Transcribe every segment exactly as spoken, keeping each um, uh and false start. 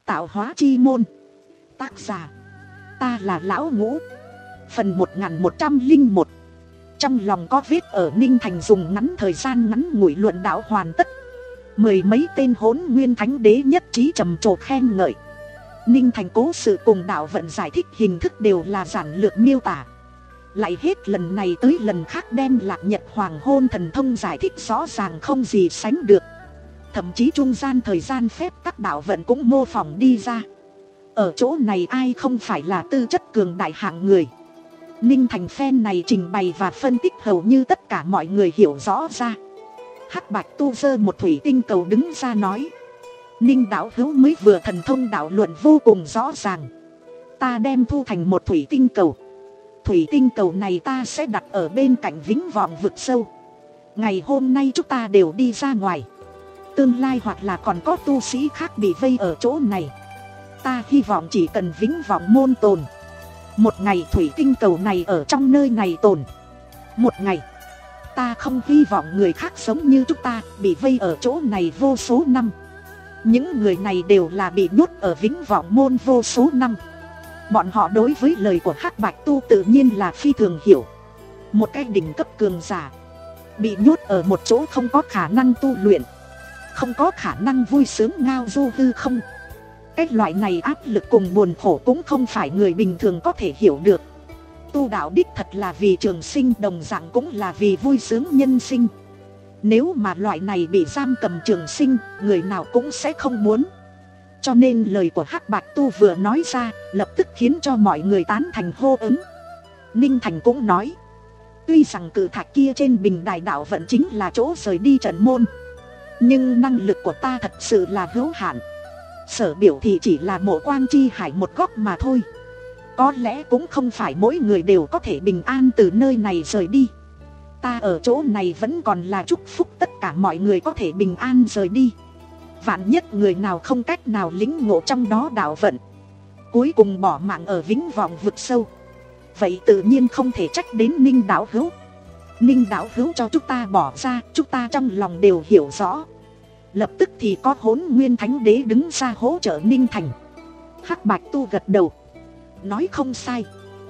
Tạo hóa chi môn. Tác giả ta là Lão Ngũ. Phần một nghìn một trăm lẻ một. Trong lòng có vết ở Ninh Thành dùng ngắn thời gian ngắn ngủi luận đạo hoàn tất. Mười mấy tên Hỗn Nguyên Thánh Đế nhất trí trầm trồ khen ngợi. Ninh Thành cố sự cùng đạo vận giải thích hình thức đều là giản lược miêu tả. Lại hết lần này tới lần khác đem Lạc Nhật Hoàng Hôn thần thông giải thích rõ ràng không gì sánh được. Thậm chí trung gian thời gian phép các đạo vận cũng mô phỏng đi ra. Ở chỗ này ai không phải là tư chất cường đại hạng người. Ninh Thành phen này trình bày và phân tích hầu như tất cả mọi người hiểu rõ ra. Hắc Bạch Tu giơ một thủy tinh cầu đứng ra nói: Ninh đạo hữu mới vừa thần thông đạo luận vô cùng rõ ràng. Ta đem thu thành một thủy tinh cầu. Thủy tinh cầu này ta sẽ đặt ở bên cạnh Vĩnh Vọng vực sâu. Ngày hôm nay chúng ta đều đi ra ngoài. Tương lai hoặc là còn có tu sĩ khác bị vây ở chỗ này. Ta hy vọng chỉ cần Vĩnh Vọng môn tồn, một ngày thủy tinh cầu này ở trong nơi này tồn. Một ngày ta không hy vọng người khác giống như chúng ta bị vây ở chỗ này vô số năm. Những người này đều là bị nhốt ở Vĩnh Vọng môn vô số năm. Bọn họ đối với lời của Hắc Bạch Tu tự nhiên là phi thường hiểu. Một cái đỉnh cấp cường giả bị nhốt ở một chỗ không có khả năng tu luyện, không có khả năng vui sướng ngao du hư không. Cái loại này áp lực cùng buồn khổ cũng không phải người bình thường có thể hiểu được. Tu đạo đích thật là vì trường sinh, đồng dạng cũng là vì vui sướng nhân sinh. Nếu mà loại này bị giam cầm trường sinh, người nào cũng sẽ không muốn. Cho nên lời của Hắc Bạch Tu vừa nói ra, lập tức khiến cho mọi người tán thành hô ứng. Ninh Thành cũng nói: tuy rằng cự thạch kia trên bình đài đạo vận chính là chỗ rời đi trận môn, nhưng năng lực của ta thật sự là hữu hạn. Sở biểu thì chỉ là Mộ Quang Chi Hải một góc mà thôi. Có lẽ cũng không phải mỗi người đều có thể bình an từ nơi này rời đi. Ta ở chỗ này vẫn còn là chúc phúc tất cả mọi người có thể bình an rời đi. Vạn nhất người nào không cách nào lĩnh ngộ trong đó đạo vận, cuối cùng bỏ mạng ở Vĩnh Vọng vực sâu, vậy tự nhiên không thể trách đến Ninh đạo hữu. Ninh đạo hữu cho chúng ta bỏ ra, chúng ta trong lòng đều hiểu rõ. Lập tức thì có Hỗn Nguyên Thánh Đế đứng ra hỗ trợ Ninh Thành. Hắc Bạch Tu gật đầu nói: không sai.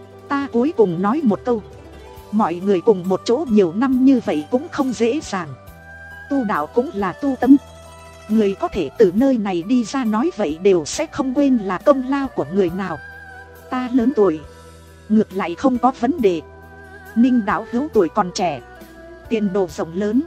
Ta cuối cùng nói một câu: mọi người cùng một chỗ nhiều năm như vậy cũng không dễ dàng. Tu đạo cũng là tu tâm. Người có thể từ nơi này đi ra nói vậy đều sẽ không quên là công lao của người nào. Ta lớn tuổi, ngược lại không có vấn đề. Ninh đạo hữu tuổi còn trẻ, tiền đồ rộng lớn.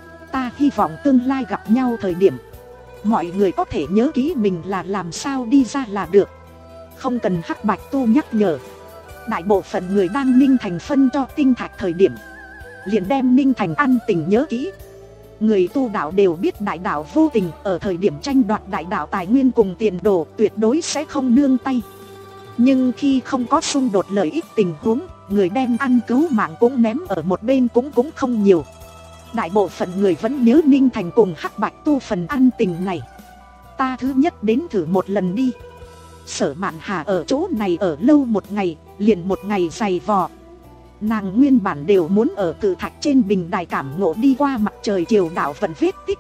Ta hy vọng tương lai gặp nhau thời điểm, mọi người có thể nhớ kỹ mình là làm sao đi ra là được. Không cần Hắc Bạch Tu nhắc nhở. Đại bộ phận người đang Ninh Thành phân cho tinh thạch thời điểm, liền đem Ninh Thành ăn tình nhớ kỹ. Người tu đạo đều biết đại đạo vô tình, ở thời điểm tranh đoạt đại đạo tài nguyên cùng tiền đồ tuyệt đối sẽ không nương tay. Nhưng khi không có xung đột lợi ích tình huống, người đem ăn cứu mạng cũng ném ở một bên cũng cũng không nhiều. Đại bộ phận người vẫn nhớ Ninh Thành cùng Hắc Bạch Tu phần ăn tình này. Ta thứ nhất đến thử một lần đi. Sở Mạn Hà ở chỗ này ở lâu một ngày, liền một ngày dày vò. Nàng nguyên bản đều muốn ở cự thạch trên bình đài cảm ngộ đi qua mặt trời chiều đạo vận vết tích.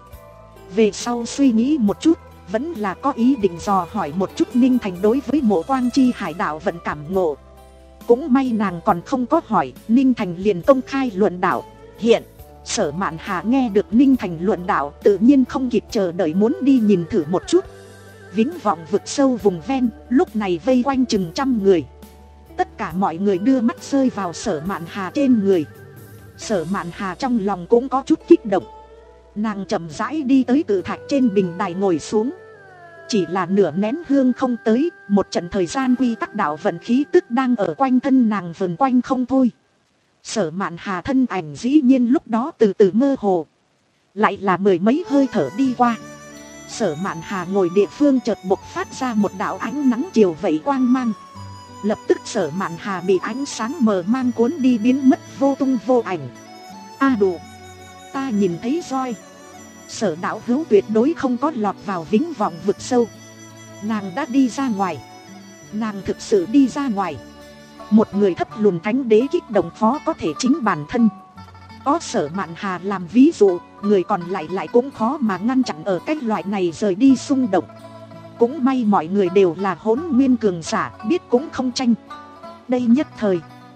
Về sau suy nghĩ một chút, vẫn là có ý định dò hỏi một chút Ninh Thành đối với Mộ Quang Chi Hải đạo vận cảm ngộ. Cũng may nàng còn không có hỏi, Ninh Thành liền công khai luận đạo. Hiện Sở Mạn Hà nghe được Ninh Thành luận đạo, tự nhiên không kịp chờ đợi muốn đi nhìn thử một chút. Vĩnh Vọng vực sâu vùng ven, lúc này vây quanh chừng trăm người. Tất cả mọi người đưa mắt rơi vào Sở Mạn Hà trên người. Sở Mạn Hà trong lòng cũng có chút kích động. Nàng chậm rãi đi tới cự thạch trên bình đài ngồi xuống. Chỉ là nửa nén hương không tới, một trận thời gian quy tắc đạo vận khí tức đang ở quanh thân nàng vần quanh không thôi. Sở Mạn Hà thân ảnh dĩ nhiên lúc đó từ từ mơ hồ. Lại là mười mấy hơi thở đi qua, Sở Mạn Hà ngồi địa phương chợt bộc phát ra một đạo ánh nắng chiều vậy quang mang. Lập tức Sở Mạn Hà bị ánh sáng mờ mang cuốn đi biến mất vô tung vô ảnh. A à đủ, ta nhìn thấy roi. Sở đạo hữu tuyệt đối không có lọt vào Vĩnh Vọng vực sâu. Nàng đã đi ra ngoài. Nàng thực sự đi ra ngoài. Một người thấp lùn thánh đế kích động khó có thể chính bản thân. Có Sở Mạn Hà làm ví dụ, người còn lại lại cũng khó mà ngăn chặn ở cách loại này rời đi xung động. cũng may mọi người đều là hỗn nguyên cường giả, biết cũng không tranh. Đây nhất thời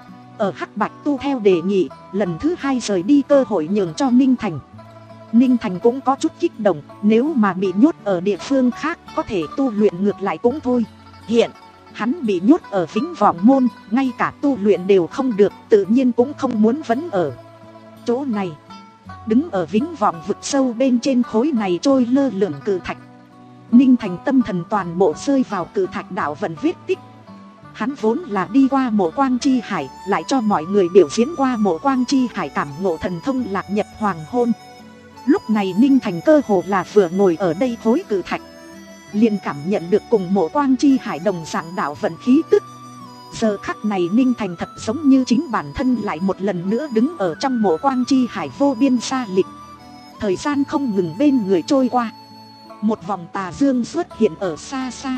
ở Hắc Bạch tu theo đề nghị, lần thứ hai rời đi cơ hội nhường cho Ninh Thành. Ninh Thành cũng có chút kích động, nếu mà bị nhốt ở địa phương khác có thể tu luyện ngược lại cũng thôi. Hiện hắn bị nhốt ở Vĩnh Vọng Môn, ngay cả tu luyện đều không được, tự nhiên cũng không muốn vẫn ở chỗ này. Đứng ở Vĩnh Vọng vực sâu bên trên khối này trôi lơ lửng cự thạch, Ninh Thành tâm thần toàn bộ rơi vào cự thạch đạo vận vết tích. Hắn vốn là đi qua Mộ Quang Chi Hải, lại cho mọi người biểu diễn qua Mộ Quang Chi Hải cảm ngộ thần thông lạc nhật hoàng hôn. Lúc này Ninh Thành cơ hồ là vừa ngồi ở đây khối cự thạch, liền cảm nhận được cùng Mộ Quang Chi Hải đồng dạng đạo vận khí tức. Giờ khắc này Ninh Thành thật giống như chính bản thân lại một lần nữa đứng ở trong Mộ Quang Chi Hải vô biên xa lịch. Thời gian không ngừng bên người trôi qua, một vòng tà dương xuất hiện ở xa xa.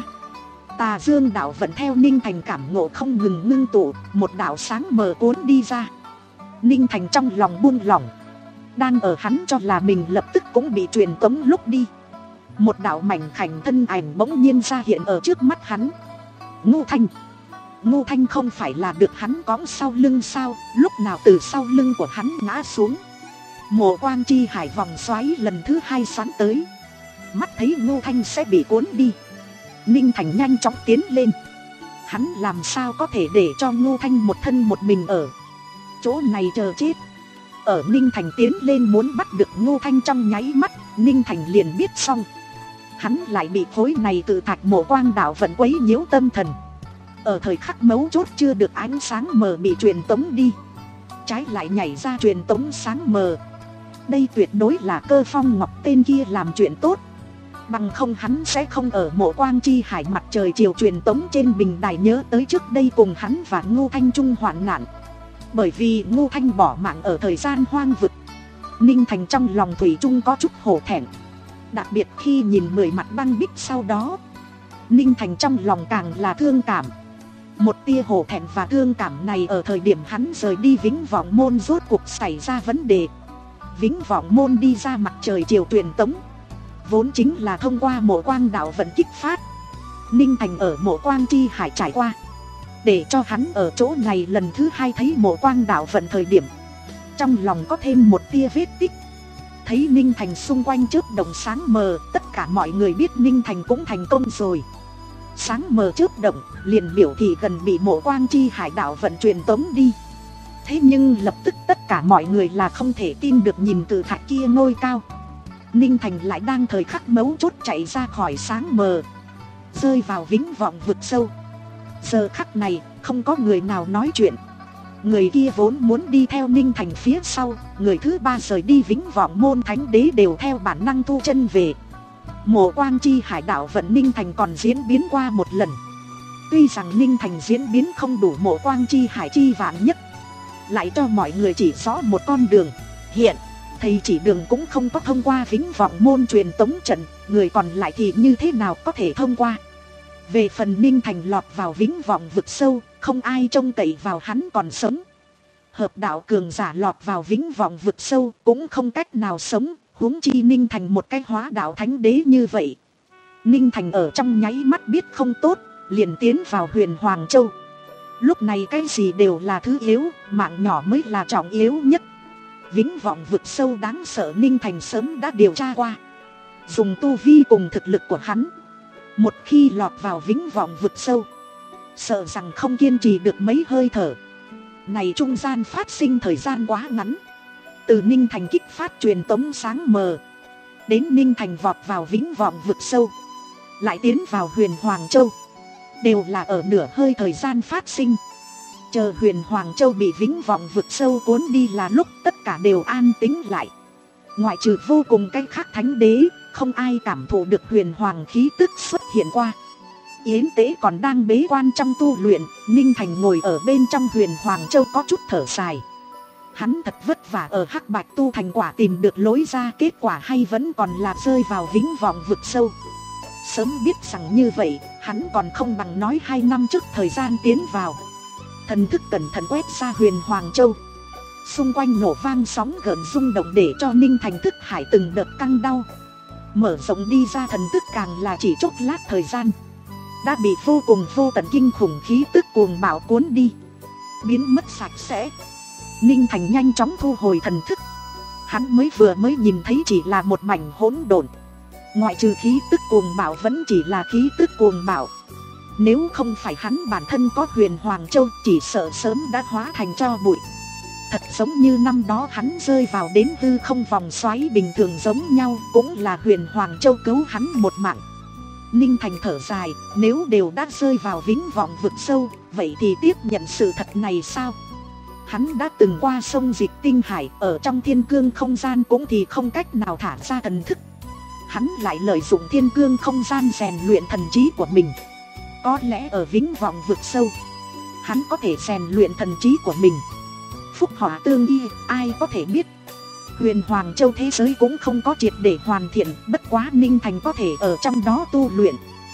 Tà dương đạo vận theo Ninh Thành cảm ngộ không ngừng ngưng tụ, một đạo sáng mờ cuốn đi ra. Ninh Thành trong lòng buông lỏng, đang ở hắn cho là mình lập tức cũng bị truyền tống lúc đi, một đạo mảnh khảnh thân ảnh bỗng nhiên ra hiện ở trước mắt hắn. Ngô Thanh. Ngô Thanh không phải là được hắn cõng sau lưng sao, lúc nào từ sau lưng của hắn ngã xuống. Mộ Quang Chi Hải vòng xoáy lần thứ hai xoắn tới, mắt thấy Ngô Thanh sẽ bị cuốn đi, Ninh Thành nhanh chóng tiến lên. Hắn làm sao có thể để cho Ngô Thanh một thân một mình ở chỗ này chờ chết. Ở Ninh Thành tiến lên muốn bắt được Ngô Thanh trong nháy mắt, Ninh Thành liền biết xong. Hắn lại bị khối này tự thạch Mộ Quang đạo vận quấy nhiễu tâm thần. Ở thời khắc mấu chốt chưa được ánh sáng mờ bị truyền tống đi, trái lại nhảy ra truyền tống sáng mờ. Đây tuyệt đối là Cơ Phong Ngọc tên kia làm chuyện tốt, bằng không hắn sẽ không ở Mộ Quang Chi Hải mặt trời chiều truyền tống trên bình đài nhớ tới trước đây cùng hắn và Ngô Thanh chung hoạn nạn. Bởi vì Ngô Thanh bỏ mạng ở thời gian hoang vực, Ninh Thành trong lòng thủy chung có chút hổ thẹn. Đặc biệt khi nhìn mười mặt băng bích sau đó, Ninh Thành trong lòng càng là thương cảm. Một tia hổ thẹn và thương cảm này ở thời điểm hắn rời đi Vĩnh Vọng Môn rốt cuộc xảy ra vấn đề. Vĩnh Vọng Môn đi ra mặt trời chiều truyền tống, vốn chính là thông qua Mộ Quang đạo vận kích phát. Ninh Thành ở Mộ Quang Chi Hải trải qua, để cho hắn ở chỗ này lần thứ hai thấy Mộ Quang đạo vận thời điểm, trong lòng có thêm một tia vết tích. Thấy Ninh Thành xung quanh chớp động sáng mờ, tất cả mọi người biết Ninh Thành cũng thành công rồi. Sáng mờ chớp động liền biểu thị gần bị Mộ Quang Chi Hải đạo vận truyền tống đi. Thế nhưng lập tức tất cả mọi người là không thể tin được nhìn từ thạch kia ngôi cao, Ninh Thành lại đang thời khắc mấu chốt chạy ra khỏi sáng mờ, rơi vào Vĩnh Vọng vực sâu. Giờ khắc này không có người nào nói chuyện. Người kia vốn muốn đi theo Ninh Thành phía sau, người thứ ba rời đi Vĩnh Vọng Môn Thánh Đế đều theo bản năng thu chân về. Mộ Quang Chi Hải đạo vận Ninh Thành còn diễn biến qua một lần. Tuy rằng Ninh Thành diễn biến không đủ Mộ Quang Chi Hải chi vạn nhất, lại cho mọi người chỉ rõ một con đường. Hiện thầy chỉ đường cũng không có thông qua Vĩnh Vọng Môn truyền tống trận, người còn lại thì như thế nào có thể thông qua. Về phần Ninh Thành lọt vào Vĩnh Vọng vực sâu, không ai trông cậy vào hắn còn sống. Hợp đạo cường giả lọt vào Vĩnh Vọng vực sâu cũng không cách nào sống, huống chi Ninh Thành một cái hóa đạo thánh đế như vậy. Ninh Thành ở trong nháy mắt biết không tốt, liền tiến vào Huyền Hoàng Châu. Lúc này cái gì đều là thứ yếu, mạng nhỏ mới là trọng yếu nhất. Vĩnh Vọng vực sâu đáng sợ Ninh Thành sớm đã điều tra qua. Dùng tu vi cùng thực lực của hắn, một khi lọt vào Vĩnh Vọng vực sâu, sợ rằng không kiên trì được mấy hơi thở. Này trung gian phát sinh thời gian quá ngắn, từ Ninh Thành kích phát truyền tống sáng mờ, đến Ninh Thành vọt vào Vĩnh Vọng vực sâu, lại tiến vào Huyền Hoàng Châu, đều là ở nửa hơi thời gian phát sinh. Chờ Huyền Hoàng Châu bị Vĩnh Vọng vực sâu cuốn đi là lúc tất cả đều an tĩnh lại. Ngoại trừ vô cùng cái khác thánh đế, không ai cảm thụ được huyền hoàng khí tức xuất hiện qua. Yến Tế còn đang bế quan trong tu luyện, Ninh Thành ngồi ở bên trong Huyền Hoàng Châu có chút thở dài. Hắn thật vất vả ở Hắc Bạch tu thành quả tìm được lối ra, kết quả hay vẫn còn là rơi vào Vĩnh Vọng vực sâu. Sớm biết rằng như vậy, hắn còn không bằng nói hai năm trước thời gian tiến vào. Thần thức cẩn thận quét ra Huyền Hoàng Châu, xung quanh nổ vang sóng gợn rung động để cho Ninh Thành thức hải từng đợt căng đau. Mở rộng đi ra thần thức càng là chỉ chốc lát thời gian, đã bị vô cùng vô tận kinh khủng khí tức cuồng bạo cuốn đi, biến mất sạch sẽ. Ninh Thành nhanh chóng thu hồi thần thức. Hắn mới vừa mới nhìn thấy chỉ là một mảnh hỗn độn, ngoại trừ khí tức cuồng bạo vẫn chỉ là khí tức cuồng bạo. Nếu không phải hắn bản thân có Huyền Hoàng Châu, chỉ sợ sớm đã hóa thành tro bụi. Thật giống như năm đó hắn rơi vào đến hư không vòng xoáy bình thường giống nhau, cũng là Huyền Hoàng Châu cứu hắn một mạng. Ninh Thành thở dài, nếu đều đã rơi vào vĩnh vọng vực sâu, vậy thì tiếp nhận sự thật này sao? Hắn đã từng qua sông Dịch Tinh Hải, ở trong thiên cương không gian cũng thì không cách nào thả ra thần thức. Hắn lại lợi dụng thiên cương không gian rèn luyện thần trí của mình. Có lẽ ở vĩnh vọng vực sâu, hắn có thể rèn luyện thần trí của mình. Phúc họa tương y, ai có thể biết. Huyền Hoàng Châu thế giới cũng không có triệt để hoàn thiện, bất quá Ninh Thành có thể ở trong đó tu luyện.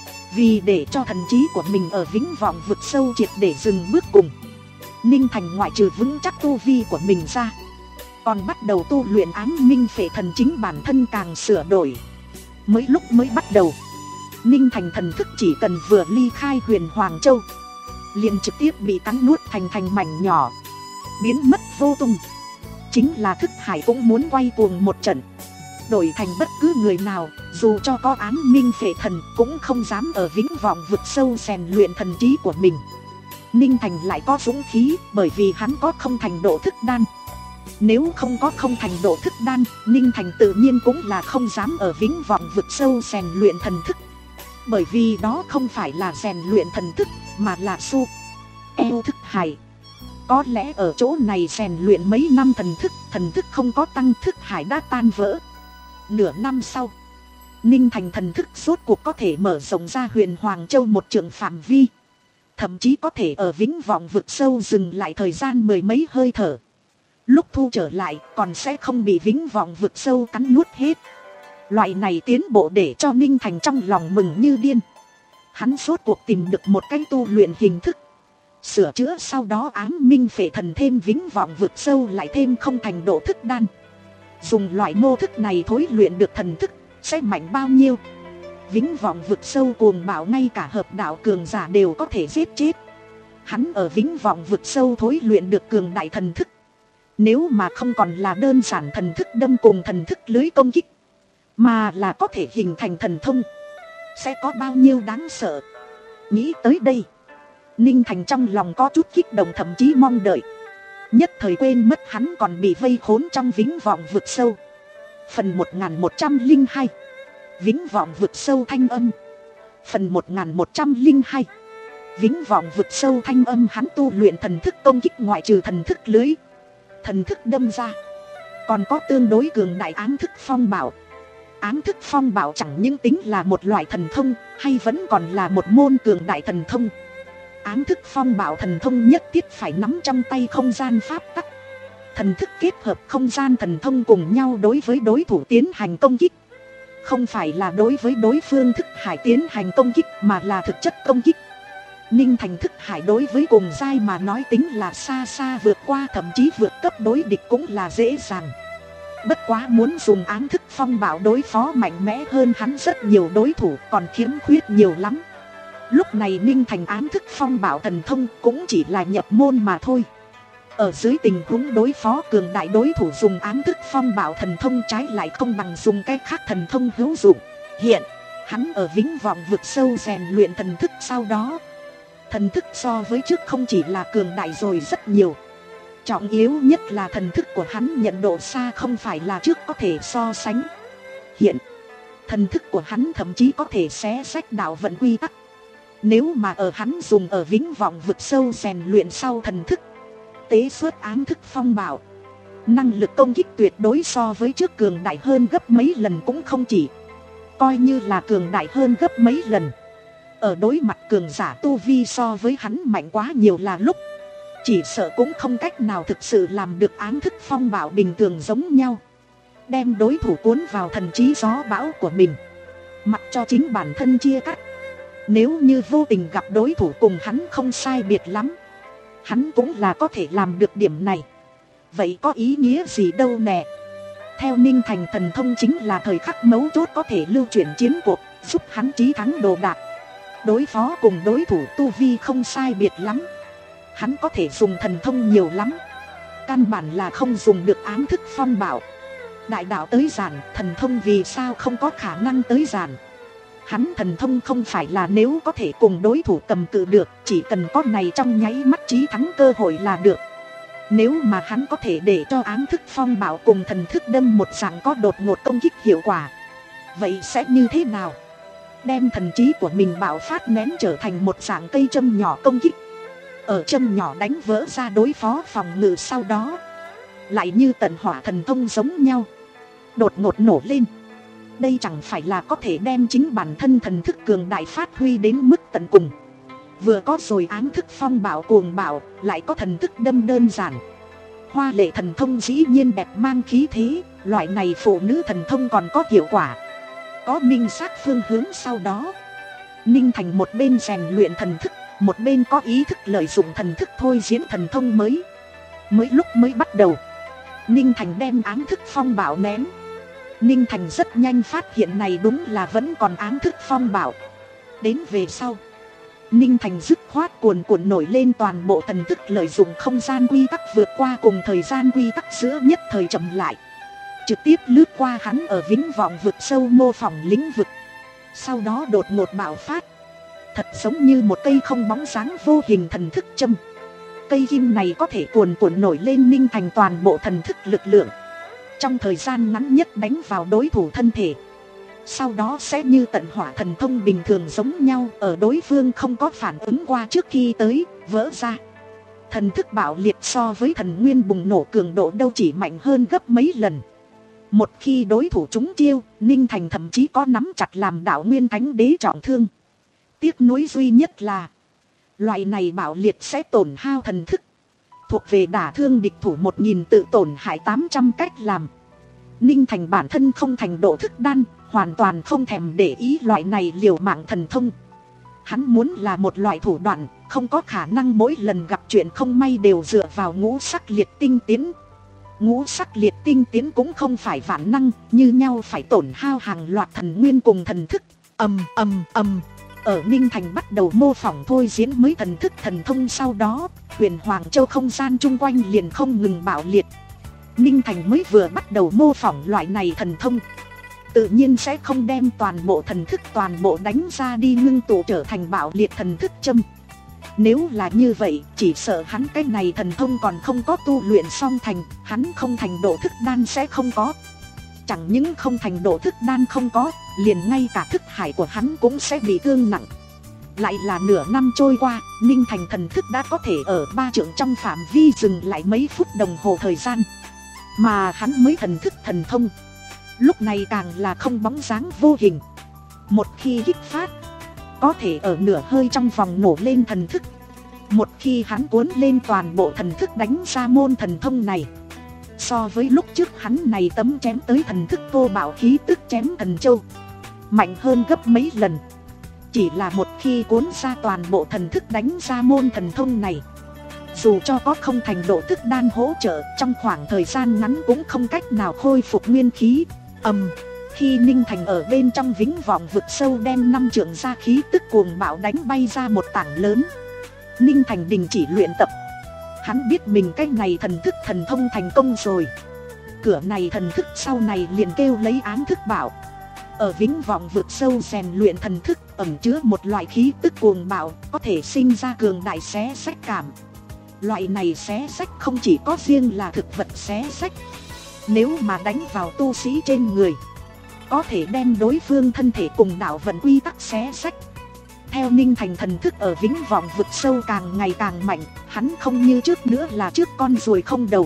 Vì để cho thần trí của mình ở vĩnh vọng vực sâu triệt để dừng bước cùng, Ninh Thành ngoại trừ vững chắc tu vi của mình ra, còn bắt đầu tu luyện ám minh phệ thần, chính bản thân càng sửa đổi. Mới lúc mới bắt đầu, Ninh Thành thần thức chỉ cần vừa ly khai Huyền Hoàng Châu, liền trực tiếp bị cắn nuốt thành thành mảnh nhỏ, biến mất vô tung. Chính là thức hải cũng muốn quay cuồng một trận, đổi thành bất cứ người nào, dù cho có ám minh phệ thần cũng không dám ở vĩnh vọng vực sâu rèn luyện thần trí của mình. Ninh Thành lại có dũng khí, bởi vì hắn có không thành độ thức đan. Nếu không có không thành độ thức đan, Ninh Thành tự nhiên cũng là không dám ở vĩnh vọng vực sâu rèn luyện thần thức. Bởi vì đó không phải là rèn luyện thần thức, mà là su eo thức hải. Có lẽ ở chỗ này rèn luyện mấy năm thần thức, thần thức không có tăng, thức hải đã tan vỡ. Nửa năm sau, Ninh Thành thần thức rốt cuộc có thể mở rộng ra Huyền Hoàng Châu một trượng phạm vi. Thậm chí có thể ở vĩnh vọng vực sâu dừng lại thời gian mười mấy hơi thở. Lúc thu trở lại còn sẽ không bị vĩnh vọng vực sâu cắn nuốt hết. Loại này tiến bộ để cho Ninh Thành trong lòng mừng như điên. Hắn rốt cuộc tìm được một cách tu luyện hình thức. Sửa chữa sau đó ám minh phệ thần thêm vĩnh vọng vực sâu lại thêm không thành độ thức đan. Dùng loại mô thức này thối luyện được thần thức sẽ mạnh bao nhiêu. Vĩnh vọng vực sâu cuồng bạo, ngay cả hợp đạo cường giả đều có thể giết chết. Hắn ở vĩnh vọng vực sâu thối luyện được cường đại thần thức. Nếu mà không còn là đơn giản thần thức đâm cùng thần thức lưới công kích, mà là có thể hình thành thần thông, sẽ có bao nhiêu đáng sợ. Nghĩ tới đây, Ninh Thành trong lòng có chút kích động, thậm chí mong đợi. Nhất thời quên mất hắn còn bị vây khốn trong vĩnh vọng vực sâu. Phần một nghìn một trăm lẻ hai, Vĩnh vọng vực sâu thanh âm. Phần một nghìn một trăm lẻ hai, Vĩnh vọng vực sâu thanh âm. Hắn tu luyện thần thức công kích ngoại trừ thần thức lưới, thần thức đâm ra, còn có tương đối cường đại ám thức phong bảo. Ám thức phong bảo chẳng những tính là một loại thần thông, hay vẫn còn là một môn cường đại thần thông. Ám thức phong bảo thần thông nhất thiết phải nắm trong tay không gian pháp tắc. Thần thức kết hợp không gian thần thông cùng nhau đối với đối thủ tiến hành công kích. Không phải là đối với đối phương thức hải tiến hành công kích, mà là thực chất công kích. Ninh Thành thức hải đối với cùng giai mà nói tính là xa xa vượt qua, thậm chí vượt cấp đối địch cũng là dễ dàng. Bất quá muốn dùng ám thức phong bảo đối phó mạnh mẽ hơn hắn rất nhiều đối thủ còn khiếm khuyết nhiều lắm. Lúc này Ninh Thành ám thức phong bảo thần thông cũng chỉ là nhập môn mà thôi. Ở dưới tình huống đối phó cường đại đối thủ dùng ám thức phong bảo thần thông trái lại không bằng dùng cái khác thần thông hữu dụng. Hiện, hắn ở vĩnh vọng vực sâu rèn luyện thần thức sau đó, thần thức so với trước không chỉ là cường đại rồi rất nhiều. Trọng yếu nhất là thần thức của hắn nhận độ xa không phải là trước có thể so sánh. Hiện, thần thức của hắn thậm chí có thể xé rách đạo vận quy tắc. Nếu mà ở hắn dùng ở vĩnh vọng vực sâu rèn luyện sau thần thức, tế xuất ám thức phong bảo, năng lực công kích tuyệt đối so với trước cường đại hơn gấp mấy lần cũng không chỉ. Coi như là cường đại hơn gấp mấy lần, ở đối mặt cường giả tu vi so với hắn mạnh quá nhiều là lúc, chỉ sợ cũng không cách nào thực sự làm được ám thức phong bảo bình thường giống nhau, đem đối thủ cuốn vào thần trí gió bão của mình, mặc cho chính bản thân chia cắt. Nếu như vô tình gặp đối thủ cùng hắn không sai biệt lắm, hắn cũng là có thể làm được điểm này. Vậy có ý nghĩa gì đâu nè. Theo Ninh Thành, thần thông chính là thời khắc mấu chốt có thể lưu chuyển chiến cuộc, giúp hắn chí thắng đồ đạc. Đối phó cùng đối thủ tu vi không sai biệt lắm, hắn có thể dùng thần thông nhiều lắm. Căn bản là không dùng được ám thức phong bảo. Đại đạo tới giản, thần thông vì sao không có khả năng tới giản? Hắn thần thông không phải là nếu có thể cùng đối thủ cầm cự được, chỉ cần có này trong nháy mắt chí thắng cơ hội là được. Nếu mà hắn có thể để cho ám thức phong bảo cùng thần thức đâm một dạng có đột ngột công kích hiệu quả, vậy sẽ như thế nào? Đem thần trí của mình bạo phát nén trở thành một dạng cây châm nhỏ công kích, ở châm nhỏ đánh vỡ ra đối phó phòng ngự, sau đó lại như tận hỏa thần thông giống nhau đột ngột nổ lên. Đây chẳng phải là có thể đem chính bản thân thần thức cường đại phát huy đến mức tận cùng. Vừa có rồi ám thức phong bảo cuồng bạo, lại có thần thức đâm đơn giản. Hoa lệ thần thông dĩ nhiên đẹp mang khí thế. Loại này phụ nữ thần thông còn có hiệu quả, có minh xác phương hướng. Sau đó Ninh Thành một bên rèn luyện thần thức, một bên có ý thức lợi dụng thần thức thôi diễn thần thông mới. Mới lúc mới bắt đầu, Ninh Thành đem ám thức phong bảo ném. Ninh Thành rất nhanh phát hiện này đúng là vẫn còn ám thức phong bảo. Đến về sau, Ninh Thành dứt khoát cuồn cuộn nổi lên toàn bộ thần thức, lợi dụng không gian quy tắc vượt qua cùng thời gian quy tắc giữa nhất thời chậm lại, trực tiếp lướt qua hắn ở Vĩnh Vọng vực sâu mô phỏng lĩnh vực. Sau đó đột ngột bạo phát, thật giống như một cây không bóng dáng vô hình thần thức châm. Cây kim này có thể cuồn cuộn nổi lên Ninh Thành toàn bộ thần thức lực lượng, trong thời gian ngắn nhất đánh vào đối thủ thân thể. Sau đó sẽ như tận hỏa thần thông bình thường giống nhau, ở đối phương không có phản ứng qua trước khi tới, vỡ ra. Thần thức bạo liệt so với thần nguyên bùng nổ cường độ đâu chỉ mạnh hơn gấp mấy lần. Một khi đối thủ trúng chiêu, Ninh Thành thậm chí có nắm chặt làm đạo nguyên thánh đế trọng thương. Tiếc nuối duy nhất là loại này bạo liệt sẽ tổn hao thần thức, thuộc về đả thương địch thủ một nghìn tự tổn hại tám trăm cách làm. Ninh Thành bản thân không thành độ thức đan, hoàn toàn không thèm để ý loại này liều mạng thần thông. Hắn muốn là một loại thủ đoạn, không có khả năng mỗi lần gặp chuyện không may đều dựa vào ngũ sắc liệt tinh tiến. Ngũ sắc liệt tinh tiến cũng không phải vạn năng, như nhau phải tổn hao hàng loạt thần nguyên cùng thần thức. Ầm ầm ầm. Ở Ninh Thành bắt đầu mô phỏng thôi diễn mới thần thức thần thông sau đó, huyền Hoàng Châu không gian chung quanh liền không ngừng bạo liệt. Ninh Thành mới vừa bắt đầu mô phỏng loại này thần thông, tự nhiên sẽ không đem toàn bộ thần thức toàn bộ đánh ra đi ngưng tụ trở thành bạo liệt thần thức châm. Nếu là như vậy, chỉ sợ hắn cái này thần thông còn không có tu luyện xong thành, hắn không thành độ thức đan sẽ không có. Chẳng những không thành độ thức đan không có, liền ngay cả thức hải của hắn cũng sẽ bị thương nặng. Lại là nửa năm trôi qua, Ninh Thành thần thức đã có thể ở ba trượng trong phạm vi dừng lại mấy phút đồng hồ thời gian. Mà hắn mới thần thức thần thông, lúc này càng là không bóng dáng vô hình. Một khi kích phát, có thể ở nửa hơi trong vòng nổ lên thần thức. Một khi hắn cuốn lên toàn bộ thần thức đánh ra môn thần thông này, so với lúc trước hắn này tấm chém tới thần thức vô bạo khí tức chém thần châu, mạnh hơn gấp mấy lần. Chỉ là một khi cuốn ra toàn bộ thần thức đánh ra môn thần thông này, dù cho có không thành độ thức đan hỗ trợ, trong khoảng thời gian ngắn cũng không cách nào khôi phục nguyên khí. Ầm. Khi Ninh Thành ở bên trong Vĩnh Vọng vực sâu đem năm trượng ra khí tức cuồng bạo đánh bay ra một tảng lớn, Ninh Thành đình chỉ luyện tập. Hắn biết mình cái này thần thức thần thông thành công rồi. Cửa này thần thức sau này liền kêu lấy ám thức bảo. Ở Vĩnh Vọng vực sâu rèn luyện thần thức ẩn chứa một loại khí tức cuồng bạo, có thể sinh ra cường đại xé sách cảm. Loại này xé sách không chỉ có riêng là thực vật xé sách, nếu mà đánh vào tu sĩ trên người, có thể đem đối phương thân thể cùng đạo vận quy tắc xé sách. Theo Ninh Thành thần thức ở Vĩnh Vọng vực sâu càng ngày càng mạnh, hắn không như trước nữa là trước con ruồi không đầu,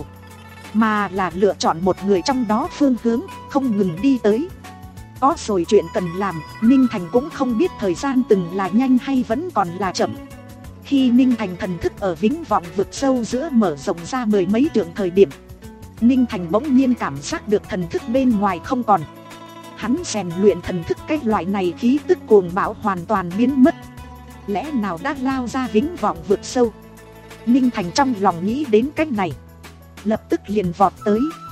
mà là lựa chọn một người trong đó phương hướng, không ngừng đi tới. Có rồi chuyện cần làm, Ninh Thành cũng không biết thời gian từng là nhanh hay vẫn còn là chậm. Khi Ninh Thành thần thức ở Vĩnh Vọng vực sâu giữa mở rộng ra mười mấy trượng thời điểm, Ninh Thành bỗng nhiên cảm giác được thần thức bên ngoài không còn. Hắn rèn luyện thần thức cái loại này khí tức cuồng bạo hoàn toàn biến mất. Lẽ nào đã lao ra Vĩnh Vọng vực sâu? Ninh Thành trong lòng nghĩ đến cách này, lập tức liền vọt tới.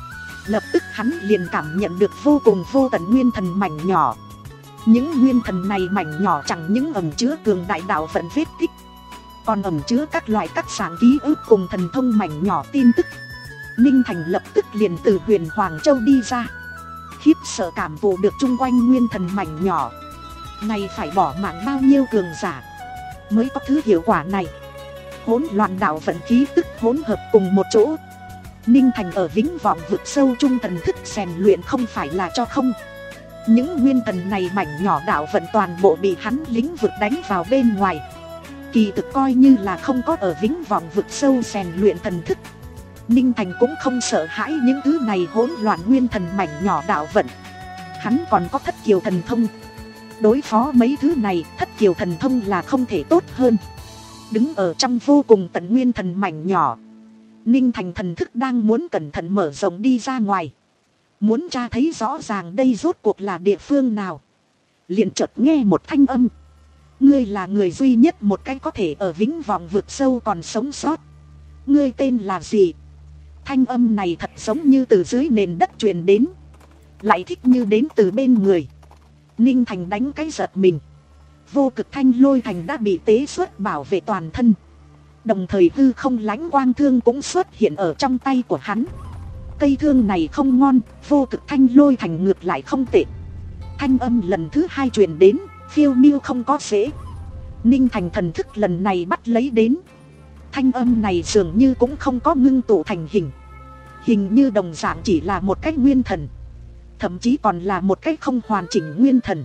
Lập tức hắn liền cảm nhận được vô cùng vô tận nguyên thần mảnh nhỏ. Những nguyên thần này mảnh nhỏ chẳng những ẩn chứa cường đại đạo vận vết tích, còn ẩn chứa các loại các sáng ký ức cùng thần thông mảnh nhỏ tin tức. Ninh Thành lập tức liền từ Huyền Hoàng Châu đi ra, khiếp sợ cảm thụ được chung quanh nguyên thần mảnh nhỏ. Này phải bỏ mạng bao nhiêu cường giả mới có thứ hiệu quả này. Hỗn loạn đạo vận khí tức hỗn hợp cùng một chỗ. Ninh Thành ở Vĩnh Vọng vực sâu trung thần thức rèn luyện không phải là cho không. Những nguyên thần này mảnh nhỏ đạo vận toàn bộ bị hắn lĩnh vực đánh vào bên ngoài. Kỳ thực coi như là không có ở Vĩnh Vọng vực sâu rèn luyện thần thức, Ninh Thành cũng không sợ hãi những thứ này hỗn loạn nguyên thần mảnh nhỏ đạo vận. Hắn còn có Thất Kiều thần thông. Đối phó mấy thứ này, Thất Kiều thần thông là không thể tốt hơn. Đứng ở trong vô cùng tận nguyên thần mảnh nhỏ, Ninh Thành thần thức đang muốn cẩn thận mở rộng đi ra ngoài, muốn tra thấy rõ ràng đây rốt cuộc là địa phương nào. Liền chợt nghe một thanh âm: ngươi là người duy nhất một cái có thể ở Vĩnh Vọng vực sâu còn sống sót. Ngươi tên là gì? Thanh âm này thật giống như từ dưới nền đất truyền đến, lại thích như đến từ bên người. Ninh Thành đánh cái giật mình. Vô cực thanh lôi thành đã bị tế xuất bảo vệ toàn thân, đồng thời hư không lãnh quang thương cũng xuất hiện ở trong tay của hắn. Cây thương này không ngon, vô cực thanh lôi thành ngược lại không tệ. Thanh âm lần thứ hai truyền đến, phiêu miêu không có dễ. Ninh Thành thần thức lần này bắt lấy đến. Thanh âm này dường như cũng không có ngưng tụ thành hình, hình như đồng dạng chỉ là một cái nguyên thần, thậm chí còn là một cái không hoàn chỉnh nguyên thần.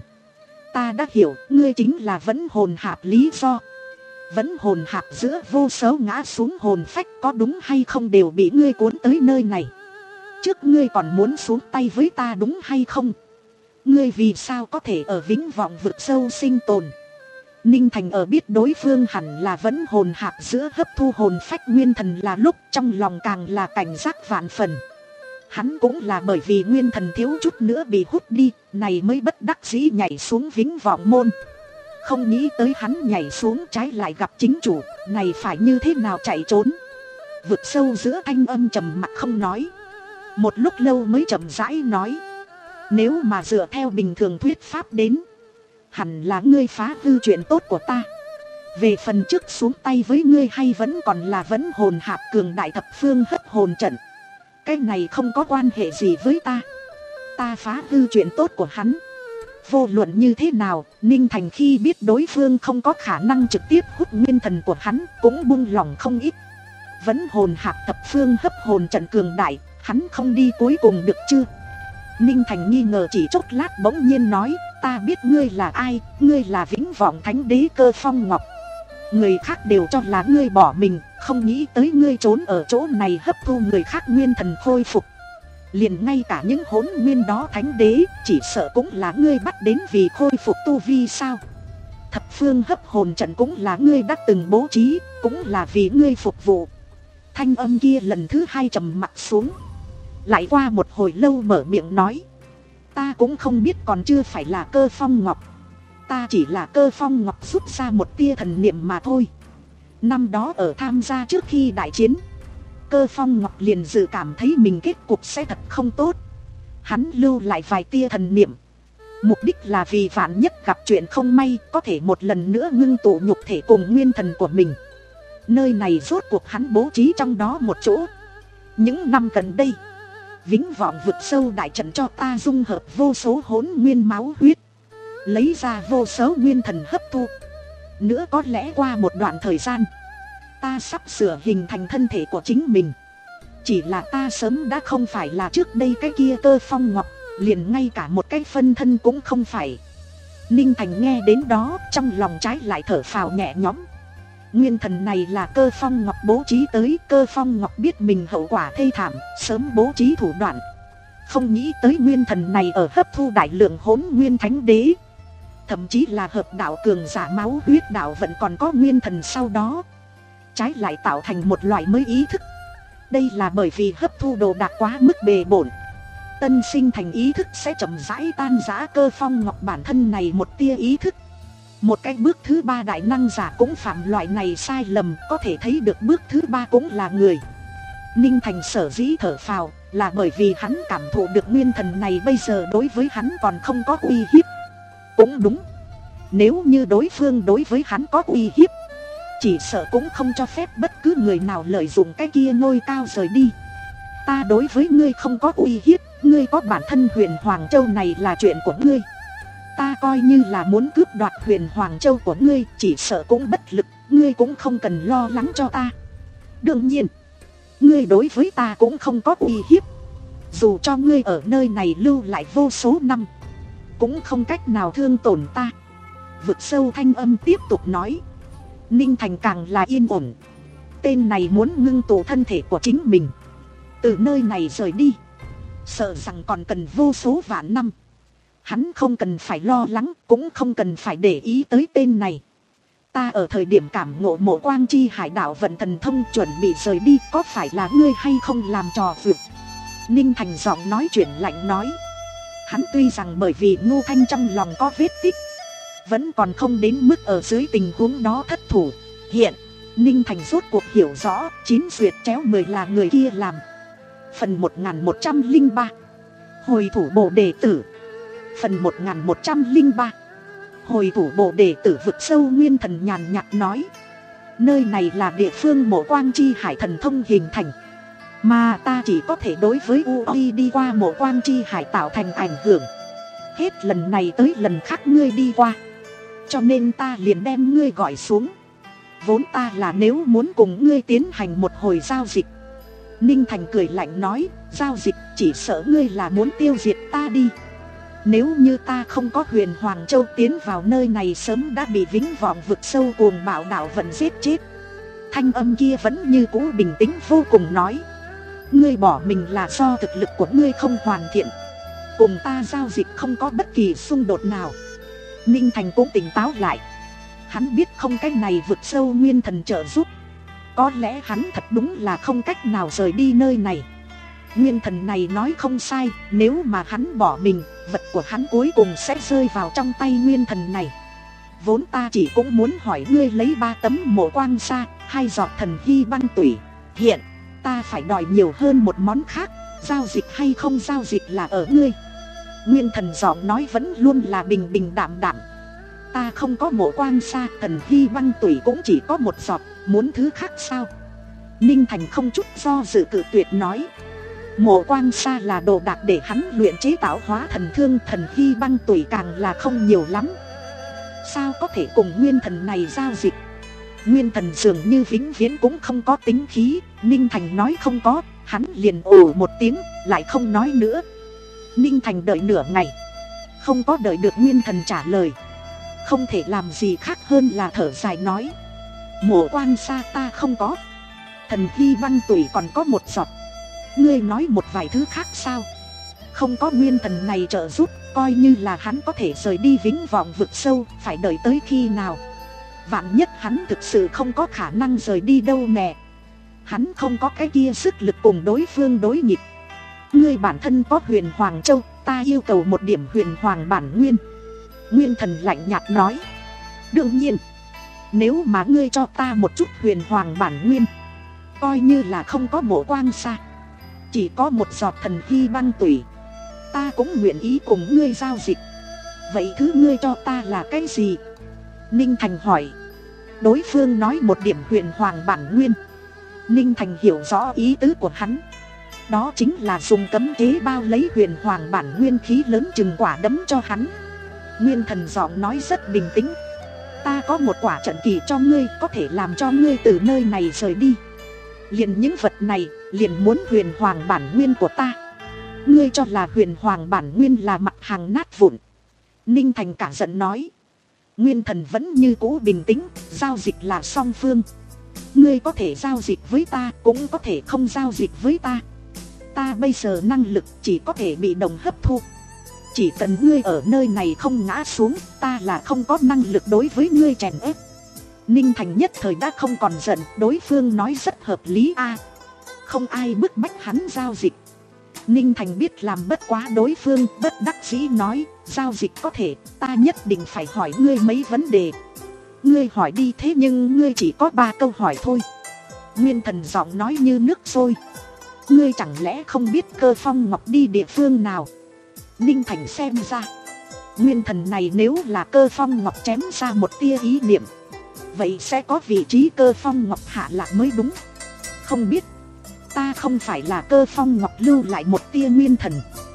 Ta đã hiểu, ngươi chính là Vẫn Hồn Hạp lý do. Vẫn Hồn Hạp giữa vô số ngã xuống hồn phách có đúng hay không đều bị ngươi cuốn tới nơi này. Trước ngươi còn muốn xuống tay với ta đúng hay không? Ngươi vì sao có thể ở Vĩnh Vọng vực sâu sinh tồn? Ninh Thành ở biết đối phương hẳn là Vẫn Hồn Hạp giữa hấp thu hồn phách nguyên thần là lúc trong lòng càng là cảnh giác vạn phần. Hắn cũng là bởi vì nguyên thần thiếu chút nữa bị hút đi, này mới bất đắc dĩ nhảy xuống Vĩnh Vọng môn. Không nghĩ tới hắn nhảy xuống trái lại gặp chính chủ, này phải như thế nào chạy trốn. Vực sâu giữa thanh âm trầm mặc không nói, một lúc lâu mới chậm rãi nói: nếu mà dựa theo bình thường thuyết pháp đến, hẳn là ngươi phá hư chuyện tốt của ta. Về phần trước xuống tay với ngươi hay vẫn còn là Vẫn Hồn Hạp cường đại thập phương hấp hồn trận, cái này không có quan hệ gì với ta. Ta phá hư chuyện tốt của hắn. Vô luận như thế nào, Ninh Thành khi biết đối phương không có khả năng trực tiếp hút nguyên thần của hắn cũng buông lòng không ít. Vẫn Hồn Hạp thập phương hấp hồn trận cường đại, hắn không đi cuối cùng được chứ? Ninh Thành nghi ngờ chỉ chốc lát bỗng nhiên nói: ta biết ngươi là ai, ngươi là Vĩnh Vọng Thánh Đế Cơ Phong Ngọc. Người khác đều cho là ngươi bỏ mình, không nghĩ tới ngươi trốn ở chỗ này hấp thu người khác nguyên thần khôi phục. Liền ngay cả những hỗn nguyên đó thánh đế, chỉ sợ cũng là ngươi bắt đến vì khôi phục tu vi sao? Thập phương hấp hồn trận cũng là ngươi đã từng bố trí, cũng là vì ngươi phục vụ. Thanh âm kia lần thứ hai trầm mặt xuống, lại qua một hồi lâu mở miệng nói: ta cũng không biết, còn chưa phải là Cơ Phong Ngọc. Ta chỉ là Cơ Phong Ngọc rút ra một tia thần niệm mà thôi. Năm đó ở tham gia trước khi đại chiến, Cơ Phong Ngọc liền dự cảm thấy mình kết cục sẽ thật không tốt. Hắn lưu lại vài tia thần niệm, mục đích là vì vạn nhất gặp chuyện không may, có thể một lần nữa ngưng tụ nhục thể cùng nguyên thần của mình. Nơi này rốt cuộc hắn bố trí trong đó một chỗ. Những năm gần đây, Vĩnh Vọng vực sâu đại trận cho ta dung hợp vô số hỗn nguyên máu huyết, lấy ra vô số nguyên thần hấp thu. Nữa có lẽ qua một đoạn thời gian, ta sắp sửa hình thành thân thể của chính mình. Chỉ là ta sớm đã không phải là trước đây cái kia Cơ Phong Ngọc, liền ngay cả một cái phân thân cũng không phải. Ninh Thành nghe đến đó, trong lòng trái lại thở phào nhẹ nhõm. Nguyên thần này là Cơ Phong Ngọc bố trí tới. Cơ Phong Ngọc biết mình hậu quả thê thảm, sớm bố trí thủ đoạn. Không nghĩ tới nguyên thần này ở hấp thu đại lượng hỗn nguyên thánh đế, thậm chí là hợp đạo cường giả máu huyết đạo vẫn còn có nguyên thần sau đó, trái lại tạo thành một loại mới ý thức. Đây là bởi vì hấp thu đồ đạc quá mức bề bộn, tân sinh thành ý thức sẽ chậm rãi tan rã Cơ Phong Ngọc bản thân này một tia ý thức. Một cái bước thứ ba đại năng giả cũng phạm loại này sai lầm, có thể thấy được bước thứ ba cũng là người. Ninh Thành sở dĩ thở phào, là bởi vì hắn cảm thụ được nguyên thần này bây giờ đối với hắn còn không có uy hiếp. Cũng đúng, nếu như đối phương đối với hắn có uy hiếp, chỉ sợ cũng không cho phép bất cứ người nào lợi dụng cái kia ngôi cao rời đi. Ta đối với ngươi không có uy hiếp, ngươi có bản thân Huyền Hoàng Châu này là chuyện của ngươi. Ta coi như là muốn cướp đoạt Huyền Hoàng Châu của ngươi, chỉ sợ cũng bất lực, ngươi cũng không cần lo lắng cho ta. Đương nhiên, ngươi đối với ta cũng không có uy hiếp. Dù cho ngươi ở nơi này lưu lại vô số năm, cũng không cách nào thương tổn ta. Vực sâu thanh âm tiếp tục nói. Ninh Thành càng là yên ổn. Tên này muốn ngưng tụ thân thể của chính mình, từ nơi này rời đi, sợ rằng còn cần vô số vạn năm. Hắn không cần phải lo lắng, cũng không cần phải để ý tới tên này. Ta ở thời điểm cảm ngộ Mộ Quang Chi Hải đạo vận thần thông chuẩn bị rời đi, có phải là ngươi hay không làm trò vượt? Ninh Thành giọng nói chuyện lạnh nói. Hắn tuy rằng bởi vì Ngô Thanh trong lòng có vết tích, vẫn còn không đến mức ở dưới tình huống đó thất thủ. Hiện Ninh Thành rốt cuộc hiểu rõ chín duyệt chéo mười là người kia làm. Phần một nghìn một trăm lẻ ba Hồi thủ bộ đệ tử. Phần một nghìn một trăm lẻ ba Hồi thủ bộ đệ tử. Vực sâu nguyên thần nhàn nhạt nói. Nơi này là địa phương Mộ Quang Chi Hải thần thông hình thành, mà ta chỉ có thể đối với u i đi qua Mộ Quang Chi Hải tạo thành ảnh hưởng. Hết lần này tới lần khác ngươi đi qua, cho nên ta liền đem ngươi gọi xuống. Vốn ta là nếu muốn cùng ngươi tiến hành một hồi giao dịch. Ninh Thành cười lạnh nói. Giao dịch? Chỉ sợ ngươi là muốn tiêu diệt ta đi. Nếu như ta không có Huyền Hoàng Châu tiến vào nơi này, sớm đã bị Vĩnh Vọng Vực sâu cuồng bạo đạo vận giết chết. Thanh âm kia vẫn như cũ bình tĩnh vô cùng nói. Ngươi bỏ mình là do thực lực của ngươi không hoàn thiện, cùng ta giao dịch không có bất kỳ xung đột nào. Ninh Thành cũng tỉnh táo lại. Hắn biết không cách này vực sâu nguyên thần trợ giúp, có lẽ hắn thật đúng là không cách nào rời đi nơi này. Nguyên thần này nói không sai, nếu mà hắn bỏ mình, vật của hắn cuối cùng sẽ rơi vào trong tay nguyên thần này. Vốn ta chỉ cũng muốn hỏi ngươi lấy ba tấm mộ quang sa, hai giọt thần hy băng tủy. Hiện ta phải đòi nhiều hơn một món khác. Giao dịch hay không giao dịch là ở ngươi. Nguyên thần giọng nói vẫn luôn là bình bình đạm đạm. Ta không có mộ quang sa, thần hy băng tủy cũng chỉ có một giọt, muốn thứ khác sao? Ninh Thành không chút do dự cự tuyệt nói. Mộ quang sa là đồ đạc để hắn luyện chế tạo hóa thần thương, thần hy băng tủy càng là không nhiều lắm. Sao có thể cùng nguyên thần này giao dịch? Nguyên thần dường như vĩnh viễn cũng không có tính khí. Ninh Thành nói không có, hắn liền ồ một tiếng, lại không nói nữa. Ninh Thành đợi nửa ngày, không có đợi được nguyên thần trả lời, không thể làm gì khác hơn là thở dài nói. Mộ quang sa ta không có, thần hy băng tủy còn có một giọt. Ngươi nói một vài thứ khác sao? Không có nguyên thần này trợ giúp, coi như là hắn có thể rời đi Vĩnh Vọng Vực sâu, phải đợi tới khi nào? Vạn nhất hắn thực sự không có khả năng rời đi đâu nè. Hắn không có cái kia sức lực cùng đối phương đối nghịch. Ngươi bản thân có Huyền Hoàng Châu, ta yêu cầu một điểm Huyền Hoàng bản nguyên. Nguyên thần lạnh nhạt nói. Đương nhiên, nếu mà ngươi cho ta một chút Huyền Hoàng bản nguyên, coi như là không có mộ quang sa, chỉ có một giọt thần hy băng tủy, ta cũng nguyện ý cùng ngươi giao dịch. Vậy thứ ngươi cho ta là cái gì? Ninh Thành hỏi. Đối phương nói một điểm Huyền Hoàng bản nguyên. Ninh Thành hiểu rõ ý tứ của hắn. Đó chính là dùng cấm chế bao lấy Huyền Hoàng bản nguyên khí lớn chừng quả đấm cho hắn. Nguyên thần giọng nói rất bình tĩnh. Ta có một quả trận kỳ cho ngươi, có thể làm cho ngươi từ nơi này rời đi. Liền những vật này, liền muốn Huyền Hoàng bản nguyên của ta. Ngươi cho là Huyền Hoàng bản nguyên là mặt hàng nát vụn? Ninh Thành cả giận nói. Nguyên thần vẫn như cũ bình tĩnh. Giao dịch là song phương. Ngươi có thể giao dịch với ta, cũng có thể không giao dịch với ta. Ta bây giờ năng lực chỉ có thể bị động hấp thu. Chỉ cần ngươi ở nơi này không ngã xuống, ta là không có năng lực đối với ngươi chèn ép. Ninh Thành nhất thời đã không còn giận. Đối phương nói rất hợp lý a, à, không ai bức bách hắn giao dịch. Ninh Thành biết làm bất quá đối phương, bất đắc dĩ nói. Giao dịch có thể, ta nhất định phải hỏi ngươi mấy vấn đề. Ngươi hỏi đi, thế nhưng ngươi chỉ có ba câu hỏi thôi. Nguyên thần giọng nói như nước sôi. Ngươi chẳng lẽ không biết Cơ Phong Ngọc đi địa phương nào? Ninh Thành xem ra nguyên thần này nếu là Cơ Phong Ngọc chém ra một tia ý niệm, vậy sẽ có vị trí Cơ Phong Ngọc hạ lạc mới đúng. Không biết. Ta không phải là Cơ Phong Ngọc lưu lại một tia nguyên thần,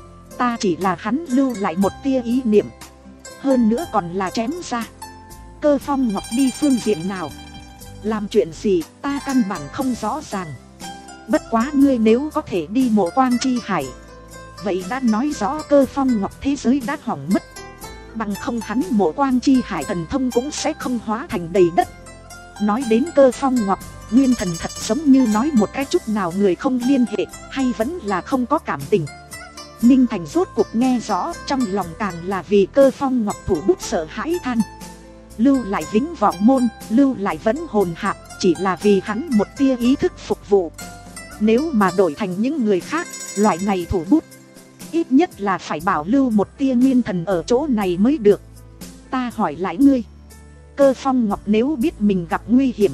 ta chỉ là hắn lưu lại một tia ý niệm. Hơn nữa còn là chém ra. Cơ Phong Ngọc đi phương diện nào, làm chuyện gì, ta căn bản không rõ ràng. Bất quá ngươi nếu có thể đi Mộ Quang Chi Hải, vậy đã nói rõ Cơ Phong Ngọc thế giới đã hỏng mất. Bằng không hắn Mộ Quang Chi Hải thần thông cũng sẽ không hóa thành đầy đất. Nói đến Cơ Phong Ngọc, nguyên thần thật giống như nói một cái chút nào người không liên hệ, hay vẫn là không có cảm tình. Ninh Thành rốt cuộc nghe rõ, trong lòng càng là vì Cơ Phong Ngọc thủ bút sợ hãi than. Lưu lại Vĩnh Vọng Môn, lưu lại Vẫn Hồn Hạp, chỉ là vì hắn một tia ý thức phục vụ. Nếu mà đổi thành những người khác, loại này thủ bút ít nhất là phải bảo lưu một tia nguyên thần ở chỗ này mới được. Ta hỏi lại ngươi, Cơ Phong Ngọc nếu biết mình gặp nguy hiểm,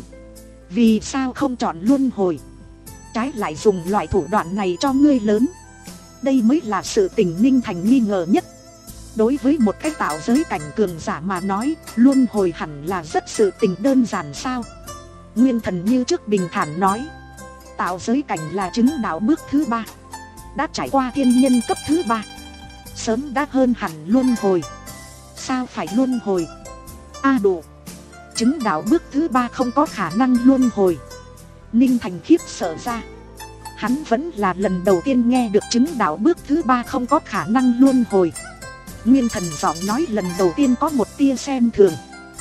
vì sao không chọn luân hồi, trái lại dùng loại thủ đoạn này cho ngươi lớn? Đây mới là sự tình Ninh Thành nghi ngờ nhất. Đối với một cái tạo giới cảnh cường giả mà nói, luân hồi hẳn là rất sự tình đơn giản sao? Nguyên thần như trước bình thản nói, tạo giới cảnh là chứng đạo bước thứ ba, đã trải qua thiên nhân cấp thứ ba, sớm đã hơn hẳn luân hồi. Sao phải luân hồi? A à đủ, chứng đạo bước thứ ba không có khả năng luân hồi. Ninh Thành khiếp sợ ra. Hắn vẫn là lần đầu tiên nghe được chứng đạo bước thứ ba không có khả năng luân hồi. Nguyên thần giọng nói lần đầu tiên có một tia xem thường.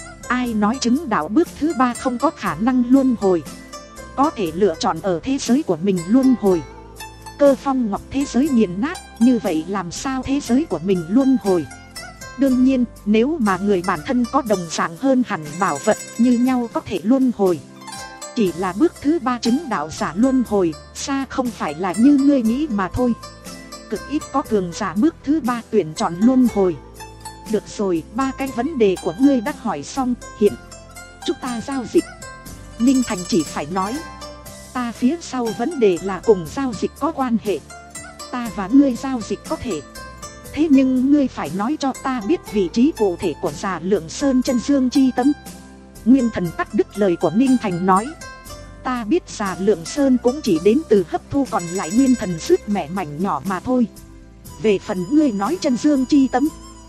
Ai nói chứng đạo bước thứ ba không có khả năng luân hồi? Có thể lựa chọn ở thế giới của mình luân hồi. Cơ Phong Ngọc thế giới nghiền nát, như vậy làm sao thế giới của mình luân hồi? Đương nhiên, nếu mà người bản thân có đồng dạng hơn hẳn bảo vật như nhau có thể luân hồi. Chỉ là bước thứ ba chứng đạo giả luân hồi, xa không phải là như ngươi nghĩ mà thôi. Cực ít có cường giả bước thứ ba tuyển chọn luân hồi. Được rồi, ba cái vấn đề của ngươi đã hỏi xong, hiện chúng ta giao dịch. Ninh Thành chỉ phải nói, ta phía sau vấn đề là cùng giao dịch có quan hệ. Ta và ngươi giao dịch có thể, thế nhưng ngươi phải nói cho ta biết vị trí cụ thể của Già Lượng Sơn Chân Dương Chi Tấm. Nguyên thần cắt đứt lời của Ninh Thành nói, ta biết Già Lượng Sơn cũng chỉ đến từ hấp thu còn lại nguyên thần sứt mẻ mảnh nhỏ mà thôi. Về phần ngươi nói Chân Dương Chi Tấm,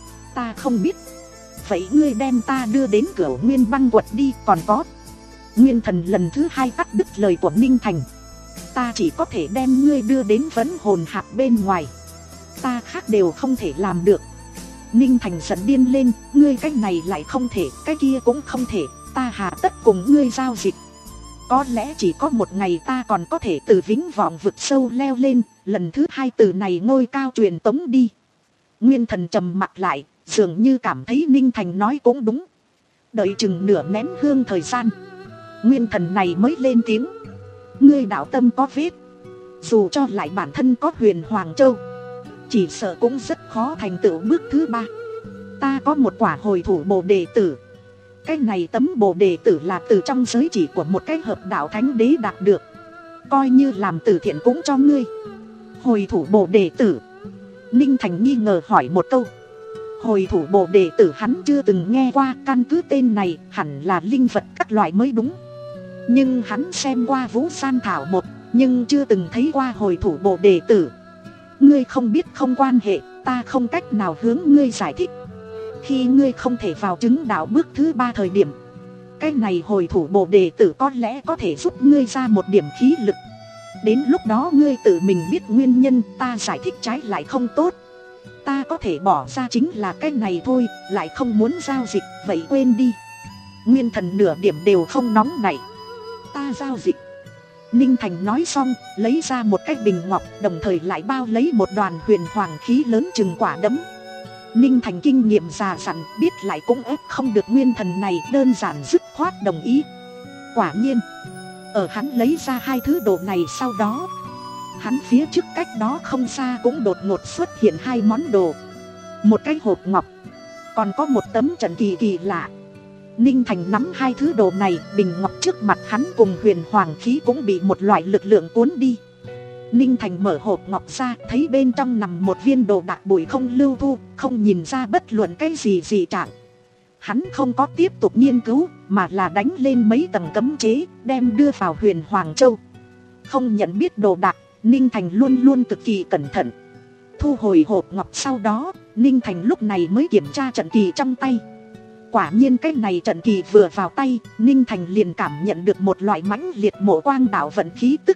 ta không biết. Vậy ngươi đem ta đưa đến Cửu Nguyên Băng Quật đi. Còn có, nguyên thần lần thứ hai cắt đứt lời của Ninh Thành, ta chỉ có thể đem ngươi đưa đến Vẫn Hồn Hạp bên ngoài, ta khác đều không thể làm được. Ninh Thành giận điên lên, ngươi cái này lại không thể, cái kia cũng không thể, ta hà tất cùng ngươi giao dịch. Có lẽ chỉ có một ngày ta còn có thể từ Vĩnh Vọng vực sâu leo lên, lần thứ hai từ này ngôi cao truyền tống đi. Nguyên thần trầm mặt lại, dường như cảm thấy Ninh Thành nói cũng đúng. Đợi chừng nửa nén hương thời gian, nguyên thần này mới lên tiếng, ngươi đạo tâm có vết, dù cho lại bản thân có Huyền Hoàng Châu, chỉ sợ cũng rất khó thành tựu bước thứ ba. Ta có một quả hồi thủ bồ đề tử. Cái này tấm bồ đề tử là từ trong giới chỉ của một cái hợp đạo thánh đế đạt được, coi như làm từ thiện cũng cho ngươi. Hồi thủ bồ đề tử? Ninh Thành nghi ngờ hỏi một câu. Hồi thủ bồ đề tử hắn chưa từng nghe qua, căn cứ tên này hẳn là linh vật các loại mới đúng. Nhưng hắn xem qua Vũ San Thảo một, nhưng chưa từng thấy qua hồi thủ bồ đề tử. Ngươi không biết không quan hệ, ta không cách nào hướng ngươi giải thích. Khi ngươi không thể vào chứng đạo bước thứ ba thời điểm, cái này hồi thủ bồ đề tử có lẽ có thể giúp ngươi ra một điểm khí lực. Đến lúc đó ngươi tự mình biết nguyên nhân, ta giải thích trái lại không tốt. Ta có thể bỏ ra chính là cái này thôi, lại không muốn giao dịch, vậy quên đi. Nguyên thần nửa điểm đều không nóng nảy. Ta giao dịch. Ninh Thành nói xong, lấy ra một cái bình ngọc, đồng thời lại bao lấy một đoàn huyền hoàng khí lớn chừng quả đấm. Ninh Thành kinh nghiệm già dặn, biết lại cũng ép không được nguyên thần này, đơn giản dứt khoát đồng ý. Quả nhiên, ở hắn lấy ra hai thứ đồ này sau đó, hắn phía trước cách đó không xa cũng đột ngột xuất hiện hai món đồ. Một cái hộp ngọc, còn có một tấm trận kỳ kỳ lạ. Ninh Thành nắm hai thứ đồ này, bình ngọc trước mặt hắn cùng huyền hoàng khí cũng bị một loại lực lượng cuốn đi. Ninh Thành mở hộp ngọc ra, thấy bên trong nằm một viên đồ đạc bụi không lưu thu, không nhìn ra bất luận cái gì dị trạng. Hắn không có tiếp tục nghiên cứu, mà là đánh lên mấy tầng cấm chế, đem đưa vào Huyền Hoàng Châu. Không nhận biết đồ đạc, Ninh Thành luôn luôn cực kỳ cẩn thận. Thu hồi hộp ngọc sau đó, Ninh Thành lúc này mới kiểm tra trận kỳ trong tay. Quả nhiên cái này trận kỳ vừa vào tay, Ninh Thành liền cảm nhận được một loại mãnh liệt mộ quang đạo vận khí tức.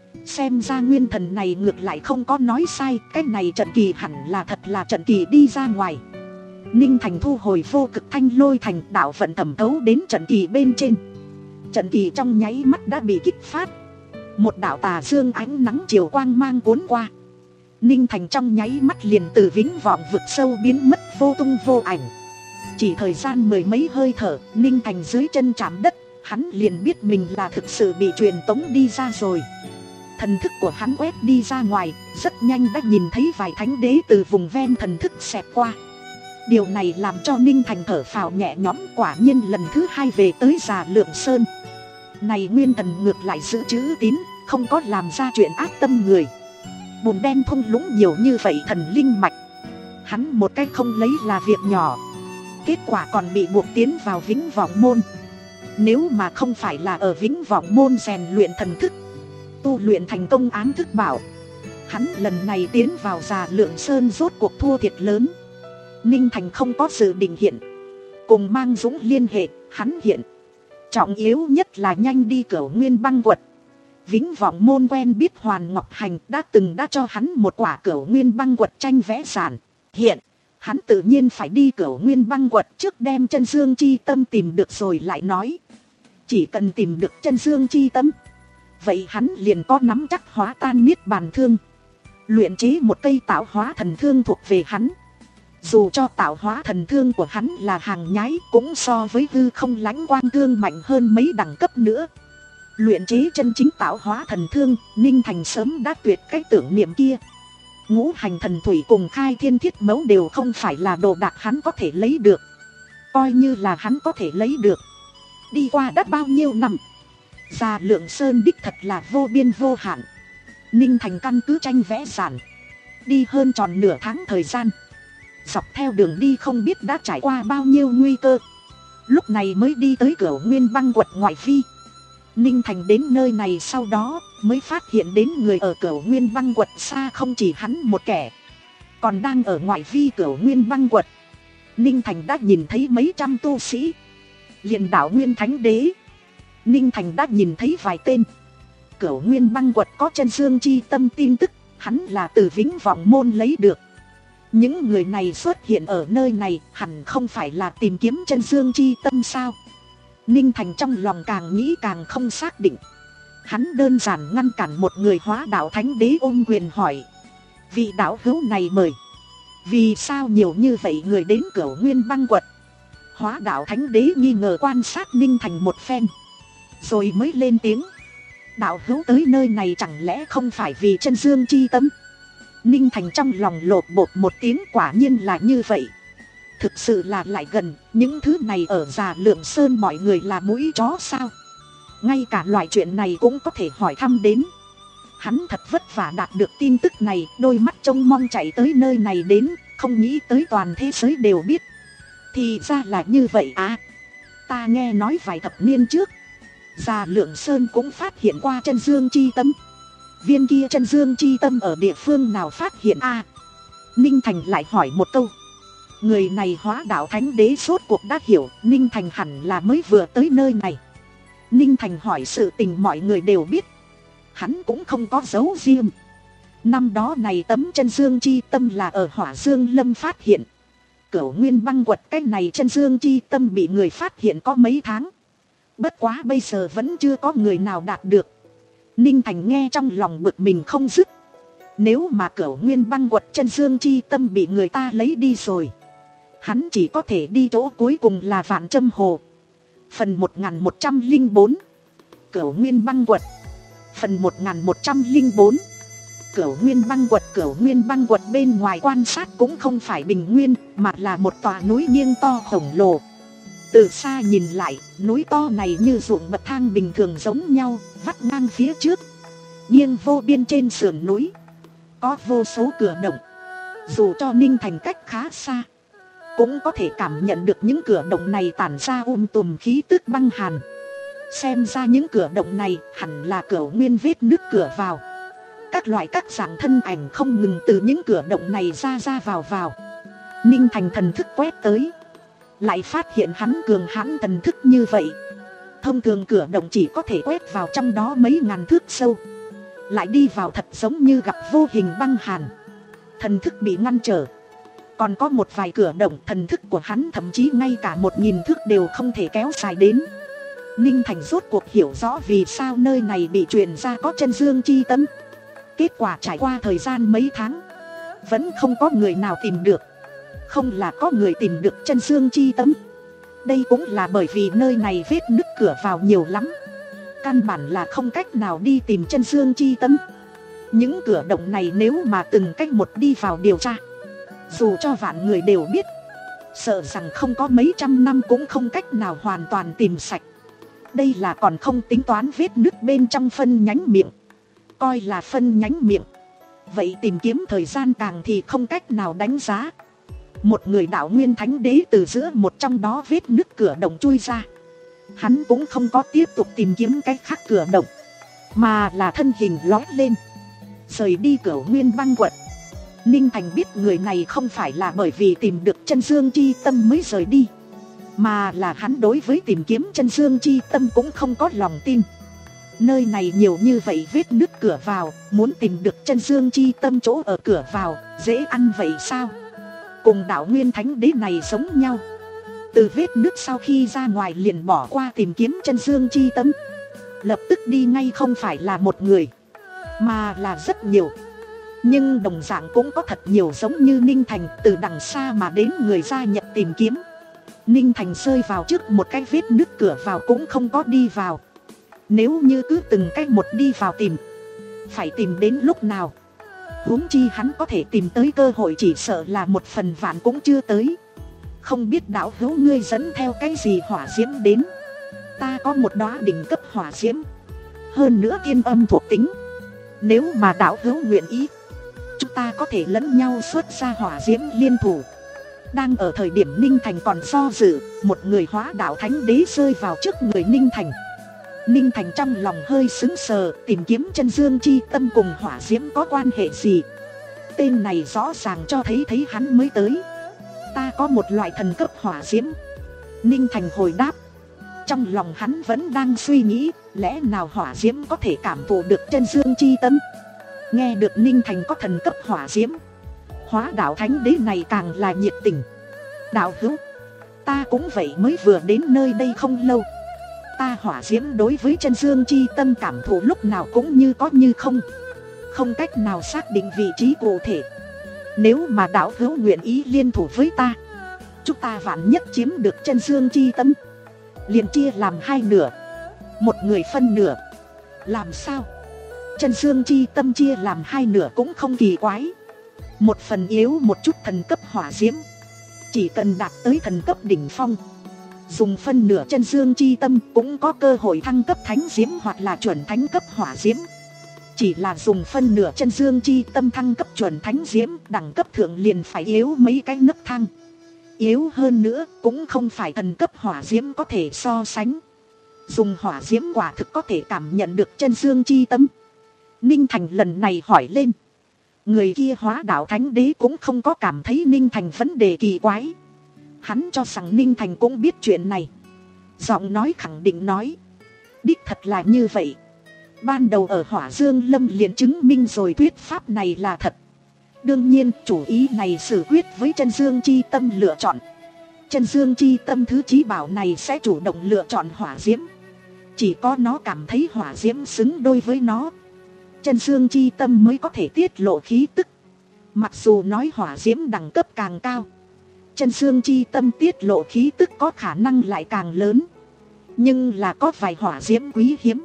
Xem ra nguyên thần này ngược lại không có nói sai, cái này trận kỳ hẳn là thật là trận kỳ đi ra ngoài. Ninh Thành thu hồi vô cực thanh lôi thành, đạo vận thẩm thấu đến trận kỳ bên trên. Trận kỳ trong nháy mắt đã bị kích phát. Một đạo tà dương ánh nắng chiều quang mang cuốn qua. Ninh Thành trong nháy mắt liền từ vĩnh vọng vực sâu biến mất vô tung vô ảnh. Chỉ thời gian mười mấy hơi thở, Ninh Thành dưới chân chạm đất, hắn liền biết mình là thực sự bị truyền tống đi ra rồi. Thần thức của hắn quét đi ra ngoài, rất nhanh đã nhìn thấy vài thánh đế từ vùng ven thần thức xẹt qua. Điều này làm cho Ninh Thành thở phào nhẹ nhõm, quả nhiên lần thứ hai về tới Già Lượng Sơn. Này nguyên thần ngược lại giữ chữ tín, không có làm ra chuyện ác tâm người. Bùn đen thung lũng nhiều như vậy thần linh mạch, hắn một cách không lấy là việc nhỏ. Kết quả còn bị buộc tiến vào Vĩnh Vọng Môn. Nếu mà không phải là ở Vĩnh Vọng Môn rèn luyện thần thức, tu luyện thành công ám thức bảo, hắn lần này tiến vào Già Lượng Sơn rốt cuộc thua thiệt lớn. Ninh Thành không có dự định hiện, cùng Mang Dũng liên hệ, hắn hiện. Trọng yếu nhất là nhanh đi Cửu Nguyên Băng Quật. Vĩnh Vọng Môn quen biết Hoàn Ngọc Hành, đã từng đã cho hắn một quả Cửu Nguyên Băng Quật tranh vẽ giản. Hiện, hắn tự nhiên phải đi Cửu Nguyên Băng Quật trước đem chân dương chi tâm tìm được rồi lại nói. Chỉ cần tìm được chân dương chi tâm, vậy hắn liền có nắm chắc hóa tan niết bàn thương, luyện chế một cây tạo hóa thần thương thuộc về hắn. Dù cho tạo hóa thần thương của hắn là hàng nhái, cũng so với hư không lãnh quang thương mạnh hơn mấy đẳng cấp nữa. Luyện chế chân chính tạo hóa thần thương, Ninh Thành sớm đã tuyệt cái tưởng niệm kia. Ngũ hành thần thủy cùng khai thiên thiết mẫu đều không phải là đồ đạc hắn có thể lấy được. Coi như là hắn có thể lấy được, đi qua đã bao nhiêu năm, Già Lượng Sơn đích thật là vô biên vô hạn. Ninh Thành căn cứ tranh vẽ giản, đi hơn tròn nửa tháng thời gian. Dọc theo đường đi không biết đã trải qua bao nhiêu nguy cơ, lúc này mới đi tới Cửu Nguyên Băng Quật ngoại vi. Ninh Thành đến nơi này sau đó mới phát hiện đến người ở Cửu Nguyên Băng Quật xa không chỉ hắn một kẻ, còn đang ở ngoại vi Cửu Nguyên Băng Quật. Ninh Thành đã nhìn thấy mấy trăm tu sĩ, liền đảo Nguyên Thánh Đế. Ninh Thành đã nhìn thấy vài tên. Cửu Nguyên Băng Quật có chân dương chi tâm tin tức, hắn là từ Vĩnh Vọng Môn lấy được. Những người này xuất hiện ở nơi này hẳn không phải là tìm kiếm chân dương chi tâm sao? Ninh Thành trong lòng càng nghĩ càng không xác định. Hắn đơn giản ngăn cản một người Hóa Đạo Thánh Đế ôm quyền hỏi: vị đạo hữu này mời, vì sao nhiều như vậy người đến Cửu Nguyên Băng Quật? Hóa Đạo Thánh Đế nghi ngờ quan sát Ninh Thành một phen, rồi mới lên tiếng: đạo hữu tới nơi này chẳng lẽ không phải vì chân dương chi tâm? Ninh Thành trong lòng lột bột một tiếng, quả nhiên là như vậy. Thực sự là lại gần, những thứ này ở Già Lượng Sơn mọi người là mũi chó sao? Ngay cả loại chuyện này cũng có thể hỏi thăm đến. Hắn thật vất vả đạt được tin tức này, đôi mắt trông mong chạy tới nơi này đến, không nghĩ tới toàn thế giới đều biết. Thì ra là như vậy à? Ta nghe nói vài thập niên trước, Già Lượng Sơn cũng phát hiện qua chân dương chi tâm. Viên kia chân dương chi tâm ở địa phương nào phát hiện a? Ninh Thành lại hỏi một câu. Người này Hóa Đạo Thánh Đế sốt cuộc đã hiểu Ninh Thành hẳn là mới vừa tới nơi này. Ninh Thành hỏi sự tình mọi người đều biết, hắn cũng không có giấu riêng. Năm đó này tấm chân dương chi tâm là ở Hỏa Dương Lâm phát hiện. Cửu Nguyên Băng Quật cái này chân dương chi tâm bị người phát hiện có mấy tháng, bất quá bây giờ vẫn chưa có người nào đạt được. Ninh Thành nghe trong lòng bực mình không dứt. Nếu mà Cửu Nguyên Băng Quật chân dương chi tâm bị người ta lấy đi rồi, hắn chỉ có thể đi chỗ cuối cùng là Vạn Châm Hồ. Phần một nghìn một trăm lẻ bốn. Cửu Nguyên Băng Quật. Phần một nghìn một trăm lẻ bốn. Cửu Nguyên Băng Quật. Cửu Nguyên Băng Quật bên ngoài quan sát cũng không phải bình nguyên, mà là một tòa núi nghiêng to khổng lồ. Từ xa nhìn lại, núi to này như ruộng bậc thang bình thường giống nhau, vắt ngang phía trước. nghiêng vô biên trên sườn núi, có vô số cửa động. Dù cho Ninh Thành cách khá xa, cũng có thể cảm nhận được những cửa động này tản ra um tùm khí tức băng hàn. Xem ra những cửa động này hẳn là cửa nguyên vết nước cửa vào. Các loại các dạng thân ảnh không ngừng từ những cửa động này ra ra vào vào. Ninh Thành thần thức quét tới, lại phát hiện hắn cường hãn thần thức như vậy. Thông thường cửa động chỉ có thể quét vào trong đó mấy ngàn thước sâu, lại đi vào thật giống như gặp vô hình băng hàn. Thần thức bị ngăn trở. Còn có một vài cửa động thần thức của hắn thậm chí ngay cả một nghìn thước đều không thể kéo dài đến. Ninh Thành rốt cuộc hiểu rõ vì sao nơi này bị truyền ra có chân dương chi tâm. Kết quả trải qua thời gian mấy tháng, vẫn không có người nào tìm được. Không là có người tìm được chân dương chi tâm, đây cũng là bởi vì nơi này vết nứt cửa vào nhiều lắm. Căn bản là không cách nào đi tìm chân dương chi tâm. Những cửa động này nếu mà từng cách một đi vào điều tra, dù cho vạn người đều biết, sợ rằng không có mấy trăm năm cũng không cách nào hoàn toàn tìm sạch. Đây là còn không tính toán vết nứt bên trong phân nhánh miệng. Coi là phân nhánh miệng, vậy tìm kiếm thời gian càng thì không cách nào đánh giá. Một người đạo nguyên thánh đế từ giữa một trong đó vết nứt cửa động chui ra, hắn cũng không có tiếp tục tìm kiếm cái khác cửa động, mà là thân hình lói lên, rời đi cửa nguyên băng quật. Ninh Thành biết người này không phải là bởi vì tìm được chân dương chi tâm mới rời đi, mà là hắn đối với tìm kiếm chân dương chi tâm cũng không có lòng tin. Nơi này nhiều như vậy vết nứt cửa vào, muốn tìm được chân dương chi tâm chỗ ở cửa vào, dễ ăn vậy sao? Cùng đạo nguyên thánh đế này giống nhau, từ vết nứt sau khi ra ngoài liền bỏ qua tìm kiếm chân dương chi tâm, lập tức đi ngay không phải là một người, mà là rất nhiều. Nhưng đồng dạng cũng có thật nhiều giống như Ninh Thành từ đằng xa mà đến người gia nhập tìm kiếm. Ninh Thành rơi vào trước một cái vết nứt cửa vào cũng không có đi vào. Nếu như cứ từng cách một đi vào tìm, phải tìm đến lúc nào? Huống chi hắn có thể tìm tới cơ hội chỉ sợ là một phần vạn cũng chưa tới. Không biết đạo hữu ngươi dẫn theo cái gì hỏa diễm đến? Ta có một đóa đỉnh cấp hỏa diễm, hơn nữa thiên âm thuộc tính. Nếu mà đạo hữu nguyện ý, chúng ta có thể lẫn nhau xuất ra hỏa diễm liên thủ. Đang ở thời điểm Ninh Thành còn do dự, một người hóa đạo thánh đế rơi vào trước người Ninh Thành. Ninh Thành trong lòng hơi sững sờ, tìm kiếm chân dương chi tâm cùng hỏa diễm có quan hệ gì? Tên này rõ ràng cho thấy thấy hắn mới tới. Ta có một loại thần cấp hỏa diễm. Ninh Thành hồi đáp. Trong lòng hắn vẫn đang suy nghĩ, lẽ nào hỏa diễm có thể cảm thụ được chân dương chi tâm? Nghe được Ninh Thành có thần cấp hỏa diễm, hóa đạo thánh đế này càng là nhiệt tình. Đạo hữu, ta cũng vậy mới vừa đến nơi đây không lâu. Ta hỏa diễm đối với chân dương chi tâm cảm thụ lúc nào cũng như có như không, không cách nào xác định vị trí cụ thể. Nếu mà đạo hữu nguyện ý liên thủ với ta, chúng ta vạn nhất chiếm được chân dương chi tâm, liền chia làm hai nửa, một người phân nửa. Làm sao? Chân dương chi tâm chia làm hai nửa cũng không kỳ quái. Một phần yếu một chút thần cấp hỏa diễm, chỉ cần đạt tới thần cấp đỉnh phong, dùng phân nửa chân dương chi tâm cũng có cơ hội thăng cấp thánh diễm hoặc là chuẩn thánh cấp hỏa diễm. Chỉ là dùng phân nửa chân dương chi tâm thăng cấp chuẩn thánh diễm, đẳng cấp thượng liền phải yếu mấy cái nấc thang. Yếu hơn nữa cũng không phải thần cấp hỏa diễm có thể so sánh. Dùng hỏa diễm quả thực có thể cảm nhận được chân dương chi tâm. Ninh Thành lần này hỏi lên. Người kia hóa đạo thánh đế cũng không có cảm thấy Ninh Thành vấn đề kỳ quái. Hắn cho rằng Ninh Thành cũng biết chuyện này. Giọng nói khẳng định nói. Đích thật là như vậy. Ban đầu ở Hỏa Dương Lâm liền chứng minh rồi thuyết pháp này là thật. Đương nhiên chủ ý này xử quyết với chân dương chi tâm lựa chọn. Chân dương chi tâm thứ chí bảo này sẽ chủ động lựa chọn hỏa diễm. Chỉ có nó cảm thấy hỏa diễm xứng đôi với nó, chân dương chi tâm mới có thể tiết lộ khí tức. Mặc dù nói hỏa diễm đẳng cấp càng cao, chân dương chi tâm tiết lộ khí tức có khả năng lại càng lớn. Nhưng là có vài hỏa diễm quý hiếm,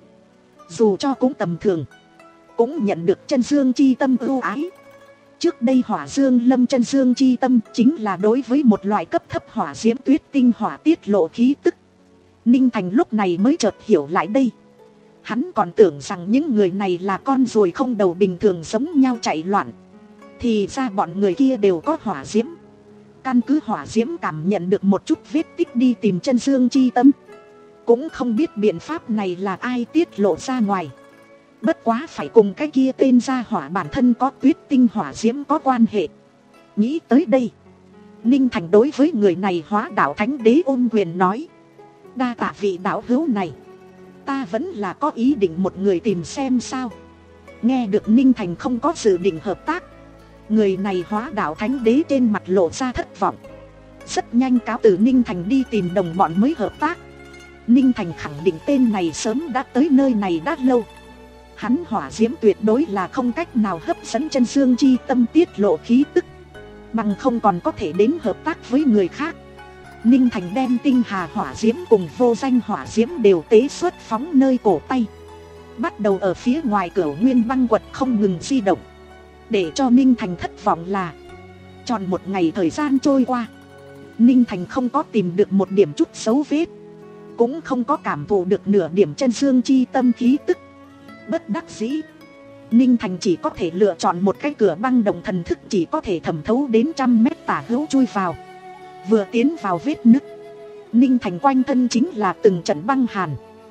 dù cho cũng tầm thường, cũng nhận được chân dương chi tâm ưu ái. Trước đây Hỏa Dương Lâm chân dương chi tâm chính là đối với một loại cấp thấp hỏa diễm tuyết tinh hỏa tiết lộ khí tức. Ninh Thành lúc này mới chợt hiểu lại đây. Hắn còn tưởng rằng những người này là con ruồi không đầu bình thường giống nhau chạy loạn. Thì ra bọn người kia đều có hỏa diễm. Căn cứ hỏa diễm cảm nhận được một chút vết tích đi tìm chân dương chi tâm. Cũng không biết biện pháp này là ai tiết lộ ra ngoài. Bất quá phải cùng cái kia tên gia hỏa bản thân có tuyết tinh hỏa diễm có quan hệ. Nghĩ tới đây, Ninh Thành đối với người này Hóa Đạo Thánh Đế ôn quyền nói: đa tạ vị đạo hữu này, ta vẫn là có ý định một người tìm xem sao. Nghe được Ninh Thành không có dự định hợp tác, người này Hóa Đạo Thánh Đế trên mặt lộ ra thất vọng. Rất nhanh cáo từ Ninh Thành đi tìm đồng bọn mới hợp tác. Ninh Thành khẳng định tên này sớm đã tới nơi này đã lâu. Hắn hỏa diễm tuyệt đối là không cách nào hấp dẫn chân dương chi tâm tiết lộ khí tức, bằng không còn có thể đến hợp tác với người khác. Ninh Thành đem tinh hà hỏa diễm cùng vô danh hỏa diễm đều tế xuất phóng nơi cổ tay. Bắt đầu ở phía ngoài cửa nguyên băng quật không ngừng di động. Để cho Ninh Thành thất vọng là tròn một ngày thời gian trôi qua, Ninh Thành không có tìm được một điểm chút dấu vết, cũng không có cảm thụ được nửa điểm chân dương chi tâm khí tức. Bất đắc dĩ, Ninh Thành chỉ có thể lựa chọn một cái cửa băng đồng thần thức chỉ có thể thẩm thấu đến trăm mét tả hữu chui vào. Vừa tiến vào vết nứt, Ninh Thành quanh thân chính là từng trận băng hàn.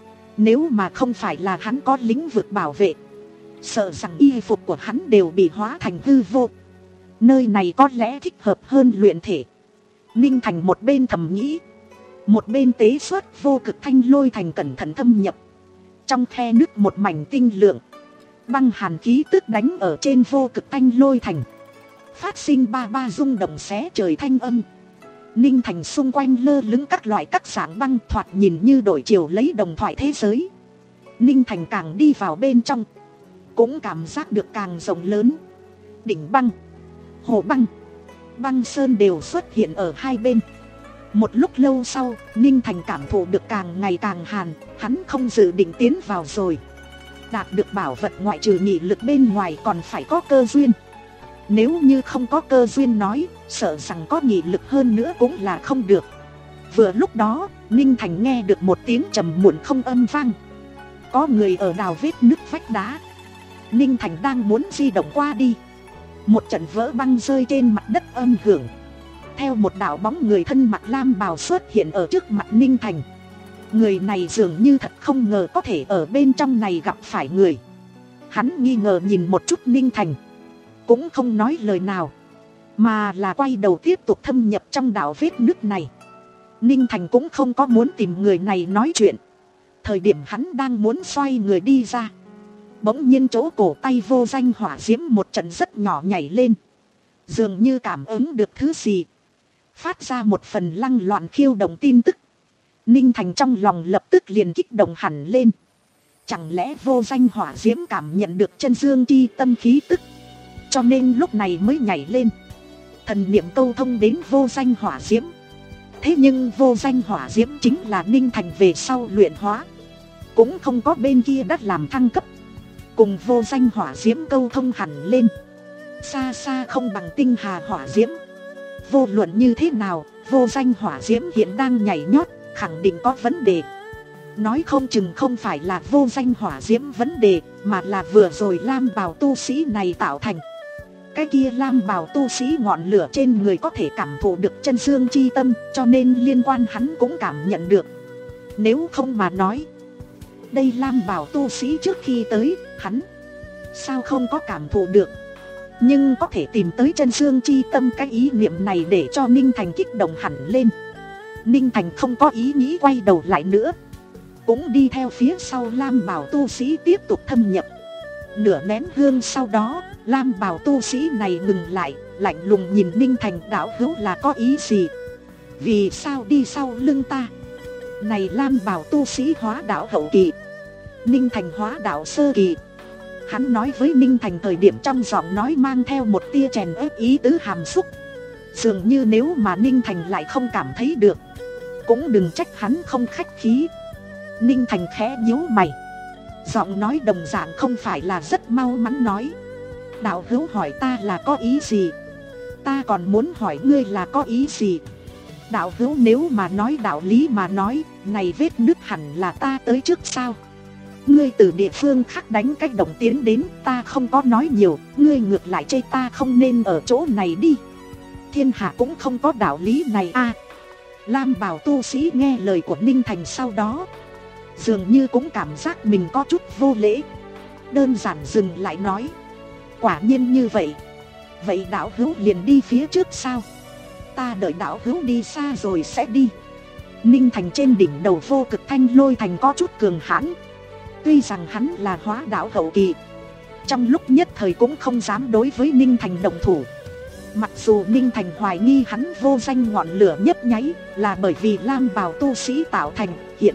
Nếu mà không phải là hắn có lĩnh vực bảo vệ, sợ rằng y phục của hắn đều bị hóa thành hư vô. Nơi này có lẽ thích hợp hơn luyện thể. Ninh Thành một bên thầm nghĩ, một bên tế xuất vô cực thanh lôi thành cẩn thận thâm nhập. Trong khe nứt một mảnh tinh lượng, băng hàn khí tức đánh ở trên vô cực thanh lôi thành, phát sinh ba ba rung động xé trời thanh âm. Ninh Thành xung quanh lơ lửng các loại các dạng băng, thoạt nhìn như đổi chiều lấy đồng thoại thế giới. Ninh Thành càng đi vào bên trong, cũng cảm giác được càng rộng lớn. Đỉnh băng, hồ băng, băng sơn đều xuất hiện ở hai bên. Một lúc lâu sau, Ninh Thành cảm thụ được càng ngày càng hàn, hắn không dự định tiến vào rồi. Đạt được bảo vật ngoại trừ nghị lực bên ngoài còn phải có cơ duyên. Nếu như không có cơ duyên nói, sợ rằng có nghị lực hơn nữa cũng là không được. Vừa lúc đó, Ninh Thành nghe được một tiếng trầm muộn không âm vang. Có người ở đào vết nứt vách đá. Ninh Thành đang muốn di động qua đi, một trận vỡ băng rơi trên mặt đất âm hưởng. Theo một đạo bóng người thân mặc lam bào xuất hiện ở trước mặt Ninh Thành. Người này dường như thật không ngờ có thể ở bên trong này gặp phải người. Hắn nghi ngờ nhìn một chút Ninh Thành, cũng không nói lời nào, mà là quay đầu tiếp tục thâm nhập trong đạo vết nước này. Ninh Thành cũng không có muốn tìm người này nói chuyện. Thời điểm hắn đang muốn xoay người đi ra, bỗng nhiên chỗ cổ tay vô danh hỏa diễm một trận rất nhỏ nhảy lên, dường như cảm ứng được thứ gì, phát ra một phần lăng loạn khiêu động tin tức. Ninh Thành trong lòng lập tức liền kích động hẳn lên. Chẳng lẽ vô danh hỏa diễm cảm nhận được chân dương chi tâm khí tức, cho nên lúc này mới nhảy lên, thần niệm câu thông đến vô danh hỏa diễm. Thế nhưng vô danh hỏa diễm chính là Ninh Thành về sau luyện hóa, cũng không có bên kia đất làm thăng cấp. Cùng vô danh hỏa diễm câu thông hẳn lên, xa xa không bằng tinh hà hỏa diễm. Vô luận như thế nào, vô danh hỏa diễm hiện đang nhảy nhót, khẳng định có vấn đề. Nói không chừng không phải là vô danh hỏa diễm vấn đề, mà là vừa rồi lam bào tu sĩ này tạo thành. Cái kia lam bào tu sĩ ngọn lửa trên người có thể cảm thụ được chân dương chi tâm, cho nên liên quan hắn cũng cảm nhận được. Nếu không mà nói, đây lam bào tu sĩ trước khi tới, hắn sao không có cảm thụ được. Nhưng có thể tìm tới chân dương chi tâm, cái ý niệm này để cho Ninh Thành kích động hẳn lên. Ninh Thành không có ý nghĩ quay đầu lại nữa, cũng đi theo phía sau lam bào tu sĩ tiếp tục thâm nhập. Nửa nén hương sau đó, lam bào tu sĩ này ngừng lại, lạnh lùng nhìn Ninh Thành: đạo hữu là có ý gì? Vì sao đi sau lưng ta? Này lam bào tu sĩ hóa đạo hậu kỳ, Ninh Thành hóa đạo sơ kỳ. Hắn nói với Ninh Thành thời điểm trong giọng nói mang theo một tia chèn ép ý tứ hàm xúc. Dường như nếu mà Ninh Thành lại không cảm thấy được, cũng đừng trách hắn không khách khí. Ninh Thành khẽ nhíu mày, giọng nói đồng dạng không phải là rất mau mắn nói: đạo hữu hỏi ta là có ý gì? Ta còn muốn hỏi ngươi là có ý gì? Đạo hữu nếu mà nói đạo lý mà nói, này vết nứt hẳn là ta tới trước sao? ngươi từ địa phương khác đánh cách động tiến đến, ta không có nói nhiều, ngươi ngược lại chê ta không nên ở chỗ này đi. Thiên hạ cũng không có đạo lý này a. À, lam bào tu sĩ nghe lời của Ninh Thành sau đó dường như cũng cảm giác mình có chút vô lễ, đơn giản dừng lại nói, quả nhiên như vậy. Vậy đạo hữu liền đi phía trước sao? Ta đợi đạo hữu đi xa rồi sẽ đi. Ninh Thành trên đỉnh đầu vô cực thanh lôi thành có chút cường hãn. Tuy rằng hắn là hóa đạo hậu kỳ, trong lúc nhất thời cũng không dám đối với Ninh Thành động thủ. Mặc dù Ninh Thành hoài nghi hắn vô danh ngọn lửa nhấp nháy là bởi vì lam bào tu sĩ tạo thành, hiện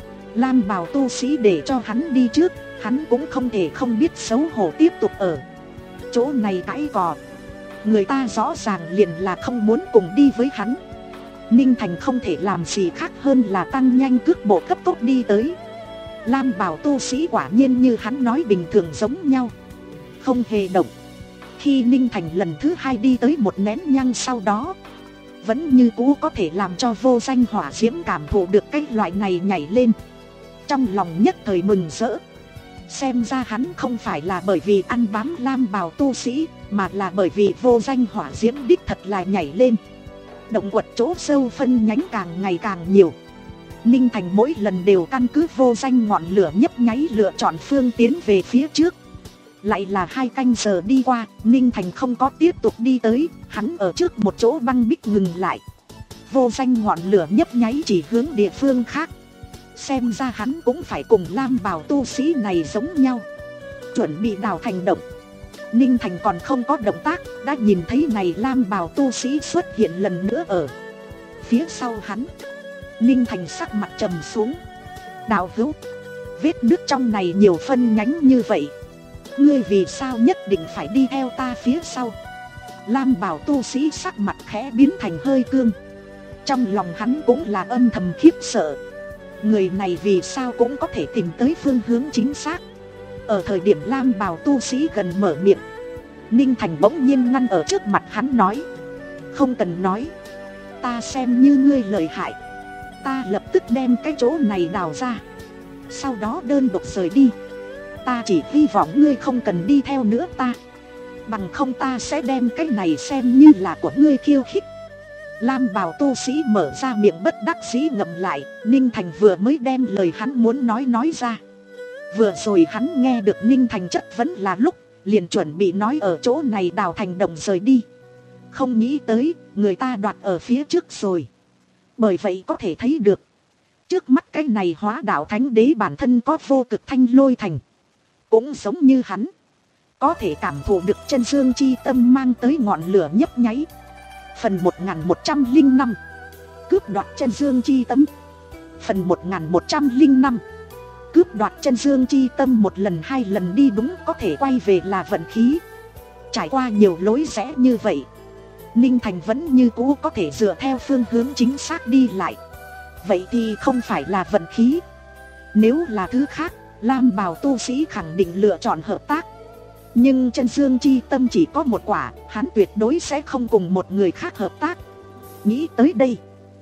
lam bào tu sĩ để cho hắn đi trước, hắn cũng không thể không biết xấu hổ tiếp tục ở chỗ này cãi cò. Người ta rõ ràng liền là không muốn cùng đi với hắn. Ninh Thành không thể làm gì khác hơn là tăng nhanh cước bộ cấp tốc đi tới. Lam bào tu sĩ quả nhiên như hắn nói bình thường giống nhau, không hề động. Khi Ninh Thành lần thứ hai đi tới một nén nhang sau đó, vẫn như cũ có thể làm cho vô danh hỏa diễm cảm thụ được cái loại này nhảy lên. Trong lòng nhất thời mừng rỡ. Xem ra hắn không phải là bởi vì ăn bám lam bào tu sĩ, mà là bởi vì vô danh hỏa diễm đích thật là nhảy lên. Động quật chỗ sâu phân nhánh càng ngày càng nhiều. Ninh Thành mỗi lần đều căn cứ vô danh ngọn lửa nhấp nháy lựa chọn phương tiến về phía trước. Lại là hai canh giờ đi qua, Ninh Thành không có tiếp tục đi tới, hắn ở trước một chỗ băng bích ngừng lại. Vô danh ngọn lửa nhấp nháy chỉ hướng địa phương khác. Xem ra hắn cũng phải cùng lam bào tu sĩ này giống nhau, chuẩn bị đào thành động. Ninh Thành còn không có động tác, đã nhìn thấy này lam bào tu sĩ xuất hiện lần nữa ở phía sau hắn. Ninh Thành sắc mặt trầm xuống. Đạo hữu, vết nước trong này nhiều phân nhánh như vậy, ngươi vì sao nhất định phải đi theo ta phía sau? Lam bào tu sĩ sắc mặt khẽ biến thành hơi cương. Trong lòng hắn cũng là âm thầm khiếp sợ. Người này vì sao cũng có thể tìm tới phương hướng chính xác. Ở thời điểm lam bào tu sĩ gần mở miệng, Ninh Thành bỗng nhiên ngăn ở trước mặt hắn nói, không cần nói, ta xem như ngươi lợi hại, ta lập tức đem cái chỗ này đào ra, sau đó đơn độc rời đi. Ta chỉ hy vọng ngươi không cần đi theo nữa ta, bằng không ta sẽ đem cái này xem như là của ngươi khiêu khích. Lam bào tu sĩ mở ra miệng bất đắc dĩ ngậm lại. Ninh Thành vừa mới đem lời hắn muốn nói nói ra. Vừa rồi hắn nghe được Ninh Thành chất vấn là lúc, liền chuẩn bị nói ở chỗ này đào thành đồng rời đi. Không nghĩ tới người ta đoạt ở phía trước rồi. Bởi vậy có thể thấy được, trước mắt cái này hóa đạo thánh đế bản thân có vô cực thanh lôi thành, cũng giống như hắn, có thể cảm thụ được chân dương chi tâm mang tới ngọn lửa nhấp nháy. Phần một nghìn một trăm lẻ năm, cướp đoạt chân dương chi tâm. Phần một nghìn một trăm lẻ năm, cướp đoạt chân dương chi tâm. Một lần hai lần đi đúng có thể quay về là vận khí. Trải qua nhiều lối rẽ như vậy, Ninh Thành vẫn như cũ có thể dựa theo phương hướng chính xác đi lại. Vậy thì không phải là vận khí. Nếu là thứ khác, lam bào tu sĩ khẳng định lựa chọn hợp tác. Nhưng chân dương chi tâm chỉ có một quả, hắn tuyệt đối sẽ không cùng một người khác hợp tác. Nghĩ tới đây,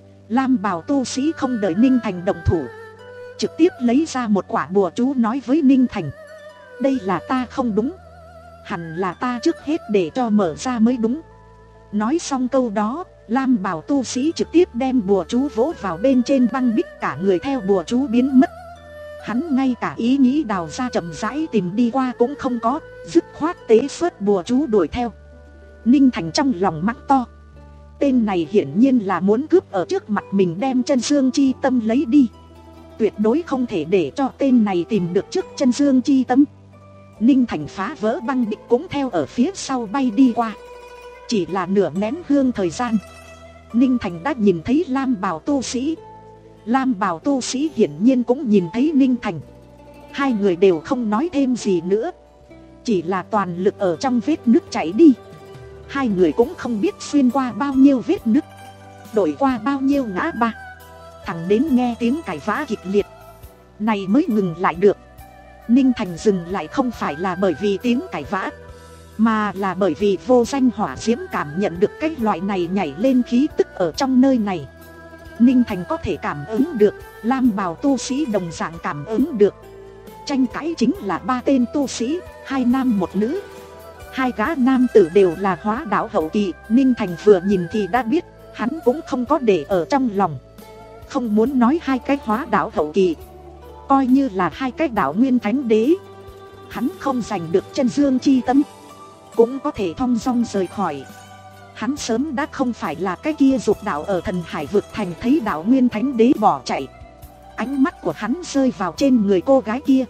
lam bào tu sĩ không đợi Ninh Thành động thủ, trực tiếp lấy ra một quả bùa chú nói với Ninh Thành, đây là ta không đúng, hẳn là ta trước hết để cho mở ra mới đúng. Nói xong câu đó, lam bào tu sĩ trực tiếp đem bùa chú vỗ vào bên trên băng bích, cả người theo bùa chú biến mất. Hắn ngay cả ý nghĩ đào ra chậm rãi tìm đi qua cũng không có, dứt khoát tế xuất bùa chú đuổi theo. Ninh Thành trong lòng mắng to, tên này hiển nhiên là muốn cướp ở trước mặt mình đem chân dương chi tâm lấy đi. Tuyệt đối không thể để cho tên này tìm được trước chân dương chi tâm. Ninh Thành phá vỡ băng bích cũng theo ở phía sau bay đi qua. Chỉ là nửa nén hương thời gian, Ninh Thành đã nhìn thấy lam bào tu sĩ. Lam bào tu sĩ hiển nhiên cũng nhìn thấy Ninh Thành. Hai người đều không nói thêm gì nữa, chỉ là toàn lực ở trong vết nứt chạy đi. Hai người cũng không biết xuyên qua bao nhiêu vết nứt, đổi qua bao nhiêu ngã ba, thẳng đến nghe tiếng cãi vã kịch liệt này mới ngừng lại được. Ninh Thành dừng lại không phải là bởi vì tiếng cãi vã, mà là bởi vì vô danh hỏa diễm cảm nhận được cái loại này nhảy lên khí tức ở trong nơi này. Ninh Thành có thể cảm ứng được, lam bào tu sĩ đồng dạng cảm ứng được. tranh cãi chính là ba tên tu sĩ, hai nam một nữ. Hai gã nam tử đều là hóa đạo hậu kỳ, Ninh Thành vừa nhìn thì đã biết, hắn cũng không có để ở trong lòng. Không muốn nói hai cái hóa đạo hậu kỳ, coi như là hai cái đạo nguyên thánh đế, hắn không giành được chân dương chi tâm, cũng có thể thong dong rời khỏi. Hắn sớm đã không phải là cái kia dục đạo ở thần hải vực thành thấy đạo nguyên thánh đế bỏ chạy. Ánh mắt của hắn rơi vào trên người cô gái kia,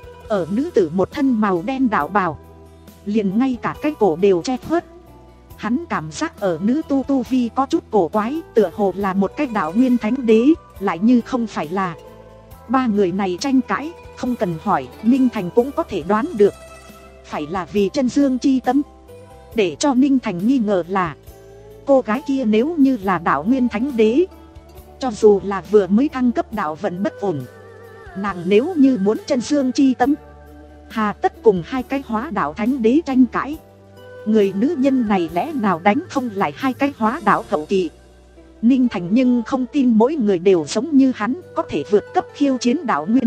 ở nữ tử một thân màu đen đạo bào, liền ngay cả cái cổ đều che khuất. Hắn cảm giác ở nữ tu tu vi có chút cổ quái, tựa hồ là một cái đạo nguyên thánh đế, lại như không phải là. Ba người này tranh cãi, không cần hỏi, Ninh Thành cũng có thể đoán được. Phải là vì chân dương chi tâm. Để cho Ninh Thành nghi ngờ là, cô gái kia nếu như là đạo nguyên thánh đế, cho dù là vừa mới thăng cấp đạo vẫn bất ổn, nàng nếu như muốn chân dương chi tâm, hà tất cùng hai cái hóa đạo thánh đế tranh cãi. Người nữ nhân này lẽ nào đánh không lại hai cái hóa đạo hậu kỳ. Ninh Thành nhưng không tin mỗi người đều giống như hắn, có thể vượt cấp khiêu chiến đạo nguyên.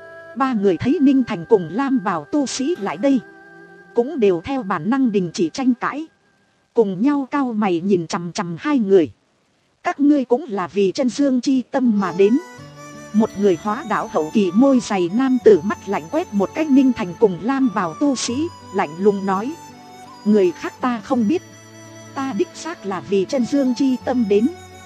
Ba người thấy Ninh Thành cùng Lam Bào tu sĩ lại đây, cũng đều theo bản năng đình chỉ tranh cãi, cùng nhau cau mày nhìn chằm chằm hai người. Các ngươi cũng là vì chân dương chi tâm mà đến. Một người hóa đạo hậu kỳ môi dày nam tử mắt lạnh quét một cách Ninh Thành cùng Lam Bào tu sĩ, lạnh lùng nói: người khác ta không biết, ta đích xác là vì chân dương chi tâm đến.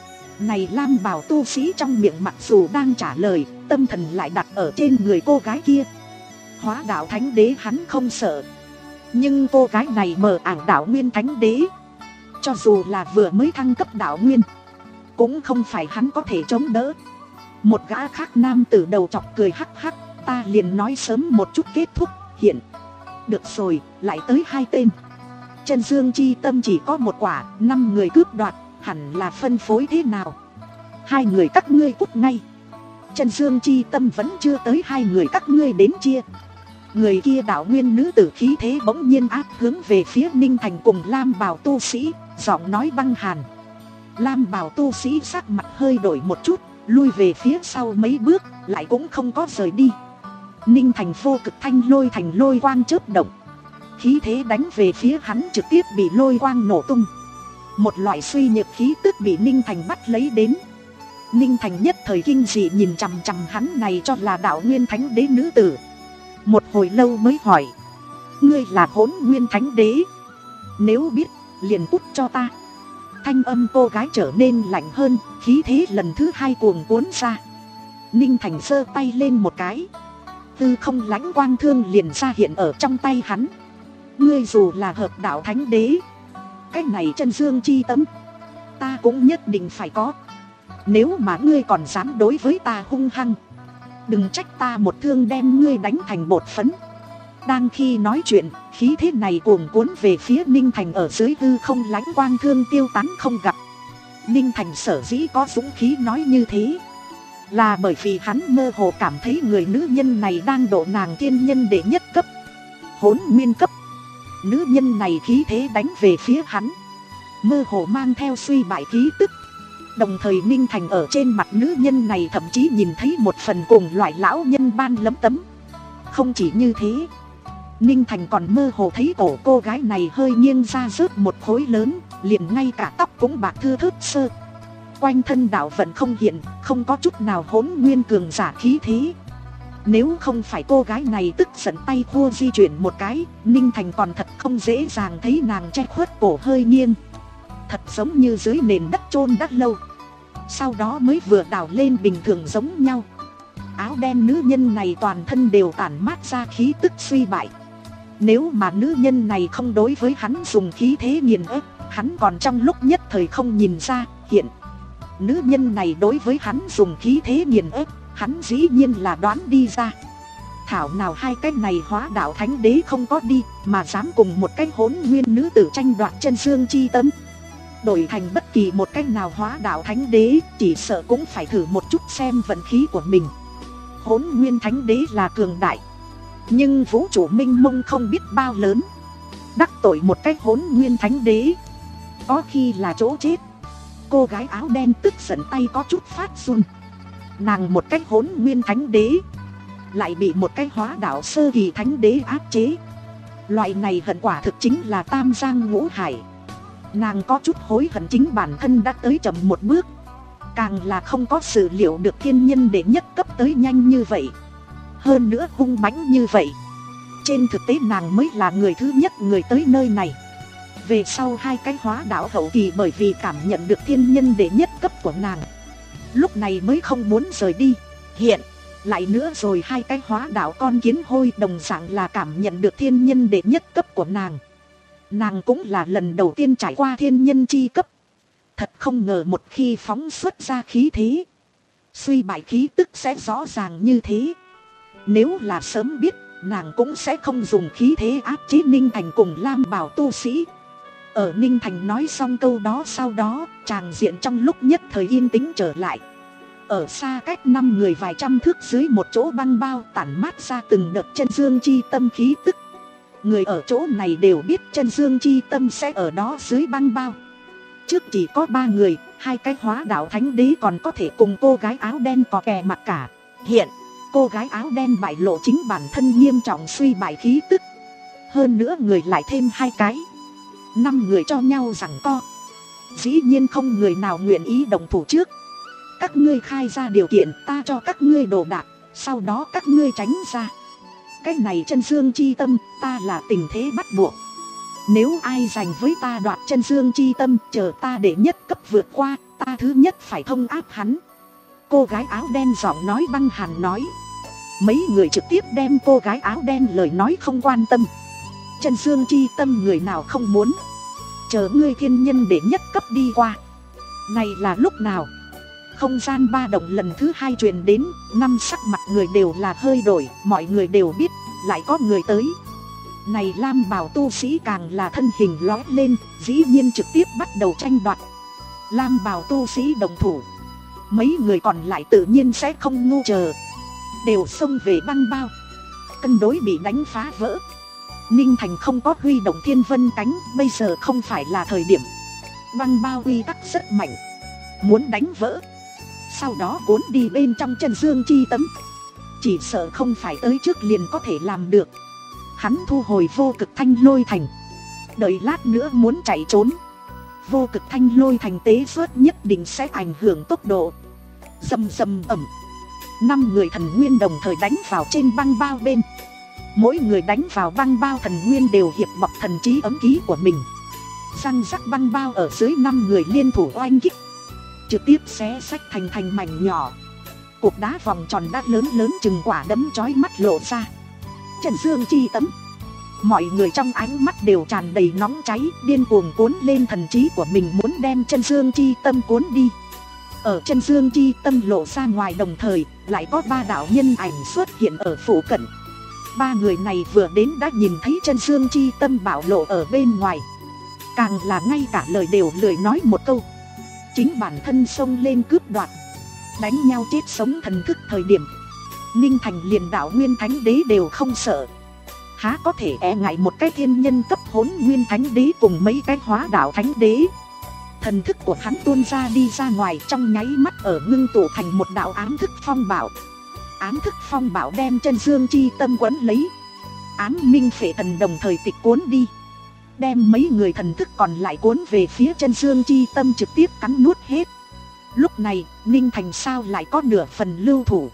Này Lam Bào tu sĩ trong miệng mặc dù đang trả lời, tâm thần lại đặt ở trên người cô gái kia. Hóa đạo thánh đế hắn không sợ, nhưng cô gái này mờ ảng đạo nguyên thánh đế, cho dù là vừa mới thăng cấp đạo nguyên, cũng không phải hắn có thể chống đỡ. Một gã khác nam tử đầu chọc cười hắc hắc: ta liền nói sớm một chút kết thúc, hiện được rồi, lại tới hai tên. Chân dương chi tâm chỉ có một quả, năm người cướp đoạt, hẳn là phân phối thế nào? Hai người các ngươi cút ngay. Chân dương chi tâm vẫn chưa tới hai người các ngươi đến chia. Người kia đạo nguyên nữ tử khí thế bỗng nhiên áp hướng về phía Ninh Thành cùng Lam Bào tu sĩ, giọng nói băng hàn. Lam Bào tu sĩ sắc mặt hơi đổi một chút, lui về phía sau mấy bước, lại cũng không có rời đi. Ninh Thành vô cực thanh lôi thành lôi quang chớp động, khí thế đánh về phía hắn trực tiếp bị lôi quang nổ tung. Một loại suy nhược khí tức bị Ninh Thành bắt lấy đến. Ninh Thành nhất thời kinh dị nhìn chằm chằm hắn này cho là đạo nguyên thánh đế nữ tử. Một hồi lâu mới hỏi: ngươi là Hỗn Nguyên thánh đế? Nếu biết liền cút cho ta. Thanh âm cô gái trở nên lạnh hơn, khí thế lần thứ hai cuồng cuốn ra. Ninh Thành giơ tay lên một cái, tư không lãnh quang thương liền ra hiện ở trong tay hắn. Ngươi dù là hợp đạo thánh đế, cái này chân dương chi tâm ta cũng nhất định phải có. Nếu mà ngươi còn dám đối với ta hung hăng, đừng trách ta một thương đem ngươi đánh thành bột phấn. Đang khi nói chuyện, khí thế này cuồng cuốn về phía Ninh Thành ở dưới hư không lãnh quang thương tiêu tán không gặp. Ninh Thành sở dĩ có dũng khí nói như thế, là bởi vì hắn mơ hồ cảm thấy người nữ nhân này đang độ nàng thiên nhân đệ nhất cấp, Hỗn Nguyên cấp. Nữ nhân này khí thế đánh về phía hắn, mơ hồ mang theo suy bại khí tức. Đồng thời Ninh Thành ở trên mặt nữ nhân này thậm chí nhìn thấy một phần cùng loại lão nhân ban lấm tấm. Không chỉ như thế, Ninh Thành còn mơ hồ thấy cổ cô gái này hơi nghiêng ra rớt một khối lớn, liền ngay cả tóc cũng bạc thưa thớt sơ. Quanh thân đạo vận không hiện, không có chút nào Hỗn Nguyên cường giả khí thế. Nếu không phải cô gái này tức giận tay khua di chuyển một cái, Ninh Thành còn thật không dễ dàng thấy nàng che khuất cổ hơi nghiêng, thật giống như dưới nền đất chôn đất lâu, sau đó mới vừa đào lên bình thường giống nhau. Áo đen nữ nhân này toàn thân đều tản mát ra khí tức suy bại. Nếu mà nữ nhân này không đối với hắn dùng khí thế nghiền ép, hắn còn trong lúc nhất thời không nhìn ra. Hiện nữ nhân này đối với hắn dùng khí thế nghiền ép, hắn dĩ nhiên là đoán đi ra. Thảo nào hai cái này hóa đạo thánh đế không có đi, mà dám cùng một cái Hỗn Nguyên nữ tử tranh đoạt chân dương chi tâm. Đổi thành bất kỳ một cái nào hóa đạo thánh đế, chỉ sợ cũng phải thử một chút xem vận khí của mình. Hỗn Nguyên thánh đế là cường đại, nhưng vũ trụ minh mông không biết bao lớn, đắc tội một cái Hỗn Nguyên thánh đế, có khi là chỗ chết. Cô gái áo đen tức giận tay có chút phát run. Nàng một cái Hỗn Nguyên thánh đế, lại bị một cái hóa đạo sơ kỳ thánh đế áp chế. Loại này hận quả thực chính là tam giang ngũ hải. Nàng có chút hối hận chính bản thân đã tới chậm một bước, càng là không có sự liệu được thiên nhân đệ nhất cấp tới nhanh như vậy, hơn nữa hung mãnh như vậy. Trên thực tế nàng mới là người thứ nhất người tới nơi này. Về sau hai cái hóa đạo hậu kỳ bởi vì cảm nhận được thiên nhân đệ nhất cấp của nàng, lúc này mới không muốn rời đi. Hiện lại nữa rồi hai cái hóa đạo con kiến hôi đồng dạng là cảm nhận được thiên nhân đệ nhất cấp của nàng. Nàng cũng là lần đầu tiên trải qua thiên nhân chi cấp. Thật không ngờ một khi phóng xuất ra khí thế, suy bại khí tức sẽ rõ ràng như thế. Nếu là sớm biết, nàng cũng sẽ không dùng khí thế áp chế Ninh Thành cùng Lam Bảo tu sĩ. Ở Ninh Thành nói xong câu đó sau đó, tràng diện trong lúc nhất thời yên tĩnh trở lại. Ở xa cách năm người vài trăm thước dưới một chỗ băng bao tản mát ra từng đợt chân dương chi tâm khí tức. Người ở chỗ này đều biết chân dương chi tâm sẽ ở đó dưới băng bao. Trước chỉ có ba người, hai cái hóa đạo thánh đế còn có thể cùng cô gái áo đen có kè mặt cả. Hiện, cô gái áo đen bại lộ chính bản thân nghiêm trọng suy bại khí tức. Hơn nữa người lại thêm hai cái. Năm người cho nhau giằng co. Dĩ nhiên không người nào nguyện ý đồng thủ trước. Các ngươi khai ra điều kiện, ta cho các ngươi đồ đạc, sau đó các ngươi tránh ra. Cái này chân dương chi tâm, ta là tình thế bắt buộc. Nếu ai giành với ta đoạt chân dương chi tâm, chờ ta để nhất cấp vượt qua, ta thứ nhất phải thông áp hắn. Cô gái áo đen giọng nói băng hàn nói. Mấy người trực tiếp đem cô gái áo đen lời nói không quan tâm. Chân dương chi tâm người nào không muốn. Chờ ngươi thiên nhân để nhất cấp đi qua. Này là lúc nào? Không gian ba động lần thứ hai truyền đến, năm sắc mặt người đều là hơi đổi, mọi người đều biết, lại có người tới. Này Lam Bảo tu sĩ càng là thân hình lóe lên, dĩ nhiên trực tiếp bắt đầu tranh đoạt. Lam Bảo tu sĩ đồng thủ, mấy người còn lại tự nhiên sẽ không ngu chờ, đều xông về băng bao. Cân đối bị đánh phá vỡ. Ninh Thành không có huy động thiên vân cánh, bây giờ không phải là thời điểm. Băng bao uy tắc rất mạnh, muốn đánh vỡ, sau đó cuốn đi bên trong chân dương chi tấm, chỉ sợ không phải tới trước liền có thể làm được. Hắn thu hồi vô cực thanh lôi thành, đợi lát nữa muốn chạy trốn, vô cực thanh lôi thành tế suất nhất định sẽ ảnh hưởng tốc độ. Rầm rầm ẩm, năm người thần nguyên đồng thời đánh vào trên băng bao bên. Mỗi người đánh vào băng bao thần nguyên đều hiệp bọc thần trí ấm ký của mình. Răng rắc băng bao ở dưới năm người liên thủ oanh kích, trực tiếp xé sách thành thành mảnh nhỏ. Cục đá vòng tròn đã lớn lớn chừng quả đấm chói mắt lộ ra. Trần Dương chi tấm, mọi người trong ánh mắt đều tràn đầy nóng cháy, điên cuồng cuốn lên thần trí của mình muốn đem chân dương chi tâm cuốn đi. Ở chân dương chi tâm lộ ra ngoài đồng thời, lại có ba đạo nhân ảnh xuất hiện ở phụ cận. Ba người này vừa đến đã nhìn thấy chân dương chi tâm bảo lộ ở bên ngoài, càng là ngay cả lời đều lười nói một câu, chính bản thân xông lên cướp đoạt. Đánh nhau chết sống thần thức thời điểm, Ninh Thành liền đạo nguyên thánh đế đều không sợ, há có thể e ngại một cái thiên nhân cấp hỗn nguyên thánh đế cùng mấy cái hóa đạo thánh đế. Thần thức của hắn tuôn ra đi ra ngoài, trong nháy mắt ở ngưng tụ thành một đạo ám thức phong bảo. Ám thức phong bảo đem chân dương chi tâm quấn lấy, ám minh phệ thần đồng thời tịch cuốn đi, đem mấy người thần thức còn lại cuốn về phía chân dương chi tâm trực tiếp cắn nuốt hết. Lúc này Ninh Thành sao lại có nửa phần lưu thủ.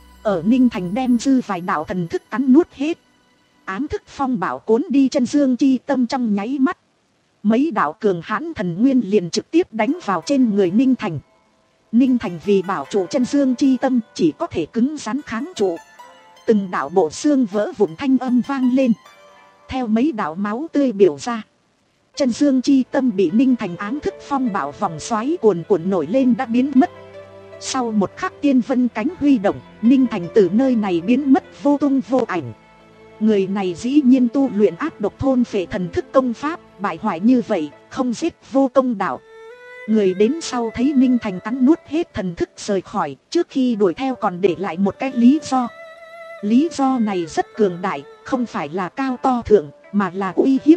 Ở Ninh Thành đem dư vài đạo thần thức cắn nuốt hết, ám thức phong bảo cuốn đi chân dương chi tâm trong nháy mắt, mấy đạo cường hãn thần nguyên liền trực tiếp đánh vào trên người Ninh Thành. Ninh Thành vì bảo trụ chân dương chi tâm chỉ có thể cứng rắn kháng trụ. Từng đạo bộ xương vỡ vụn thanh âm vang lên, theo mấy đạo máu tươi biểu ra. Chân dương chi tâm bị Ninh Thành ám thức phong bảo vòng xoáy cuồn cuộn nổi lên đã biến mất. Sau một khắc tiên vân cánh huy động, Ninh Thành từ nơi này biến mất vô tung vô ảnh. Người này dĩ nhiên tu luyện ác độc thôn phệ thần thức công pháp, bại hoại như vậy, không giết vô công đạo. Người đến sau thấy Ninh Thành cắn nuốt hết thần thức rời khỏi, trước khi đuổi theo còn để lại một cái lý do. Lý do này rất cường đại, không phải là cao to thượng, mà là uy hiếp.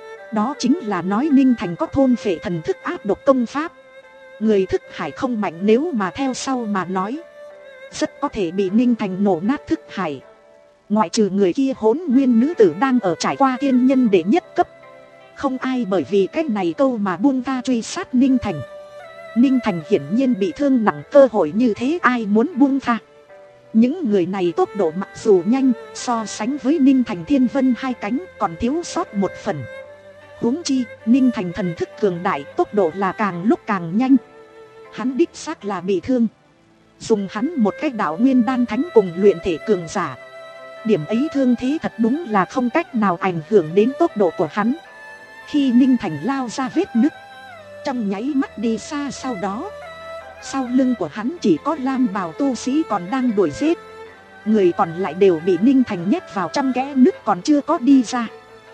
Đó chính là nói Ninh Thành có thôn phệ thần thức ác độc công pháp. Người thức hải không mạnh nếu mà theo sau mà nói, rất có thể bị Ninh Thành nổ nát thức hải. Ngoại trừ người kia hỗn nguyên nữ tử đang ở trải qua thiên nhân đệ nhất cấp, không ai bởi vì cái này câu mà buông tha truy sát Ninh Thành. Ninh Thành hiển nhiên bị thương nặng, cơ hội như thế ai muốn buông tha. Những người này tốc độ mặc dù nhanh, so sánh với Ninh Thành Thiên Vân hai cánh còn thiếu sót một phần. Huống chi, Ninh Thành thần thức cường đại, tốc độ là càng lúc càng nhanh. Hắn đích xác là bị thương. Dùng hắn một cách đạo nguyên đan thánh cùng luyện thể cường giả. Điểm ấy thương thế thật đúng là không cách nào ảnh hưởng đến tốc độ của hắn. Khi Ninh Thành lao ra vết nứt, trong nháy mắt đi xa, sau đó sau lưng của hắn chỉ có lam bào tu sĩ còn đang đuổi giết. Người còn lại đều bị Ninh Thành nhét vào trong kẽ nứt còn chưa có đi ra.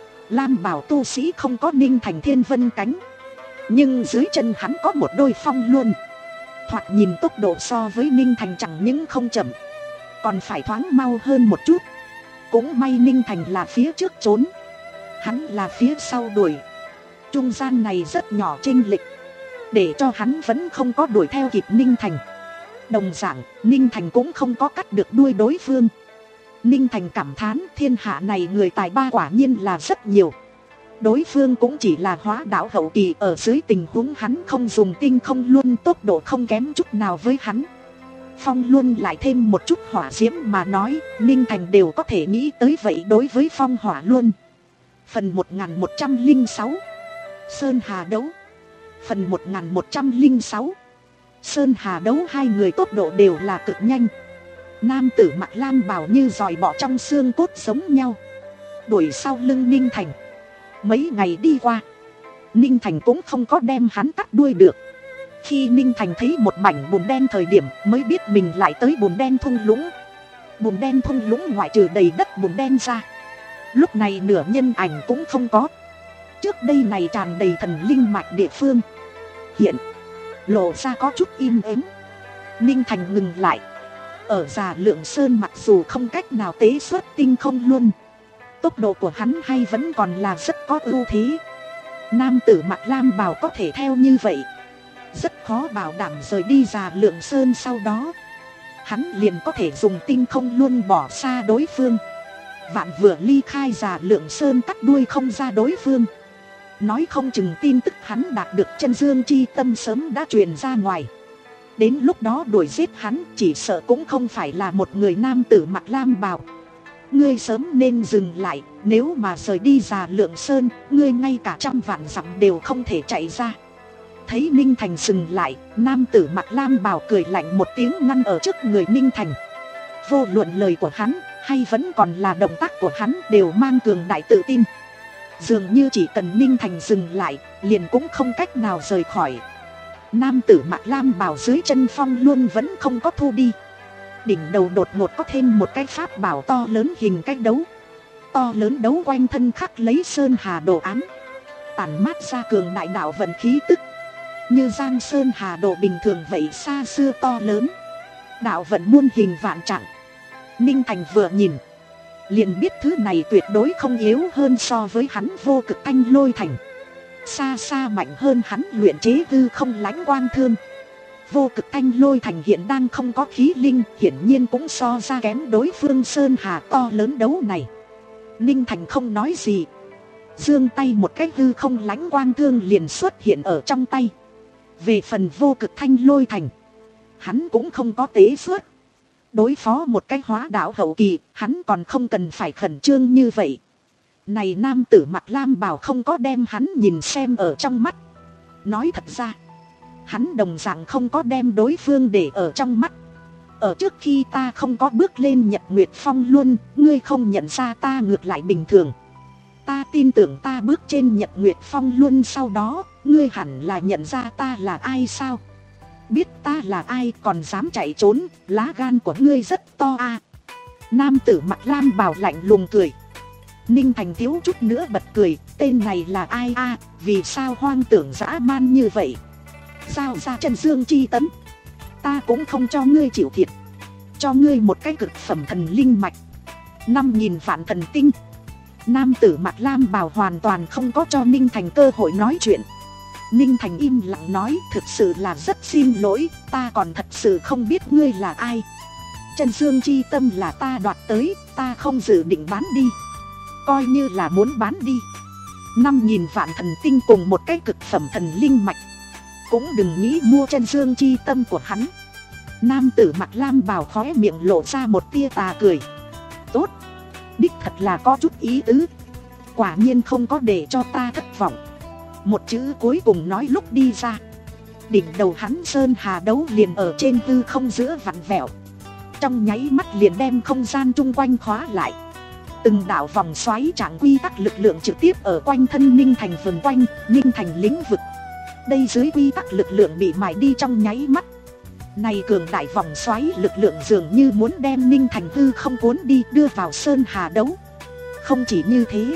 Lam bào tu sĩ không có Ninh Thành Thiên Vân cánh, nhưng dưới chân hắn có một đôi phong luân. Thoạt nhìn tốc độ so với Ninh Thành chẳng những không chậm, còn phải thoáng mau hơn một chút. Cũng may Ninh Thành là phía trước trốn, hắn là phía sau đuổi. Trung gian này rất nhỏ chênh lệch, để cho hắn vẫn không có đuổi theo kịp Ninh Thành. Đồng dạng, Ninh Thành cũng không có cắt được đuôi đối phương. Ninh Thành cảm thán thiên hạ này người tài ba quả nhiên là rất nhiều. Đối phương cũng chỉ là hóa đạo hậu kỳ, ở dưới tình huống hắn không dùng tinh không luân, tốc độ không kém chút nào với hắn. Phong luân lại thêm một chút hỏa diễm mà nói, Ninh Thành đều có thể nghĩ tới vậy đối với phong hỏa luân. Phần một nghìn một trăm lẻ sáu Sơn Hà đấu. Phần một nghìn một trăm lẻ sáu Sơn Hà đấu, hai người tốc độ đều là cực nhanh. Nam tử mặc lam bào như dòi bọ trong xương cốt giống nhau, đuổi sau lưng Ninh Thành. Mấy ngày đi qua, Ninh Thành cũng không có đem hắn cắt đuôi được. Khi Ninh Thành thấy một mảnh bùn đen thời điểm mới biết mình lại tới bùn đen thung lũng. Bùn đen thung lũng ngoại trừ đầy đất bùn đen ra, lúc này nửa nhân ảnh cũng không có. Trước đây này tràn đầy thần linh mạch địa phương, hiện lộ ra có chút im ắng. Ninh Thành ngừng lại. Ở Già Lượng Sơn mặc dù không cách nào tế xuất tinh không luân, tốc độ của hắn hay vẫn còn là rất có ưu thế. Nam tử mặc lam bào có thể theo như vậy, rất khó bảo đảm rời đi Già Lượng Sơn sau đó hắn liền có thể dùng tinh không luân bỏ xa đối phương. Vạn vừa ly khai Già Lượng Sơn cắt đuôi không ra đối phương, nói không chừng tin tức hắn đạt được chân dương chi tâm sớm đã truyền ra ngoài. Đến lúc đó đuổi giết hắn chỉ sợ cũng không phải là một người nam tử mặc lam bào. Ngươi sớm nên dừng lại, nếu mà rời đi Già Lượng Sơn, ngươi ngay cả trăm vạn dặm đều không thể chạy ra. Thấy Ninh Thành dừng lại, nam tử mặc lam bào cười lạnh một tiếng ngăn ở trước người Ninh Thành. Vô luận lời của hắn hay vẫn còn là động tác của hắn đều mang cường đại tự tin. Dường như chỉ cần Ninh Thành dừng lại, liền cũng không cách nào rời khỏi. Nam tử mặc lam bào dưới chân phong luôn vẫn không có thu đi. Đỉnh đầu đột ngột có thêm một cái pháp bảo to lớn hình cái đấu. To lớn đấu quanh thân khắc lấy sơn hà đồ án, tản mát ra cường đại đạo vận khí tức, như giang sơn hà đồ bình thường vậy, xa xưa to lớn, đạo vận muôn hình vạn trạng. Ninh Thành vừa nhìn liền biết thứ này tuyệt đối không yếu hơn so với hắn vô cực thanh lôi thành, xa xa mạnh hơn hắn luyện chế hư không lãnh quang thương. Vô cực thanh lôi thành hiện đang không có khí linh, hiển nhiên cũng so ra kém đối phương sơn hà to lớn đấu này. Ninh Thành không nói gì, giương tay một cái hư không lãnh quang thương liền xuất hiện ở trong tay. Về phần vô cực thanh lôi thành, hắn cũng không có tế xuất. Đối phó một cái hóa đạo hậu kỳ, hắn còn không cần phải khẩn trương như vậy. Này nam tử mặc lam bào không có đem hắn nhìn xem ở trong mắt. Nói thật ra, hắn đồng dạng không có đem đối phương để ở trong mắt. Ở trước khi ta không có bước lên Nhật Nguyệt Phong luôn, ngươi không nhận ra ta ngược lại bình thường. Ta tin tưởng ta bước trên Nhật Nguyệt Phong luôn sau đó, ngươi hẳn là nhận ra ta là ai sao? Biết ta là ai còn dám chạy trốn, lá gan của ngươi rất to a. Nam tử mặc lam bào lạnh lùng cười. Ninh Thành thiếu chút nữa bật cười, tên này là ai a, vì sao hoang tưởng dã man như vậy? Giao ra chân dương chi tấn, ta cũng không cho ngươi chịu thiệt. Cho ngươi một cái cực phẩm thần linh mạch, năm nghìn vạn thần tinh. Nam tử mặc lam bào hoàn toàn không có cho Ninh Thành cơ hội nói chuyện. Ninh Thành im lặng nói, thực sự là rất xin lỗi, ta còn thật sự không biết ngươi là ai. Chân dương chi tâm là ta đoạt tới, ta ta không dự định bán đi. Coi như là muốn bán đi, năm nghìn vạn thần tinh cùng một cái cực phẩm thần linh mạch, cũng đừng nghĩ mua chân dương chi tâm của hắn. Nam tử mặc lam bào khóe miệng lộ ra một tia tà cười. Tốt, đích thật là có chút ý tứ. Quả nhiên không có để cho ta thất vọng. Một chữ cuối cùng nói lúc đi ra, đỉnh đầu hắn sơn hà đấu liền ở trên hư không giữa vặn vẹo, trong nháy mắt liền đem không gian chung quanh khóa lại. Từng đạo vòng xoáy trạng quy tắc lực lượng trực tiếp ở quanh thân Ninh Thành vần quanh, Ninh Thành lĩnh vực. Đây dưới quy tắc lực lượng bị mài đi trong nháy mắt. Này cường đại vòng xoáy lực lượng dường như muốn đem Ninh Thành hư không cuốn đi, đưa vào sơn hà đấu. Không chỉ như thế,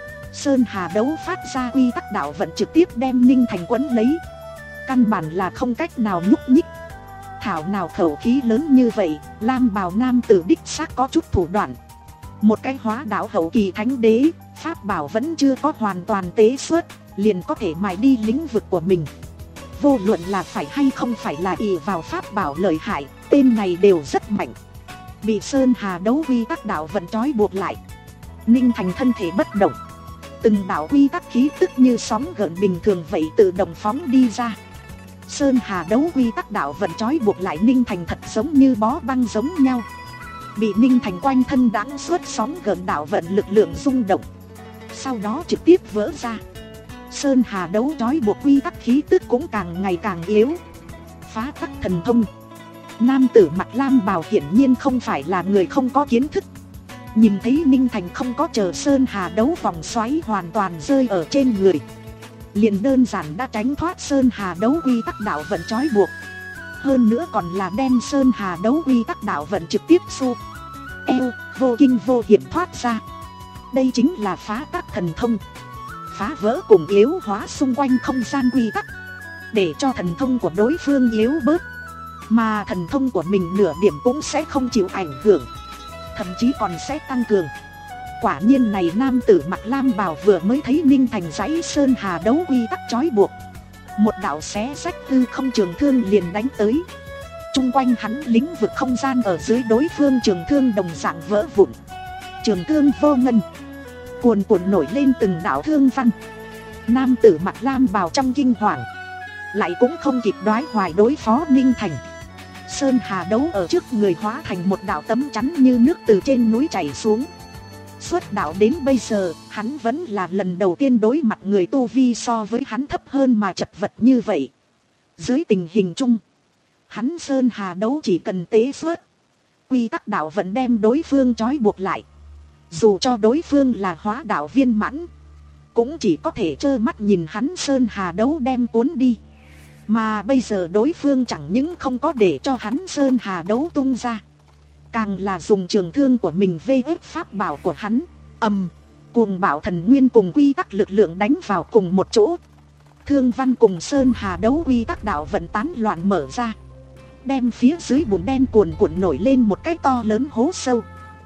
sơn hà đấu phát ra quy tắc đạo vận trực tiếp đem Ninh Thành quấn lấy, căn bản là không cách nào nhúc nhích. Thảo nào khẩu khí lớn như vậy, lam bào nam tử đích xác có chút thủ đoạn. Một cái hóa đạo hậu kỳ thánh đế, pháp bảo vẫn chưa có hoàn toàn tế xuất, liền có thể mài đi lĩnh vực của mình. Vô luận là phải hay không phải là ỷ vào pháp bảo lợi hại, tên này đều rất mạnh. Bị sơn hà đấu quy tắc đạo vận trói buộc lại, Ninh Thành thân thể bất động. Từng đạo quy tắc khí tức như sóng gợn bình thường vậy tự động phóng đi ra. Sơn hà đấu quy tắc đạo vận trói buộc lại Ninh Thành thật giống như bó băng giống nhau. Bị Ninh Thành quanh thân đãng suốt sóng gợn đạo vận lực lượng rung động, sau đó trực tiếp vỡ ra. Sơn hà đấu trói buộc quy tắc khí tức cũng càng ngày càng yếu. Phá tắc thần thông. Nam tử mặc lam bào hiển nhiên không phải là người không có kiến thức. Nhìn thấy Ninh Thành không có chờ sơn hà đấu vòng xoáy hoàn toàn rơi ở trên người, liền đơn giản đã tránh thoát sơn hà đấu quy tắc đạo vận trói buộc. Hơn nữa còn là đem sơn hà đấu quy tắc đạo vận trực tiếp xu eo vô kinh vô hiểm thoát ra. Đây chính là phá tắc thần thông, phá vỡ cùng yếu hóa xung quanh không gian quy tắc, để cho thần thông của đối phương yếu bớt, mà thần thông của mình nửa điểm cũng sẽ không chịu ảnh hưởng, thậm chí còn sẽ tăng cường. Quả nhiên này nam tử mặc lam bào vừa mới thấy Ninh Thành dãy sơn hà đấu quy tắc trói buộc, một đạo xé rách hư không trường thương liền đánh tới. Trung quanh hắn lĩnh vực không gian ở dưới đối phương trường thương đồng dạng vỡ vụn. Trường thương vô ngân, cuồn cuộn nổi lên từng đạo thương văn. Nam tử mặc lam bào trong kinh hoàng, lại cũng không kịp đoái hoài đối phó Ninh Thành. Sơn hà đấu ở trước người hóa thành một đạo tấm chắn như nước từ trên núi chảy xuống. Xuất đạo đến bây giờ, hắn vẫn là lần đầu tiên đối mặt người tu vi so với hắn thấp hơn mà chật vật như vậy. Dưới tình hình chung, hắn sơn hà đấu chỉ cần tế xuất, quy tắc đạo vẫn đem đối phương trói buộc lại. Dù cho đối phương là hóa đạo viên mãn, cũng chỉ có thể trơ mắt nhìn hắn sơn hà đấu đem cuốn đi. Mà bây giờ đối phương chẳng những không có để cho hắn sơn hà đấu tung ra, càng là dùng trường thương của mình vê ép pháp bảo của hắn. Ầm, cuồng bạo thần nguyên cùng quy tắc lực lượng đánh vào cùng một chỗ. Thương văn cùng sơn hà đấu quy tắc đạo vận tán loạn mở ra, đem phía dưới bùn đen cuồn cuộn nổi lên một cái to lớn hố sâu.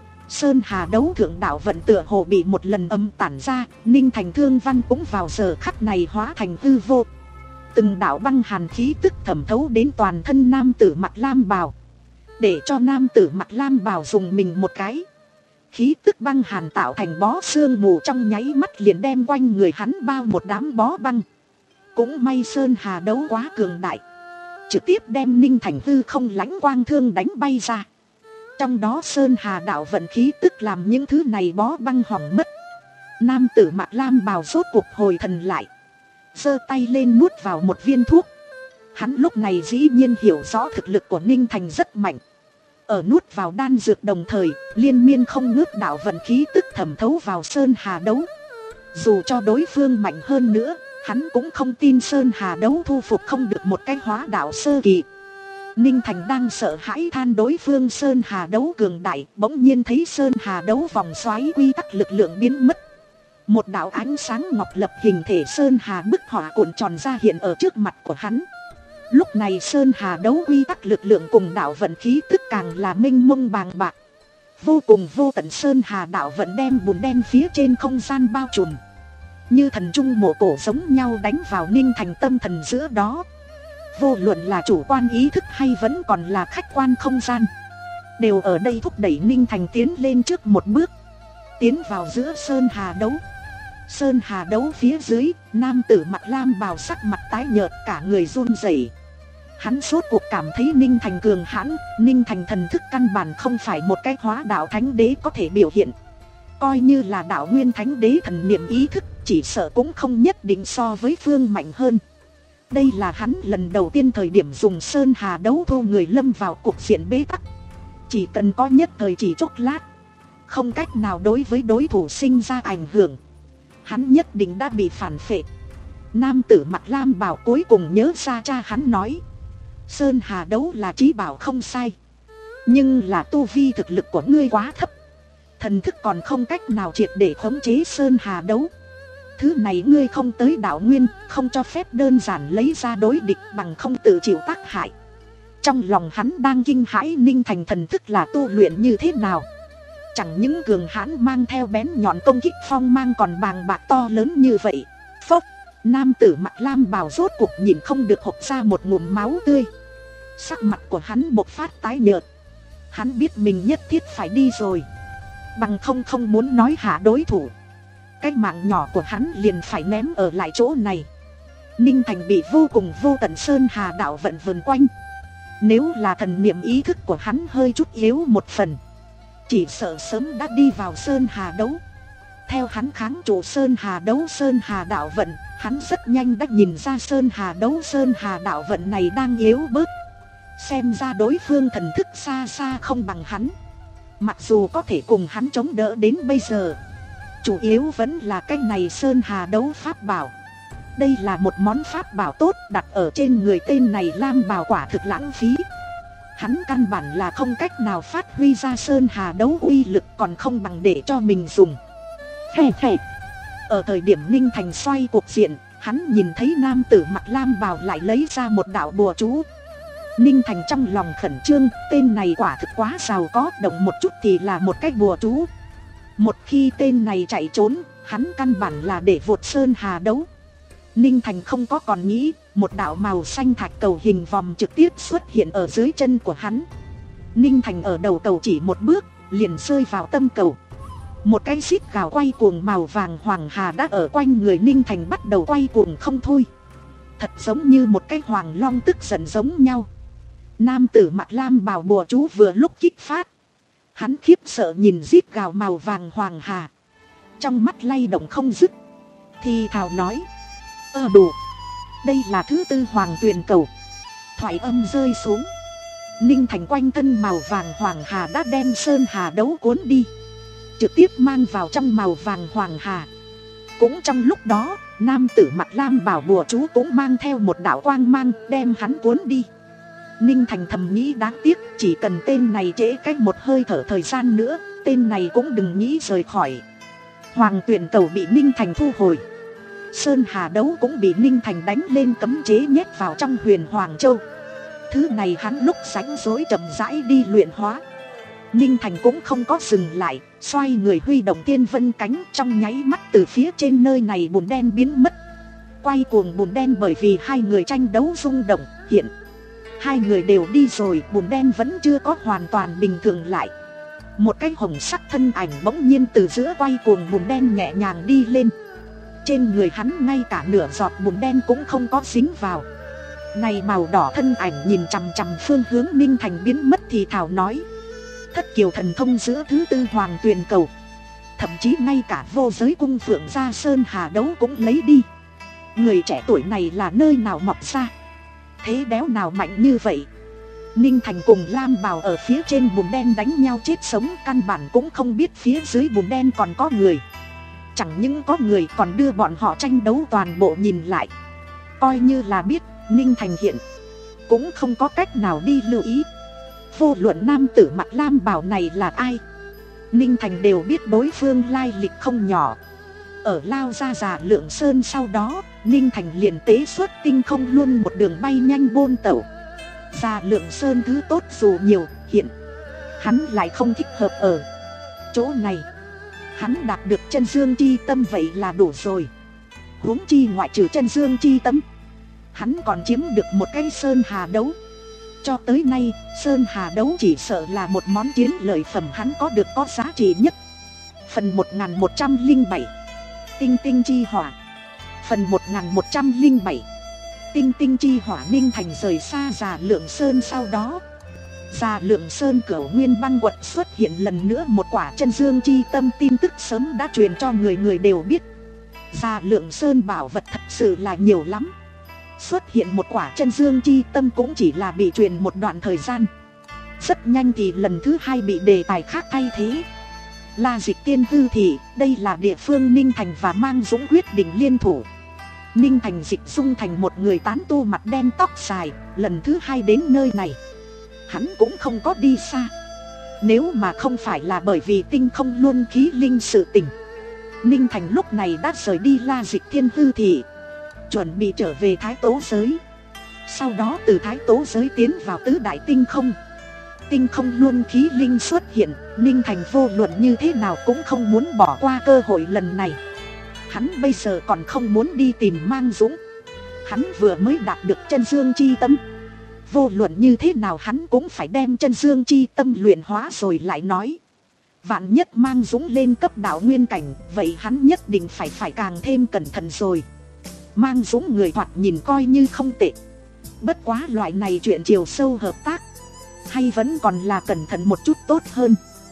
Sơn hà đấu thượng đạo vận tựa hồ bị một lần âm tản ra, Ninh Thành thương văn cũng vào giờ khắc này hóa thành hư vô. Từng đạo băng hàn khí tức thẩm thấu đến toàn thân nam tử mặc lam bào, để cho nam tử mặc lam bào dùng mình một cái. Khí tức băng hàn tạo thành bó sương mù trong nháy mắt liền đem quanh người hắn bao một đám bó băng. Cũng may sơn hà đấu quá cường đại, trực tiếp đem Ninh Thành hư không lãnh quang thương đánh bay ra. Trong đó sơn hà đạo vận khí tức làm những thứ này bó băng hỏng mất. Nam tử mặc lam bào rốt cuộc hồi thần lại, giơ tay lên nuốt vào một viên thuốc. Hắn lúc này dĩ nhiên hiểu rõ thực lực của Ninh Thành rất mạnh. Ở nuốt vào đan dược đồng thời, liên miên không ngớt đạo vận khí tức thẩm thấu vào sơn hà đấu. Dù cho đối phương mạnh hơn nữa, hắn cũng không tin sơn hà đấu thu phục không được một cái hóa đạo sơ kỳ. Ninh Thành đang sợ hãi than đối phương sơn hà đấu cường đại, bỗng nhiên thấy sơn hà đấu vòng xoáy quy tắc lực lượng biến mất. Một đạo ánh sáng ngọc lập hình thể sơn hà bức họa cuộn tròn ra hiện ở trước mặt của hắn. Lúc này sơn hà đấu quy tắc lực lượng cùng đạo vận khí tức càng là mênh mông bàng bạc. Vô cùng vô tận sơn hà đạo vận đem bùn đen phía trên không gian bao trùm, như thần trung mộ cổ giống nhau đánh vào Ninh Thành tâm thần giữa đó. Vô luận là chủ quan ý thức hay vẫn còn là khách quan không gian, đều ở đây thúc đẩy Ninh Thành tiến lên trước một bước, tiến vào giữa sơn hà đấu. Sơn hà đấu phía dưới, nam tử mặc lam bào sắc mặt tái nhợt, cả người run rẩy. Hắn sốt cuộc cảm thấy Ninh Thành cường hãn. Ninh Thành thần thức căn bản không phải một cái hóa đạo thánh đế có thể biểu hiện. Coi như là đạo nguyên thánh đế thần niệm ý thức, chỉ sợ cũng không nhất định so với phương mạnh hơn. Đây là hắn lần đầu tiên thời điểm dùng sơn hà đấu thu người lâm vào cuộc diện bế tắc. Chỉ cần có nhất thời chỉ chốc lát, không cách nào đối với đối thủ sinh ra ảnh hưởng, hắn nhất định đã bị phản phệ. Nam tử mặc lam bào cuối cùng nhớ ra cha hắn nói, sơn hà đấu là chí bảo không sai, nhưng là tu vi thực lực của ngươi quá thấp, thần thức còn không cách nào triệt để khống chế sơn hà đấu. Thứ này ngươi không tới đạo nguyên, không cho phép đơn giản lấy ra đối địch, bằng không tự chịu tác hại. Trong lòng hắn đang kinh hãi Ninh Thành thần thức là tu luyện như thế nào. Chẳng những cường hãn mang theo bén nhọn công kích phong mang còn bàng bạc to lớn như vậy. Phốc, nam tử mặc lam bào rốt cuộc nhìn không được hộc ra một ngụm máu tươi. Sắc mặt của hắn bộc phát tái nhợt. Hắn biết mình nhất thiết phải đi rồi, bằng không không muốn nói hạ đối thủ, cái mạng nhỏ của hắn liền phải ném ở lại chỗ này. Ninh Thành bị vô cùng vô tận sơn hà đạo vận vần quanh. Nếu là thần niệm ý thức của hắn hơi chút yếu một phần, chỉ sợ sớm đã đi vào sơn hà đấu. Theo hắn kháng trụ sơn hà đấu sơn hà đạo vận, hắn rất nhanh đã nhìn ra sơn hà đấu sơn hà đạo vận này đang yếu bớt. Xem ra đối phương thần thức xa xa không bằng hắn, mặc dù có thể cùng hắn chống đỡ đến bây giờ. Chủ yếu vẫn là cái này sơn hà đấu pháp bảo. Đây là một món pháp bảo tốt, đặt ở trên người tên này lam bào quả thực lãng phí. Hắn căn bản là không cách nào phát huy ra sơn hà đấu uy lực, còn không bằng để cho mình dùng. Hề hề. Ở thời điểm Ninh Thành xoay cuộc diện, hắn nhìn thấy nam tử mặc lam bào lại lấy ra một đạo bùa chú. Ninh Thành trong lòng khẩn trương, tên này quả thực quá giàu có, động một chút thì là một cái bùa chú. Một khi tên này chạy trốn, hắn căn bản là để vụt sơn hà đấu. Ninh Thành không có còn nghĩ, một đạo màu xanh thạch cầu hình vòm trực tiếp xuất hiện ở dưới chân của hắn. Ninh Thành ở đầu cầu chỉ một bước, liền rơi vào tâm cầu. Một cái xít gào quay cuồng màu vàng hoàng hà đã ở quanh người Ninh Thành bắt đầu quay cuồng không thôi. Thật giống như một cái hoàng long tức giận giống nhau. Nam tử mặc lam bào bùa chú vừa lúc kích phát, hắn khiếp sợ nhìn rít gào màu vàng hoàng hà, trong mắt lay động không dứt, thì thào nói, ơ đủ, đây là thứ tư hoàng tuyền cầu. Thoại âm rơi xuống, Ninh Thành quanh thân màu vàng hoàng hà đã đem sơn hà đấu cuốn đi, trực tiếp mang vào trong màu vàng hoàng hà. Cũng trong lúc đó, nam tử mặc lam bảo bùa chú cũng mang theo một đạo quang mang đem hắn cuốn đi. Ninh Thành thầm nghĩ đáng tiếc, chỉ cần tên này trễ cách một hơi thở thời gian nữa, tên này cũng đừng nghĩ rời khỏi. Hoàng tuyển cầu bị Ninh Thành thu hồi, sơn hà đấu cũng bị Ninh Thành đánh lên cấm chế nhét vào trong huyền Hoàng Châu. Thứ này hắn lúc rảnh rỗi chậm rãi đi luyện hóa. Ninh Thành cũng không có dừng lại, xoay người huy động tiên vân cánh, trong nháy mắt từ phía trên nơi này bùn đen biến mất. Quay cuồng bùn đen bởi vì hai người tranh đấu rung động, hiện hai người đều đi rồi, bùn đen vẫn chưa có hoàn toàn bình thường lại. Một cái hồng sắc thân ảnh bỗng nhiên từ giữa quay cuồng bùn đen nhẹ nhàng đi lên. Trên người hắn ngay cả nửa giọt bùn đen cũng không có dính vào. Này màu đỏ thân ảnh nhìn chằm chằm phương hướng Ninh Thành biến mất thì thào nói, thất kiều thần thông giữa thứ tư hoàng tuyền cầu, thậm chí ngay cả vô giới cung phượng gia sơn hà đấu cũng lấy đi. Người trẻ tuổi này là nơi nào mọc ra, thế đéo nào mạnh như vậy. Ninh Thành cùng lam bào ở phía trên bùn đen đánh nhau chết sống, căn bản cũng không biết phía dưới bùn đen còn có người. Chẳng những có người còn đưa bọn họ tranh đấu toàn bộ nhìn lại. Coi như là biết Ninh Thành hiện, cũng không có cách nào đi lưu ý. Vô luận nam tử mặc lam bào này là ai, Ninh Thành đều biết đối phương lai lịch không nhỏ. Ở lao ra Già Lượng Sơn sau đó, Ninh Thành liền tế xuất tinh không luôn một đường bay nhanh bôn tẩu. Già Lượng Sơn thứ tốt dù nhiều, hiện hắn lại không thích hợp ở chỗ này. Hắn đạt được chân dương chi tâm vậy là đủ rồi. Huống chi ngoại trừ chân dương chi tâm, hắn còn chiếm được một cái sơn hà đấu. cho tới nay, Sơn Hà đấu chỉ sợ là một món chiến lợi phẩm hắn có được có giá trị nhất. Phần một nghìn một trăm lẻ bảy, Tinh tinh chi hỏa. Phần một nghìn một trăm lẻ bảy, Tinh tinh chi hỏa. Ninh Thành rời xa Già Lượng Sơn sau đó. Già Lượng Sơn Cửu Nguyên Băng Quật xuất hiện lần nữa một quả chân dương chi tâm, tin tức sớm đã truyền cho người người đều biết. Già Lượng Sơn bảo vật thật sự là nhiều lắm. Xuất hiện một quả chân dương chi tâm cũng chỉ là bị truyền một đoạn thời gian. Rất nhanh thì lần thứ hai bị đề tài khác thay thế. La Dịch Tiên Tư Thị, đây là địa phương Ninh Thành và Mang Dũng quyết định liên thủ. Ninh Thành dịch dung thành một người tán tu mặt đen tóc dài, lần thứ hai đến nơi này. Hắn cũng không có đi xa. Nếu mà không phải là bởi vì tinh không luân khí linh sự tình, Ninh Thành lúc này đã rời đi La Dịch Thiên Tư Thị, chuẩn bị trở về Thái Tố Giới. Sau đó từ Thái Tố Giới tiến vào tứ đại tinh không. Tinh không luân khí linh xuất hiện, Ninh Thành vô luận như thế nào cũng không muốn bỏ qua cơ hội lần này. Hắn bây giờ còn không muốn đi tìm Mang Dũng. Hắn vừa mới đạt được chân dương chi tâm. Vô luận như thế nào hắn cũng phải đem chân dương chi tâm luyện hóa rồi lại nói. Vạn nhất Mang Dũng lên cấp đạo nguyên cảnh, vậy hắn nhất định phải phải càng thêm cẩn thận rồi. Mang Dũng người thoạt nhìn coi như không tệ. Bất quá loại này chuyện chiều sâu hợp tác, hay vẫn còn là cẩn thận một chút tốt hơn.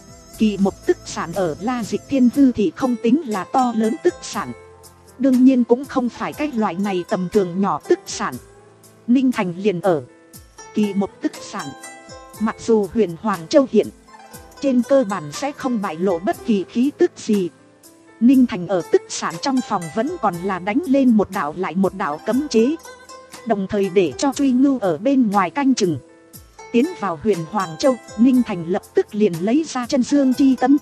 Kỳ một tức sản ở La Dịch Thiên Hư thì không tính là to lớn tức sản. Đương nhiên cũng không phải cái loại này tầm thường nhỏ tức sản. Ninh Thành liền ở kỳ một tức sản. Mặc dù huyền Hoàng Châu hiện, trên cơ bản sẽ không bại lộ bất kỳ khí tức gì. Ninh Thành ở tức sản trong phòng vẫn còn là đánh lên một đạo lại một đạo cấm chế, đồng thời để cho Truy Ngưu ở bên ngoài canh chừng. Tiến vào huyền Hoàng Châu, Ninh Thành lập tức liền lấy ra chân dương chi tâm.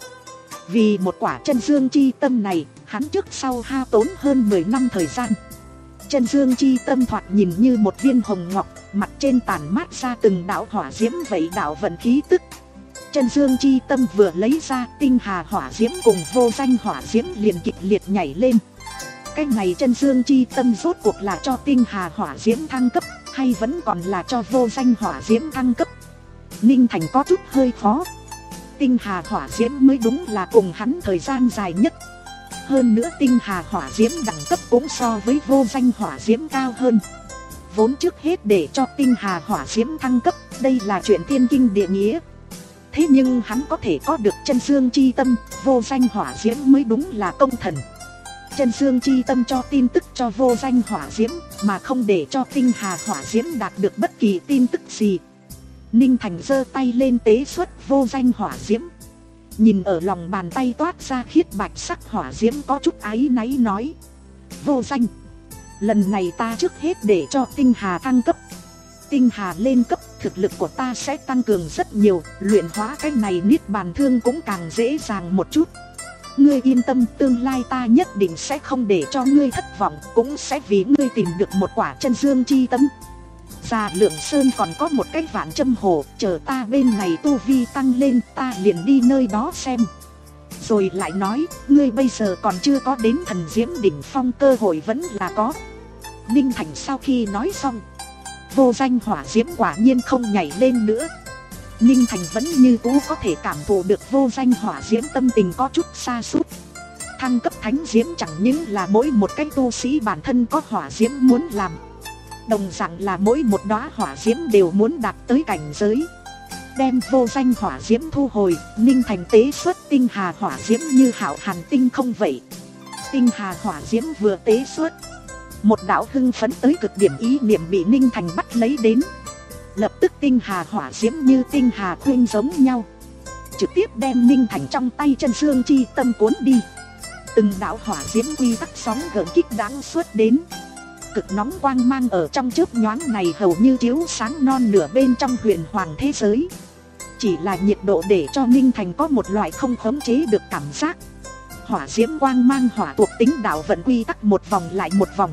Vì một quả chân dương chi tâm này, hắn trước sau hao tốn hơn mười năm thời gian. Chân dương chi tâm thoạt nhìn như một viên hồng ngọc, mặt trên tản mát ra từng đạo hỏa diễm vậy đạo vận khí tức. Chân dương chi tâm vừa lấy ra, tinh hà hỏa diễm cùng vô danh hỏa diễm liền kịch liệt nhảy lên. Cái này chân dương chi tâm rốt cuộc là cho tinh hà hỏa diễm thăng cấp, hay vẫn còn là cho vô danh hỏa diễm thăng cấp? Ninh Thành có chút hơi khó. Tinh hà hỏa diễm mới đúng là cùng hắn thời gian dài nhất. Hơn nữa tinh hà hỏa diễm đẳng cấp cũng so với vô danh hỏa diễm cao hơn. Vốn trước hết để cho tinh hà hỏa diễm thăng cấp, đây là chuyện thiên kinh địa nghĩa. Thế nhưng hắn có thể có được chân dương chi tâm, vô danh hỏa diễm mới đúng là công thần. Chân dương chi tâm cho tin tức cho vô danh hỏa diễm, mà không để cho tinh hà hỏa diễm đạt được bất kỳ tin tức gì. Ninh Thành giơ tay lên tế xuất vô danh hỏa diễm. Nhìn ở lòng bàn tay toát ra khiết bạch sắc hỏa diễm có chút áy náy nói: vô danh, lần này ta trước hết để cho tinh hà thăng cấp. Tinh hà lên cấp, thực lực của ta sẽ tăng cường rất nhiều, luyện hóa cái này niết bàn thương cũng càng dễ dàng một chút. Ngươi yên tâm, tương lai ta nhất định sẽ không để cho ngươi thất vọng, cũng sẽ vì ngươi tìm được một quả chân dương chi tâm. Già Lượng Sơn còn có một cái Vạn Châm Hồ, chờ ta bên này tu vi tăng lên, ta liền đi nơi đó xem. Rồi lại nói, ngươi bây giờ còn chưa có đến thần diễm đỉnh phong, cơ hội vẫn là có. Ninh Thành sau khi nói xong, vô danh hỏa diễm quả nhiên không nhảy lên nữa. Ninh Thành vẫn như cũ có thể cảm thụ được vô danh hỏa diễm tâm tình có chút sa sút. Thăng cấp thánh diễm chẳng những là mỗi một cái tu sĩ bản thân có hỏa diễm muốn làm, đồng dạng là mỗi một đóa hỏa diễm đều muốn đạt tới cảnh giới. Đem vô danh hỏa diễm thu hồi, Ninh Thành tế xuất tinh hà hỏa diễm như hạo hàn tinh không vậy. Tinh hà hỏa diễm vừa tế xuất, một đạo hưng phấn tới cực điểm ý niệm bị Ninh Thành bắt lấy đến. Lập tức tinh hà hỏa diễm như tinh hà khuyên giống nhau, trực tiếp đem Ninh Thành trong tay chân dương chi tâm cuốn đi. Từng đạo hỏa diễm quy tắc sóng gợn kích đáng xuất đến. Cực nóng quang mang ở trong chớp nhoáng này hầu như chiếu sáng non nửa bên trong huyền hoàng thế giới. Chỉ là nhiệt độ để cho Ninh Thành có một loại không khống chế được cảm giác. Hỏa diễm quang mang hỏa thuộc tính đạo vận quy tắc một vòng lại một vòng,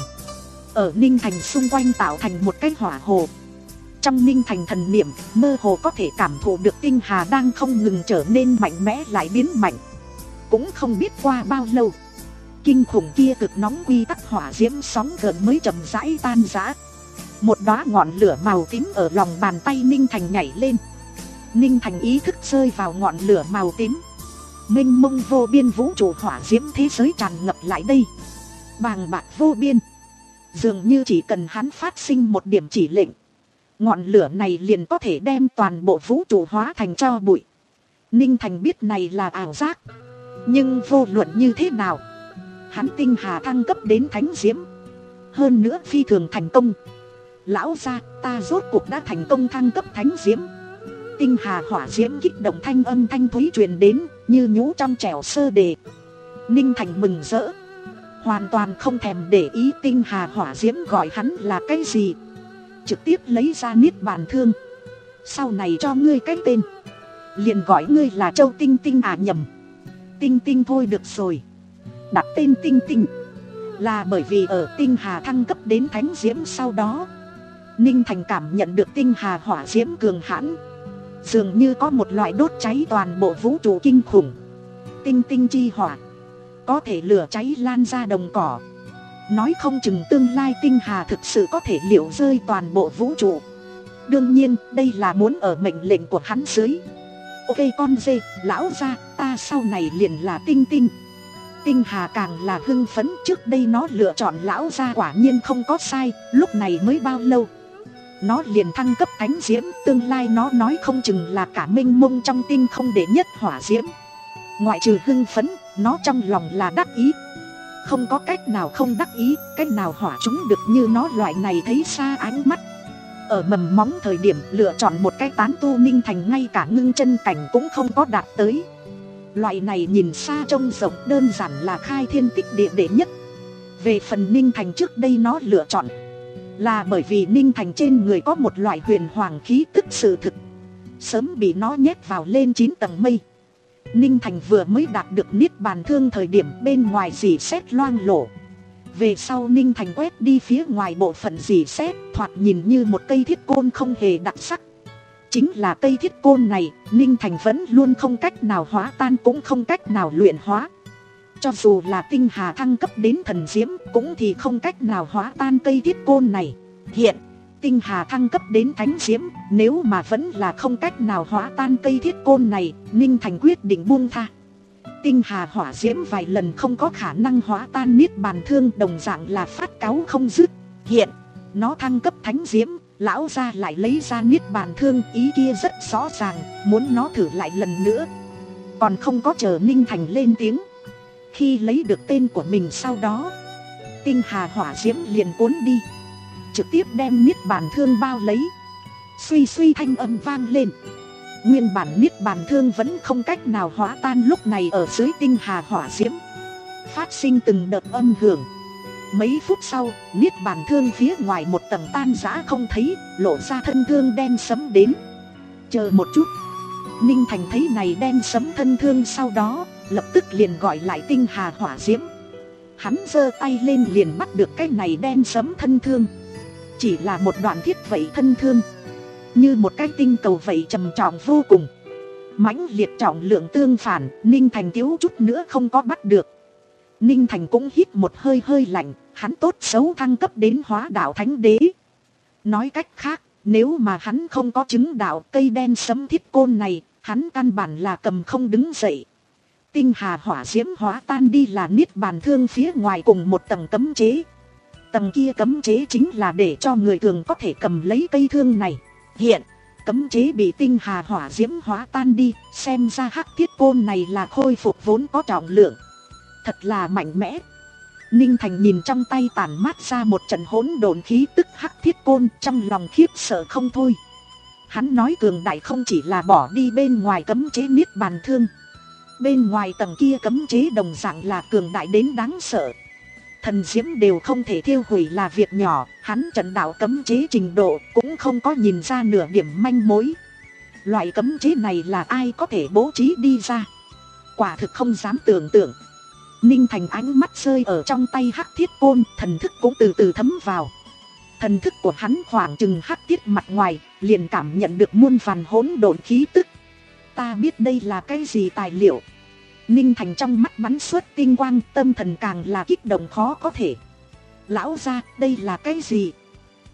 ở Ninh Thành xung quanh tạo thành một cái hỏa hồ. Trong Ninh Thành thần niệm, mơ hồ có thể cảm thụ được tinh hà đang không ngừng trở nên mạnh mẽ lại biến mạnh. Cũng không biết qua bao lâu, kinh khủng kia cực nóng quy tắc hỏa diễm sóng gần mới chậm rãi tan rã. Một đóa ngọn lửa màu tím ở lòng bàn tay Ninh Thành nhảy lên. Ninh Thành ý thức rơi vào ngọn lửa màu tím. Mênh mông vô biên vũ trụ hỏa diễm thế giới tràn ngập lại đây, bàng bạc vô biên. Dường như chỉ cần hắn phát sinh một điểm chỉ lệnh, ngọn lửa này liền có thể đem toàn bộ vũ trụ hóa thành tro bụi. Ninh Thành biết này là ảo giác, nhưng vô luận như thế nào, hắn tinh hà thăng cấp đến thánh diễm, hơn nữa phi thường thành công. Lão gia, ta rốt cuộc đã thành công thăng cấp thánh diễm. Tinh hà hỏa diễm kích động thanh âm thanh thúy truyền đến, như nhũ trong trẻo sơ đề. Ninh Thành mừng rỡ, hoàn toàn không thèm để ý tinh hà hỏa diễm gọi hắn là cái gì, trực tiếp lấy ra niết bàn thương. Sau này cho ngươi cái tên, liền gọi ngươi là Châu Tinh Tinh. À nhầm, Tinh Tinh thôi được rồi. Đặt tên Tinh Tinh là bởi vì ở tinh hà thăng cấp đến thánh diễm sau đó, Ninh Thành cảm nhận được tinh hà hỏa diễm cường hãn, dường như có một loại đốt cháy toàn bộ vũ trụ kinh khủng. Tinh tinh chi hỏa có thể lửa cháy lan ra đồng cỏ, nói không chừng tương lai tinh hà thực sự có thể liệu rơi toàn bộ vũ trụ. Đương nhiên đây là muốn ở mệnh lệnh của hắn dưới. Ok con dê, lão gia, ta sau này liền là Tinh Tinh. Tinh hà càng là hưng phấn, trước đây nó lựa chọn lão gia quả nhiên không có sai, lúc này mới bao lâu nó liền thăng cấp thánh diễm, tương lai nó nói không chừng là cả mênh mông trong tinh không đệ nhất hỏa diễm. Ngoại trừ hưng phấn, nó trong lòng là đắc ý. Không có cách nào không đắc ý, cách nào hỏa chúng được như nó loại này thấy xa ánh mắt. Ở mầm móng thời điểm lựa chọn một cái tán tu, Ninh Thành ngay cả ngưng chân cảnh cũng không có đạt tới. Loại này nhìn xa trông rộng đơn giản là khai thiên tích địa đệ nhất. Về phần Ninh Thành trước đây nó lựa chọn là bởi vì Ninh Thành trên người có một loại huyền hoàng khí tức sự thực, sớm bị nó nhét vào lên chín tầng mây. Ninh Thành vừa mới đạt được niết bàn thương thời điểm bên ngoài dì xét loang lổ. Về sau Ninh Thành quét đi phía ngoài bộ phận dì xét, thoạt nhìn như một cây thiết côn không hề đặc sắc. Chính là cây thiết côn này, Ninh Thành vẫn luôn không cách nào hóa tan, cũng không cách nào luyện hóa. Cho dù là tinh hà thăng cấp đến thần diễm cũng thì không cách nào hóa tan cây thiết côn này. Hiện tinh hà thăng cấp đến thánh diễm, nếu mà vẫn là không cách nào hóa tan cây thiết côn này, Ninh Thành quyết định buông tha. Tinh hà hỏa diễm vài lần không có khả năng hóa tan niết bàn thương, đồng dạng là phát cáu không dứt. Hiện nó thăng cấp thánh diễm, lão gia lại lấy ra niết bàn thương, ý kia rất rõ ràng, muốn nó thử lại lần nữa. Còn không có chờ Ninh Thành lên tiếng, khi lấy được tên của mình sau đó, tinh hà hỏa diễm liền cuốn đi, trực tiếp đem niết bàn thương bao lấy. Suy suy thanh âm vang lên. Nguyên bản niết bàn thương vẫn không cách nào hóa tan, lúc này ở dưới tinh hà hỏa diễm phát sinh từng đợt âm hưởng. Mấy phút sau, niết bàn thương phía ngoài một tầng tan rã không thấy, lộ ra thân thương đen sẫm đến. Chờ một chút. Ninh Thành thấy này đen sẫm thân thương sau đó, lập tức liền gọi lại tinh hà hỏa diễm. Hắn giơ tay lên liền bắt được cái này đen sẫm thân thương. Chỉ là một đoạn thiết vậy thân thương, như một cái tinh cầu vậy trầm trọng vô cùng, mãnh liệt trọng lượng tương phản, Ninh Thành thiếu chút nữa không có bắt được. Ninh Thành cũng hít một hơi hơi lạnh, hắn tốt xấu thăng cấp đến hóa đạo thánh đế. Nói cách khác, nếu mà hắn không có chứng đạo cây đen sẫm thiết côn này, hắn căn bản là cầm không đứng dậy. Tinh hà hỏa diễm hóa tan đi là niết bàn thương phía ngoài cùng một tầng cấm chế. Tầng kia cấm chế chính là để cho người thường có thể cầm lấy cây thương này. Hiện cấm chế bị tinh hà hỏa diễm hóa tan đi, xem ra hắc thiết côn này là khôi phục vốn có trọng lượng, thật là mạnh mẽ. Ninh Thành nhìn trong tay tản mát ra một trận hỗn độn khí tức hắc thiết côn, trong lòng khiếp sợ không thôi. Hắn nói cường đại không chỉ là bỏ đi bên ngoài cấm chế niết bàn thương, bên ngoài tầng kia cấm chế đồng dạng là cường đại đến đáng sợ. Thần diễm đều không thể thiêu hủy là việc nhỏ, hắn trận đạo cấm chế trình độ cũng không có nhìn ra nửa điểm manh mối. Loại cấm chế này là ai có thể bố trí đi ra, quả thực không dám tưởng tượng. Ninh Thành ánh mắt rơi ở trong tay hắc thiết côn, thần thức cũng từ từ thấm vào. Thần thức của hắn khoảng chừng hắc thiết mặt ngoài, liền cảm nhận được muôn vàn hỗn độn khí tức. Ta biết đây là cái gì tài liệu. Ninh Thành trong mắt bắn xuất tinh quang, tâm thần càng là kích động khó có thể. Lão gia, đây là cái gì?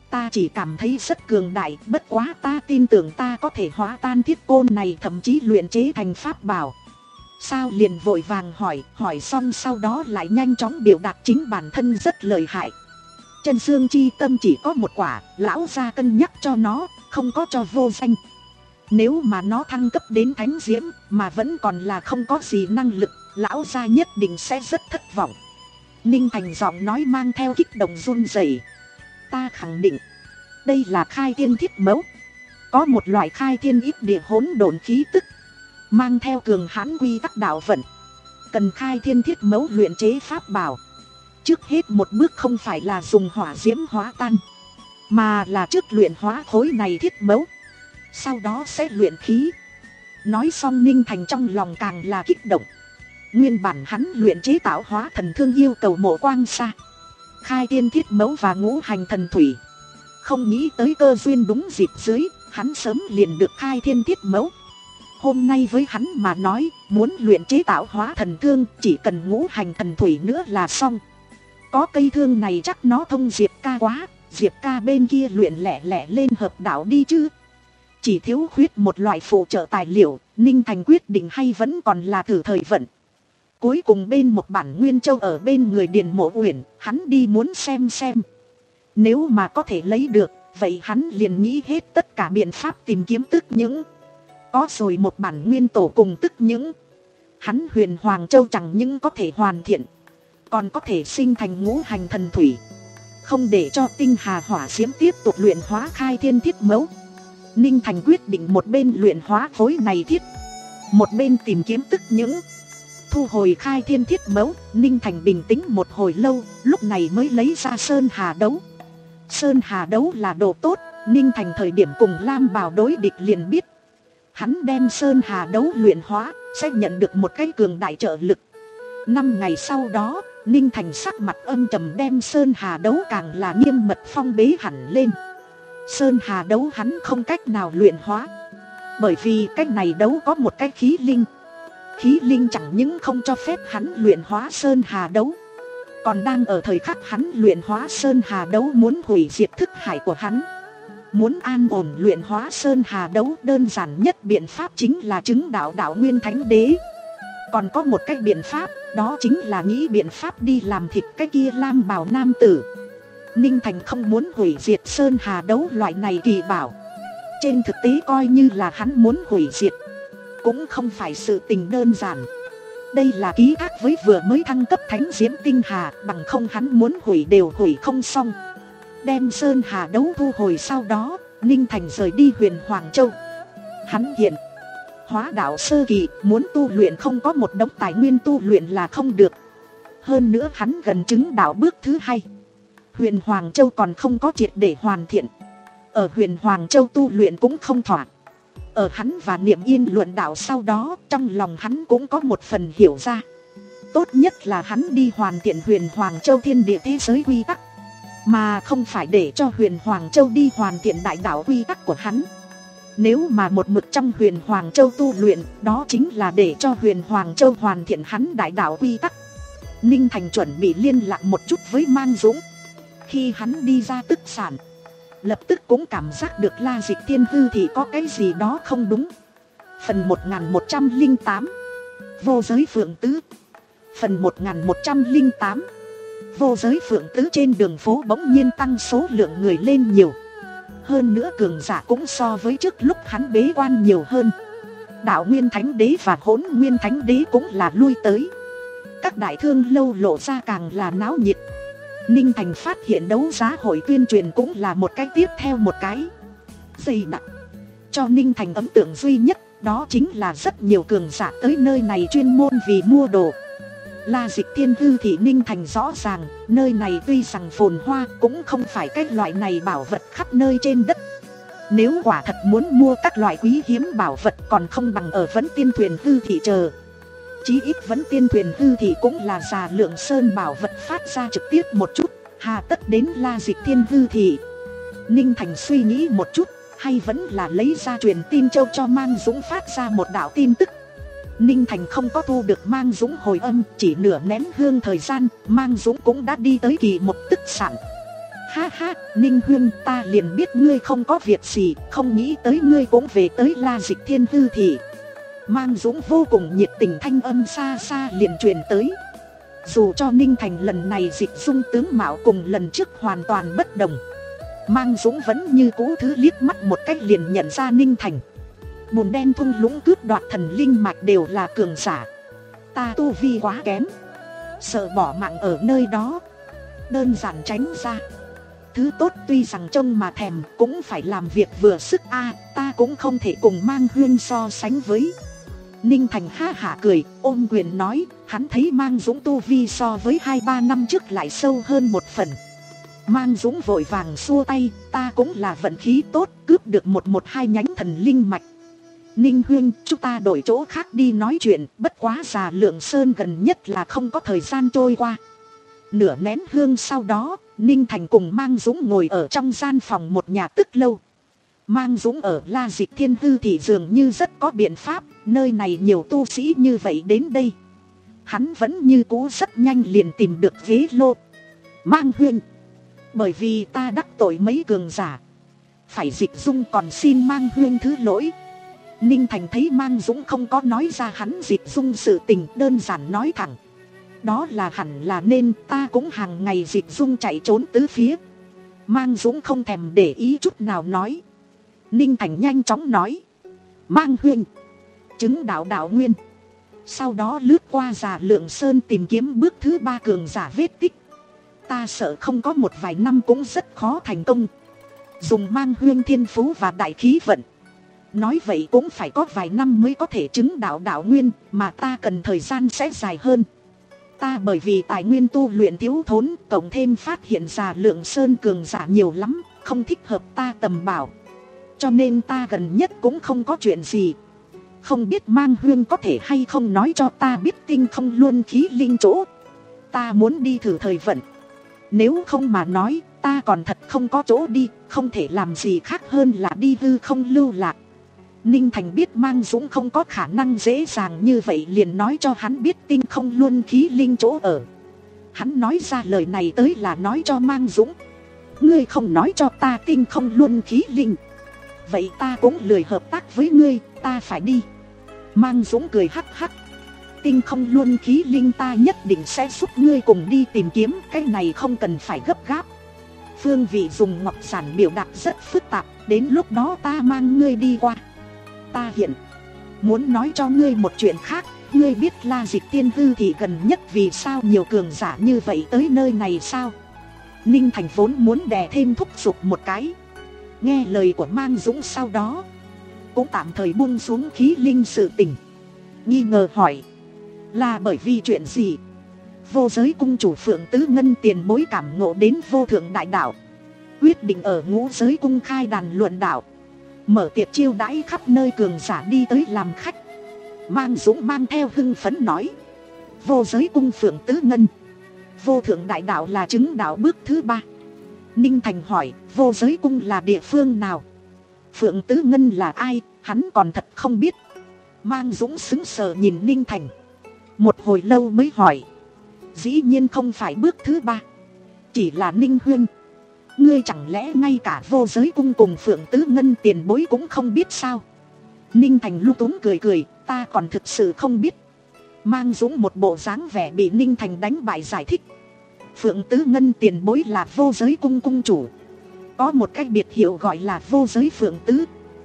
Ta chỉ cảm thấy rất cường đại, bất quá ta tin tưởng ta có thể hóa tan thiết côn này, thậm chí luyện chế thành pháp bảo. Sao liền vội vàng hỏi, hỏi xong sau đó lại nhanh chóng biểu đạt chính bản thân rất lợi hại. Chân xương chi tâm chỉ có một quả, lão gia cân nhắc cho nó, không có cho vô danh. Nếu mà nó thăng cấp đến thánh diễm mà vẫn còn là không có gì năng lực, lão gia nhất định sẽ rất thất vọng. Ninh Thành giọng nói mang theo kích động run rẩy. Ta khẳng định, đây là khai thiên thiết mẫu. Có một loại khai thiên ít địa hỗn độn khí tức, mang theo cường hãn quy tắc đạo vận. Cần khai thiên thiết mẫu luyện chế pháp bảo. Trước hết một bước không phải là dùng hỏa diễm hóa tan, mà là trước luyện hóa khối này thiết mẫu, sau đó sẽ luyện khí. Nói xong Ninh Thành trong lòng càng là kích động. Nguyên bản hắn luyện chế tạo hóa thần thương yêu cầu Mộ Quang Sa, khai thiên thiết mẫu và ngũ hành thần thủy. Không nghĩ tới cơ duyên đúng dịp dưới, hắn sớm liền được khai thiên thiết mẫu. Hôm nay với hắn mà nói, muốn luyện chế tạo hóa thần thương chỉ cần ngũ hành thần thủy nữa là xong. Có cây thương này chắc nó thông Diệp ca quá, Diệp ca bên kia luyện lẻ lẻ lên hợp đạo đi chứ. Chỉ thiếu khuyết một loại phụ trợ tài liệu, Ninh Thành quyết định hay vẫn còn là thử thời vận. Cuối cùng bên một bản Nguyên Châu ở bên người Điền Mộ Uyển, hắn đi muốn xem xem. Nếu mà có thể lấy được, vậy hắn liền nghĩ hết tất cả biện pháp tìm kiếm tức những. Có rồi một bản nguyên tổ cùng tức những, hắn Huyền Hoàng Châu chẳng những có thể hoàn thiện, còn có thể sinh thành ngũ hành thần thủy. Không để cho tinh hà hỏa diễm tiếp tục luyện hóa khai thiên thiết mẫu, Ninh Thành quyết định một bên luyện hóa khối này thiết, một bên tìm kiếm tức những. Thu hồi khai thiên thiết mẫu, Ninh Thành bình tĩnh một hồi lâu, lúc này mới lấy ra Sơn Hà Đấu. Sơn Hà Đấu là đồ tốt, Ninh Thành thời điểm cùng Lam Bào đối địch liền biết. Hắn đem Sơn Hà Đấu luyện hóa, sẽ nhận được một cái cường đại trợ lực. Năm ngày sau đó, Ninh Thành sắc mặt âm trầm đem Sơn Hà Đấu càng là nghiêm mật phong bế hẳn lên. Sơn Hà Đấu hắn không cách nào luyện hóa, bởi vì cái này đấu có một cái khí linh. Khí linh chẳng những không cho phép hắn luyện hóa Sơn Hà Đấu, còn đang ở thời khắc hắn luyện hóa Sơn Hà Đấu muốn hủy diệt thức hải của hắn. Muốn an ổn luyện hóa Sơn Hà Đấu, đơn giản nhất biện pháp chính là chứng đạo đạo Nguyên Thánh Đế. Còn có một cách biện pháp, đó chính là nghĩ biện pháp đi làm thịt cái kia Lam Bào nam tử. Ninh Thành không muốn hủy diệt Sơn Hà Đấu loại này kỳ bảo. Trên thực tế coi như là hắn muốn hủy diệt, cũng không phải sự tình đơn giản. Đây là ký ác với vừa mới thăng cấp Thánh Diễm Tinh Hà, bằng không hắn muốn hủy đều hủy không xong. Đem Sơn Hà Đấu thu hồi sau đó, Ninh Thành rời đi Huyền Hoàng Châu. Hắn hiện hóa đạo sơ kỳ, muốn tu luyện không có một đống tài nguyên tu luyện là không được. Hơn nữa hắn gần chứng đạo bước thứ hai. Huyền Hoàng Châu còn không có triệt để hoàn thiện. Ở Huyền Hoàng Châu tu luyện cũng không thỏa. Ở hắn và Niệm Yên luận đạo sau đó, trong lòng hắn cũng có một phần hiểu ra. Tốt nhất là hắn đi hoàn thiện Huyền Hoàng Châu thiên địa thế giới quy tắc, mà không phải để cho Huyền Hoàng Châu đi hoàn thiện đại đạo quy tắc của hắn. Nếu mà một mực trong Huyền Hoàng Châu tu luyện, đó chính là để cho Huyền Hoàng Châu hoàn thiện hắn đại đạo quy tắc. Ninh Thành chuẩn bị liên lạc một chút với Mang Dũng. Khi hắn đi ra tức sản, lập tức cũng cảm giác được La Dịch Thiên Hư thì có cái gì đó không đúng. Phần một nghìn một trăm lẻ tám, Vô Giới Phượng Tứ. Phần một nghìn một trăm lẻ tám, Vô Giới Phượng Tứ. Trên đường phố bỗng nhiên tăng số lượng người lên nhiều. Hơn nữa cường giả cũng so với trước lúc hắn bế quan nhiều hơn. Đạo Nguyên Thánh Đế và Hỗn Nguyên Thánh Đế cũng là lui tới. Các đại thương lâu lộ ra càng là náo nhiệt. Ninh Thành phát hiện đấu giá hội tuyên truyền cũng là một cái tiếp theo một cái dày đặc. Cho Ninh Thành ấn tượng duy nhất đó chính là rất nhiều cường giả tới nơi này chuyên môn vì mua đồ. La Dịch Thiên Hư thì Ninh Thành rõ ràng, nơi này tuy rằng phồn hoa cũng không phải cái loại này bảo vật khắp nơi trên đất. Nếu quả thật muốn mua các loại quý hiếm bảo vật còn không bằng ở Vấn Tiên Thuyền Hư thị chờ. Chí ít Vấn Tiên Thuyền Hư thị cũng là già lượng sơn bảo vật phát ra trực tiếp một chút, hà tất đến La Dịch Thiên Hư thị. Ninh Thành suy nghĩ một chút, hay vẫn là lấy ra truyền tin châu cho Mang Dũng phát ra một đạo tin tức. Ninh Thành không có thu được Mang Dũng hồi âm, chỉ nửa nén hương thời gian, Mang Dũng cũng đã đi tới kỳ một tức sản. Ha ha, Ninh Huyên, ta liền biết ngươi không có việc gì, không nghĩ tới ngươi cũng về tới La Dịch Thiên Hư Thị. Mang Dũng vô cùng nhiệt tình, thanh âm xa xa liền truyền tới. Dù cho Ninh Thành lần này dịch dung tướng mạo cùng lần trước hoàn toàn bất đồng, Mang Dũng vẫn như cũ thứ liếc mắt một cách liền nhận ra Ninh Thành. Bùn đen thung lũng cướp đoạt thần linh mạch đều là cường giả. Ta tu vi quá kém, sợ bỏ mạng ở nơi đó, đơn giản tránh ra. Thứ tốt tuy rằng trông mà thèm, cũng phải làm việc vừa sức a, ta cũng không thể cùng Mang Huyên so sánh với. Ninh Thành ha hả cười, ôm quyền nói, hắn thấy Mang Dũng tu vi so với hai ba năm trước lại sâu hơn một phần. Mang Dũng vội vàng xua tay, ta cũng là vận khí tốt, cướp được một một hai nhánh thần linh mạch. Ninh Huyên, chúng ta đổi chỗ khác đi nói chuyện, bất quá Già Lượng Sơn gần nhất là không có thời gian trôi qua. Nửa nén hương sau đó, Ninh Thành cùng Mang Dũng ngồi ở trong gian phòng một nhà tức lâu. Mang Dũng ở La Dịch Thiên Hư Thị dường như rất có biện pháp, nơi này nhiều tu sĩ như vậy đến đây. Hắn vẫn như cũ rất nhanh liền tìm được ghế lô. Mang Huyên, bởi vì ta đắc tội mấy cường giả, phải dịch dung, còn xin Mang Huyên thứ lỗi. Ninh Thành thấy Mang Dũng không có nói ra hắn dịch dung sự tình, đơn giản nói thẳng, đó là hẳn là nên, ta cũng hàng ngày dịch dung chạy trốn tứ phía. Mang Dũng không thèm để ý chút nào nói. Ninh Thành nhanh chóng nói, Mang Huyên, chứng đạo đạo nguyên, sau đó lướt qua Già Lượng Sơn tìm kiếm bước thứ ba cường giả vết tích. Ta sợ không có một vài năm cũng rất khó thành công. Dùng Mang Huyên thiên phú và đại khí vận, nói vậy cũng phải có vài năm mới có thể chứng đạo đạo nguyên, mà ta cần thời gian sẽ dài hơn. Ta bởi vì tài nguyên tu luyện thiếu thốn, cộng thêm phát hiện Già Lượng Sơn cường giả nhiều lắm, không thích hợp ta tầm bảo, cho nên ta gần nhất cũng không có chuyện gì. Không biết Mang Huyên có thể hay không nói cho ta biết tinh không luân khí linh chỗ, ta muốn đi thử thời vận. Nếu không mà nói, ta còn thật không có chỗ đi, không thể làm gì khác hơn là đi hư không lưu lạc. Ninh Thành biết Mang Dũng không có khả năng dễ dàng như vậy, liền nói cho hắn biết tinh không luân khí linh chỗ ở. Hắn nói ra lời này tới là nói cho Mang Dũng, ngươi không nói cho ta tinh không luân khí linh, vậy ta cũng lười hợp tác với ngươi, ta phải đi. Mang Dũng cười hắc hắc, tinh không luân khí linh ta nhất định sẽ giúp ngươi cùng đi tìm kiếm, cái này không cần phải gấp gáp. Phương vị dùng ngọc giản biểu đạt rất phức tạp, đến lúc đó ta mang ngươi đi qua. Ta hiện muốn nói cho ngươi một chuyện khác, ngươi biết La Dịch Tiên Hư Thị gần nhất vì sao nhiều cường giả như vậy tới nơi này sao? Ninh Thành vốn muốn đè thêm thúc giục một cái, nghe lời của Mang Dũng sau đó cũng tạm thời buông xuống khí linh sự tình, nghi ngờ hỏi, là bởi vì chuyện gì? Vô Giới cung chủ Phượng Tứ Ngân tiền bối cảm ngộ đến vô thượng đại đạo, quyết định ở Ngũ Giới cung khai đàn luận đạo, mở tiệc chiêu đãi khắp nơi cường giả đi tới làm khách. Mang Dũng mang theo hưng phấn nói, Vô Giới cung Phượng Tứ Ngân, vô thượng đại đạo là chứng đạo bước thứ ba. Ninh Thành hỏi, Vô Giới cung là địa phương nào? Phượng Tứ Ngân là ai, hắn còn thật không biết. Mang Dũng sững sờ nhìn Ninh Thành một hồi lâu mới hỏi, dĩ nhiên không phải bước thứ ba, chỉ là Ninh Huyên, ngươi chẳng lẽ ngay cả Vô Giới cung cùng Phượng Tứ Ngân tiền bối cũng không biết sao? Ninh Thành lung túng cười cười, ta còn thực sự không biết. Mang Dũng một bộ dáng vẻ bị Ninh Thành đánh bại giải thích, Phượng Tứ Ngân tiền bối là Vô Giới cung cung chủ, có một cách biệt hiệu gọi là Vô Giới Phượng Tứ,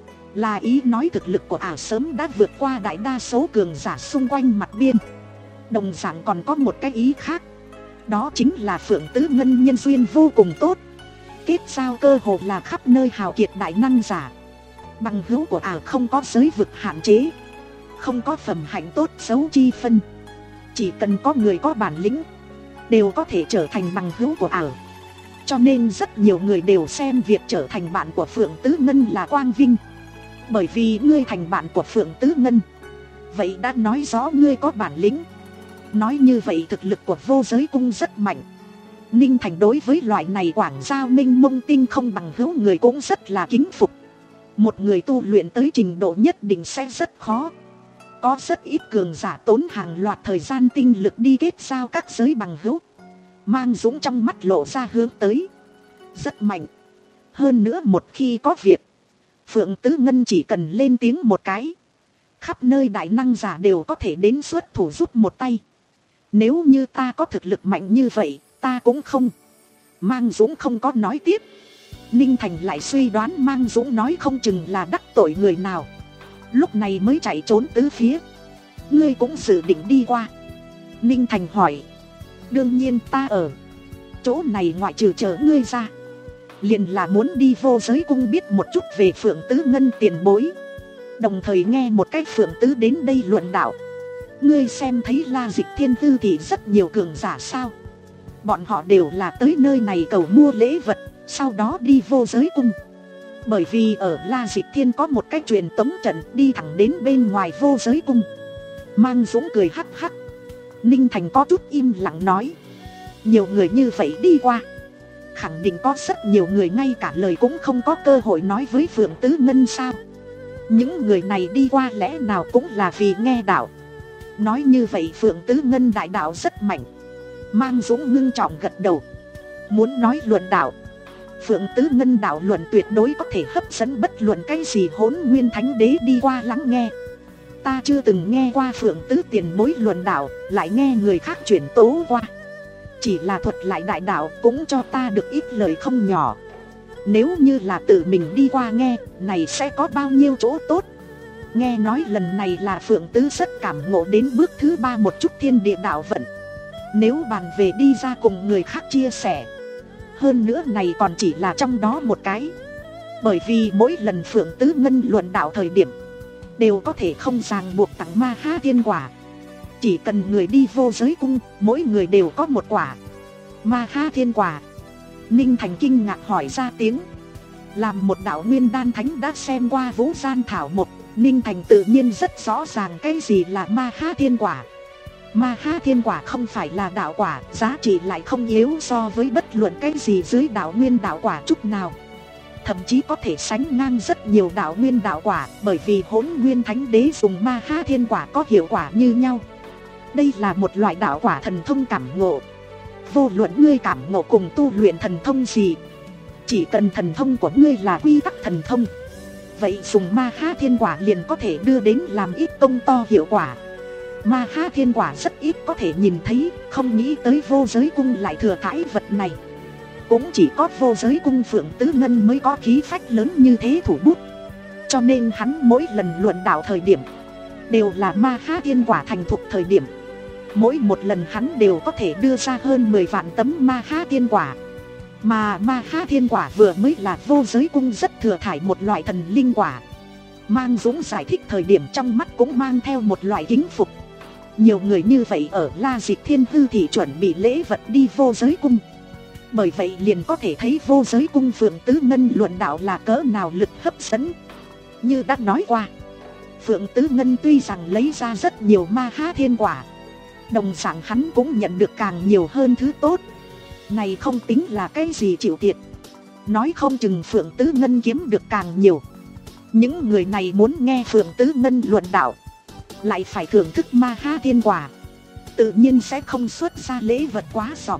là ý nói thực lực của ả sớm đã vượt qua đại đa số cường giả xung quanh mặt biên. Đồng dạng còn có một cái ý khác, đó chính là Phượng Tứ Ngân nhân duyên vô cùng tốt, kết giao cơ hồ là khắp nơi hào kiệt đại năng giả. Bằng hữu của ả không có giới vực hạn chế, không có phẩm hạnh tốt xấu chi phân, chỉ cần có người có bản lĩnh đều có thể trở thành bằng hữu của ả. Cho nên rất nhiều người đều xem việc trở thành bạn của Phượng Tứ Ngân là quang vinh. Bởi vì ngươi thành bạn của Phượng Tứ Ngân, vậy đã nói rõ ngươi có bản lĩnh. Nói như vậy thực lực của Vô Giới cung rất mạnh. Ninh Thành đối với loại này quảng giao minh mông tinh không bằng hữu người cũng rất là kính phục. Một người tu luyện tới trình độ nhất định sẽ rất khó, có rất ít cường giả tốn hàng loạt thời gian tinh lực đi kết giao các giới bằng hữu. Mang Dũng trong mắt lộ ra hướng tới, rất mạnh. Hơn nữa một khi có việc, Phượng Tứ Ngân chỉ cần lên tiếng một cái, khắp nơi đại năng giả đều có thể đến xuất thủ giúp một tay. Nếu như ta có thực lực mạnh như vậy, ta cũng không. Mang Dũng không có nói tiếp. Ninh Thành lại suy đoán Mang Dũng nói không chừng là đắc tội người nào, lúc này mới chạy trốn tứ phía. Ngươi cũng dự định đi qua? Ninh Thành hỏi. Đương nhiên ta ở chỗ này ngoại trừ chờ ngươi ra, liền là muốn đi Vô Giới Cung biết một chút về Phượng Tứ Ngân tiền bối, đồng thời nghe một cách Phượng Tứ đến đây luận đạo. Ngươi xem thấy La Dịch Thiên Tư thì rất nhiều cường giả sao? Bọn họ đều là tới nơi này cầu mua lễ vật, sau đó đi Vô Giới Cung. Bởi vì ở La Dịch Thiên có một cái truyền tống trận đi thẳng đến bên ngoài Vô Giới Cung. Mang Dũng cười hắc hắc. Ninh Thành có chút im lặng nói. Nhiều người như vậy đi qua, khẳng định có rất nhiều người ngay cả lời cũng không có cơ hội nói với Phượng Tứ Ngân sao? Những người này đi qua lẽ nào cũng là vì nghe đạo? Nói như vậy Phượng Tứ Ngân đại đạo rất mạnh. Mang Dũng ngưng trọng gật đầu. Muốn nói luận đạo, Phượng Tứ Ngân đạo luận tuyệt đối có thể hấp dẫn bất luận cái gì Hỗn Nguyên Thánh Đế đi qua lắng nghe. Ta chưa từng nghe qua Phượng Tứ tiền bối luận đạo, lại nghe người khác chuyển tố qua. Chỉ là thuật lại đại đạo cũng cho ta được ít lời không nhỏ. Nếu như là tự mình đi qua nghe, này sẽ có bao nhiêu chỗ tốt. Nghe nói lần này là Phượng Tứ rất cảm ngộ đến bước thứ ba một chút thiên địa đạo vận. Nếu bàn về đi ra cùng người khác chia sẻ, hơn nữa này còn chỉ là trong đó một cái. Bởi vì mỗi lần Phượng Tứ Ngân luận đạo thời điểm, đều có thể không ràng buộc tặng Ma Ha Thiên Quả. Chỉ cần người đi Vô Giới Cung, mỗi người đều có một quả Ma Ha Thiên Quả. Ninh Thành kinh ngạc hỏi ra tiếng. Làm một đạo nguyên đan thánh đã xem qua Vũ Gian Thảo Mộc, Ninh Thành tự nhiên rất rõ ràng cái gì là Ma Ha Thiên Quả. Ma Ha Thiên Quả không phải là đạo quả, giá trị lại không yếu so với bất luận cái gì dưới đạo nguyên đạo quả chút nào. Thậm chí có thể sánh ngang rất nhiều đạo nguyên đạo quả, bởi vì Hỗn Nguyên Thánh Đế dùng Ma Ha Thiên Quả có hiệu quả như nhau. Đây là một loại đạo quả thần thông cảm ngộ. Vô luận ngươi cảm ngộ cùng tu luyện thần thông gì, chỉ cần thần thông của ngươi là quy tắc thần thông, vậy dùng Ma Ha Thiên Quả liền có thể đưa đến làm ít công to hiệu quả. Ma Ha Thiên Quả rất ít có thể nhìn thấy, không nghĩ tới Vô Giới Cung lại thừa thãi vật này. Cũng chỉ có Vô Giới Cung Phượng Tứ Ngân mới có khí phách lớn như thế thủ bút. Cho nên hắn mỗi lần luận đạo thời điểm, đều là Ma Ha Thiên Quả thành thục thời điểm. Mỗi một lần hắn đều có thể đưa ra hơn mười vạn tấm Ma Ha Thiên Quả. Mà Ma Ha Thiên Quả vừa mới là Vô Giới Cung rất thừa thải một loại thần linh quả. Mang Dũng giải thích thời điểm trong mắt cũng mang theo một loại kính phục. Nhiều người như vậy ở La Dịch Thiên Hư thì chuẩn bị lễ vật đi Vô Giới Cung. Bởi vậy liền có thể thấy Vô Giới Cung Phượng Tứ Ngân luận đạo là cỡ nào lực hấp dẫn. Như đã nói qua, Phượng Tứ Ngân tuy rằng lấy ra rất nhiều Ma Ha Thiên Quả, đồng dạng hắn cũng nhận được càng nhiều hơn thứ tốt. Này không tính là cái gì chịu thiệt, nói không chừng Phượng Tứ Ngân kiếm được càng nhiều. Những người này muốn nghe Phượng Tứ Ngân luận đạo, lại phải thưởng thức Ma Ha Thiên Quả, tự nhiên sẽ không xuất ra lễ vật quá xỏng.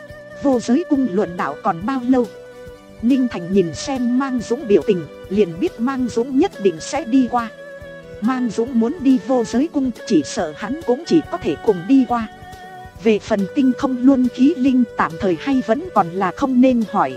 Vô Giới Cung luận đạo còn bao lâu? Ninh Thành nhìn xem Mang Dũng biểu tình, liền biết Mang Dũng nhất định sẽ đi qua. Mang Dũng muốn đi Vô Giới Cung, chỉ sợ hắn cũng chỉ có thể cùng đi qua. Về phần tinh không luân khí linh tạm thời hay vẫn còn là không nên hỏi.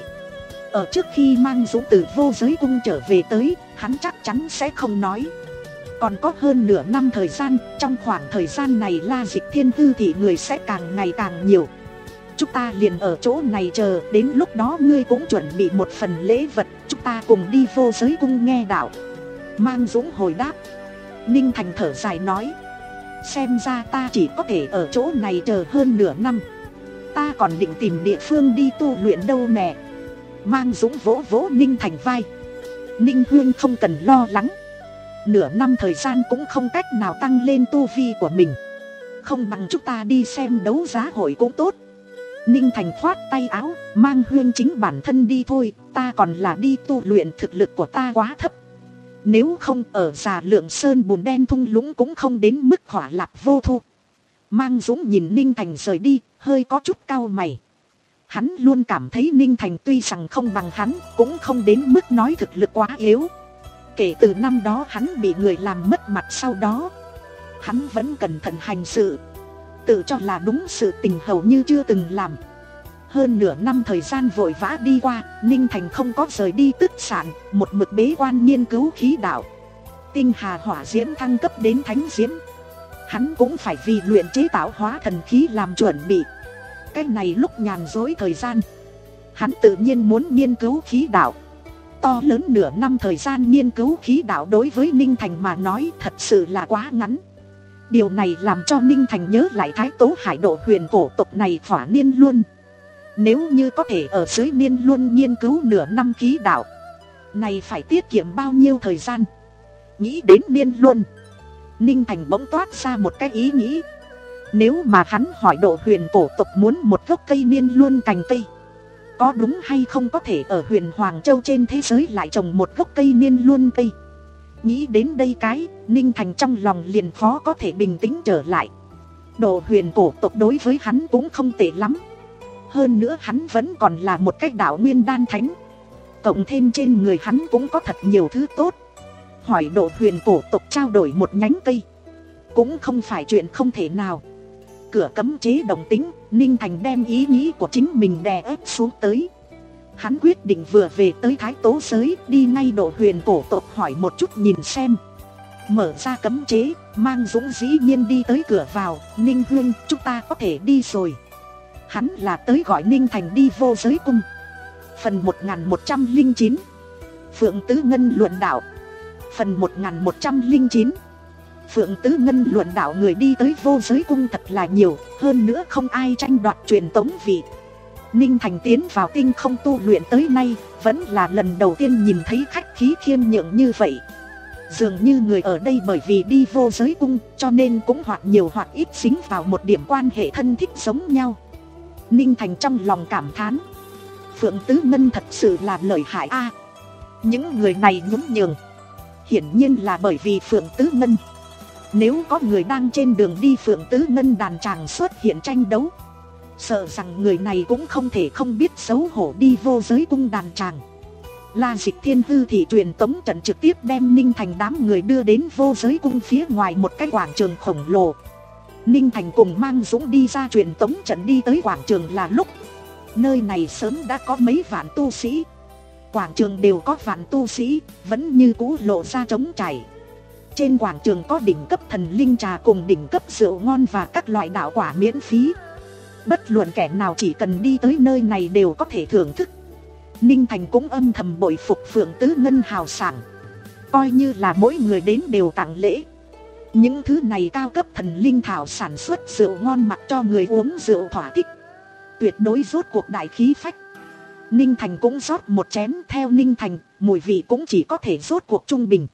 Ở trước khi Mang Dũng từ Vô Giới Cung trở về tới, hắn chắc chắn sẽ không nói. Còn có hơn nửa năm thời gian, trong khoảng thời gian này La Dịch Thiên Hư thì người sẽ càng ngày càng nhiều. Chúng ta liền ở chỗ này chờ, đến lúc đó ngươi cũng chuẩn bị một phần lễ vật, chúng ta cùng đi Vô Giới Cung nghe đạo. Mang Dũng hồi đáp. Ninh Thành thở dài nói, xem ra ta chỉ có thể ở chỗ này chờ hơn nửa năm. Ta còn định tìm địa phương đi tu luyện đâu nè. Mang Dũng vỗ vỗ Ninh Thành vai. Ninh Huyên không cần lo lắng, nửa năm thời gian cũng không cách nào tăng lên tu vi của mình. Không bằng chúng ta đi xem đấu giá hội cũng tốt. Ninh Thành khoát tay áo, Mang Huyên chính bản thân đi thôi, ta còn là đi tu luyện, thực lực của ta quá thấp. Nếu không ở Già Lượng Sơn bùn đen thung lũng cũng không đến mức hỏa lạc vô thu. Mang Dũng nhìn Ninh Thành rời đi, hơi có chút cau mày. Hắn luôn cảm thấy Ninh Thành tuy rằng không bằng hắn, cũng không đến mức nói thực lực quá yếu. Kể từ năm đó hắn bị người làm mất mặt sau đó, hắn vẫn cẩn thận hành sự, tự cho là đúng sự tình hầu như chưa từng làm. Hơn nửa năm thời gian vội vã đi qua, Ninh Thành không có rời đi tức sản, một mực bế quan nghiên cứu khí đạo. Tinh hà hỏa diễm thăng cấp đến thánh diễm, hắn cũng phải vì luyện chế tạo hóa thần khí làm chuẩn bị. Cái này lúc nhàn rỗi thời gian, hắn tự nhiên muốn nghiên cứu khí đạo. To lớn nửa năm thời gian nghiên cứu khí đạo đối với Ninh Thành mà nói thật sự là quá ngắn. Điều này làm cho Ninh Thành nhớ lại Thái Tố Hải Độ huyền cổ tộc này Phỏa Niên Luân. Nếu như có thể ở dưới Niên Luân nghiên cứu nửa năm khí đạo, này phải tiết kiệm bao nhiêu thời gian. Nghĩ đến Niên Luân, Ninh Thành bỗng toát ra một cái ý nghĩ. Nếu mà hắn hỏi Độ huyền cổ tộc muốn một gốc cây Niên Luân cành cây, có đúng hay không có thể ở huyền Hoàng Châu trên thế giới lại trồng một gốc cây Niên Luân cây. Nghĩ đến đây cái, Ninh Thành trong lòng liền khó có thể bình tĩnh trở lại. Độ huyền cổ tộc đối với hắn cũng không tệ lắm. Hơn nữa hắn vẫn còn là một cái đạo nguyên đan thánh, cộng thêm trên người hắn cũng có thật nhiều thứ tốt. Hỏi Độ huyền cổ tộc trao đổi một nhánh cây cũng không phải chuyện không thể nào. Cửa cấm chế đồng tính, Ninh Thành đem ý nghĩ của chính mình đè ép xuống tới. Hắn quyết định vừa về tới Thái Tố giới, đi ngay Độ huyền cổ tộc hỏi một chút nhìn xem. Mở ra cấm chế, Mang Dũng dĩ nhiên đi tới cửa vào. Ninh huynh, chúng ta có thể đi rồi. Hắn là tới gọi Ninh Thành đi vô giới cung. Phần một nghìn một trăm lẻ chín, Phượng Tứ Ngân luận đạo. Phần một nghìn một trăm lẻ chín, Phượng Tứ Ngân luận đạo. Người đi tới vô giới cung thật là nhiều, hơn nữa không ai tranh đoạt truyền tống vị. Ninh Thành tiến vào tinh không tu luyện tới nay, vẫn là lần đầu tiên nhìn thấy khách khí khiêm nhượng như vậy. Dường như người ở đây bởi vì đi vô giới cung, cho nên cũng hoặc nhiều hoặc ít dính vào một điểm quan hệ thân thích giống nhau. Ninh Thành trong lòng cảm thán, Phượng Tứ Ngân thật sự là lợi hại a. Những người này nhún nhường, hiển nhiên là bởi vì Phượng Tứ Ngân. Nếu có người đang trên đường đi Phượng Tứ Ngân đàn tràng xuất hiện tranh đấu, sợ rằng người này cũng không thể không biết xấu hổ đi vô giới cung đàn tràng. La Dịch Thiên Hư thị truyền tống trận trực tiếp đem Ninh Thành đám người đưa đến vô giới cung phía ngoài một cái quảng trường khổng lồ. Ninh Thành cùng Mang Dũng đi ra truyền tống trận đi tới quảng trường là lúc nơi này sớm đã có mấy vạn tu sĩ. Quảng trường đều có vạn tu sĩ, vẫn như cũ lộ ra trống trải. Trên quảng trường có đỉnh cấp thần linh trà cùng đỉnh cấp rượu ngon và các loại đạo quả miễn phí. Bất luận kẻ nào chỉ cần đi tới nơi này đều có thể thưởng thức. Ninh Thành cũng âm thầm bội phục Phượng Tứ Ngân hào sảng, coi như là mỗi người đến đều tặng lễ. Những thứ này cao cấp thần linh thảo sản xuất rượu ngon mặc cho người uống rượu thỏa thích, tuyệt đối rốt cuộc đại khí phách. Ninh Thành cũng rót một chén, theo Ninh Thành, mùi vị cũng chỉ có thể rốt cuộc trung bình.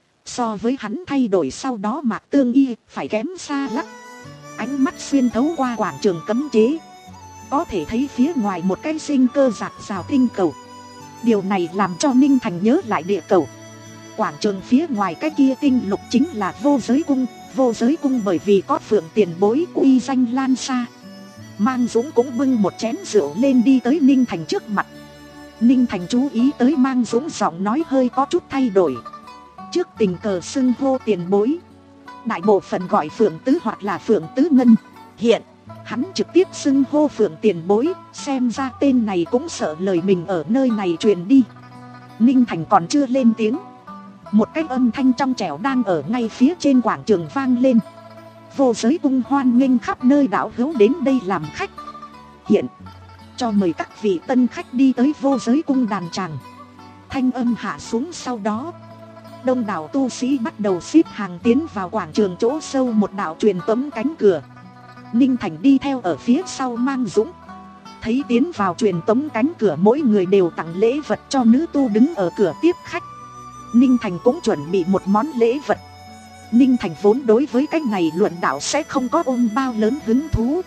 So với hắn thay đổi sau đó Mạc Tương Y phải kém xa lắm. Ánh mắt xuyên thấu qua quảng trường cấm chế, có thể thấy phía ngoài một cái sinh cơ rạc rào tinh cầu. Điều này làm cho Ninh Thành nhớ lại địa cầu. Quảng trường phía ngoài cái kia tinh lục chính là vô giới cung. Vô giới cung bởi vì có Phượng tiền bối uy danh lan xa. Mang Dũng cũng bưng một chén rượu lên đi tới Ninh Thành trước mặt. Ninh Thành chú ý tới Mang Dũng giọng nói hơi có chút thay đổi. Trước tình cờ xưng hô tiền bối, đại bộ phận gọi Phượng Tứ hoặc là Phượng Tứ Ngân. Hiện hắn trực tiếp xưng hô Phượng tiền bối, xem ra tên này cũng sợ lời mình ở nơi này truyền đi. Ninh Thành còn chưa lên tiếng, một cái âm thanh trong trẻo đang ở ngay phía trên quảng trường vang lên. Vô giới cung hoan nghênh khắp nơi đạo hữu đến đây làm khách. Hiện cho mời các vị tân khách đi tới vô giới cung đàn tràng. Thanh âm hạ xuống sau đó, đông đảo tu sĩ bắt đầu xếp hàng tiến vào quảng trường chỗ sâu một đạo truyền tống cánh cửa. Ninh Thành đi theo ở phía sau Mang Dũng. Thấy tiến vào truyền tống cánh cửa mỗi người đều tặng lễ vật cho nữ tu đứng ở cửa tiếp khách. Ninh Thành cũng chuẩn bị một món lễ vật. Ninh Thành vốn đối với cách này luận đạo sẽ không có ôm bao lớn hứng thú.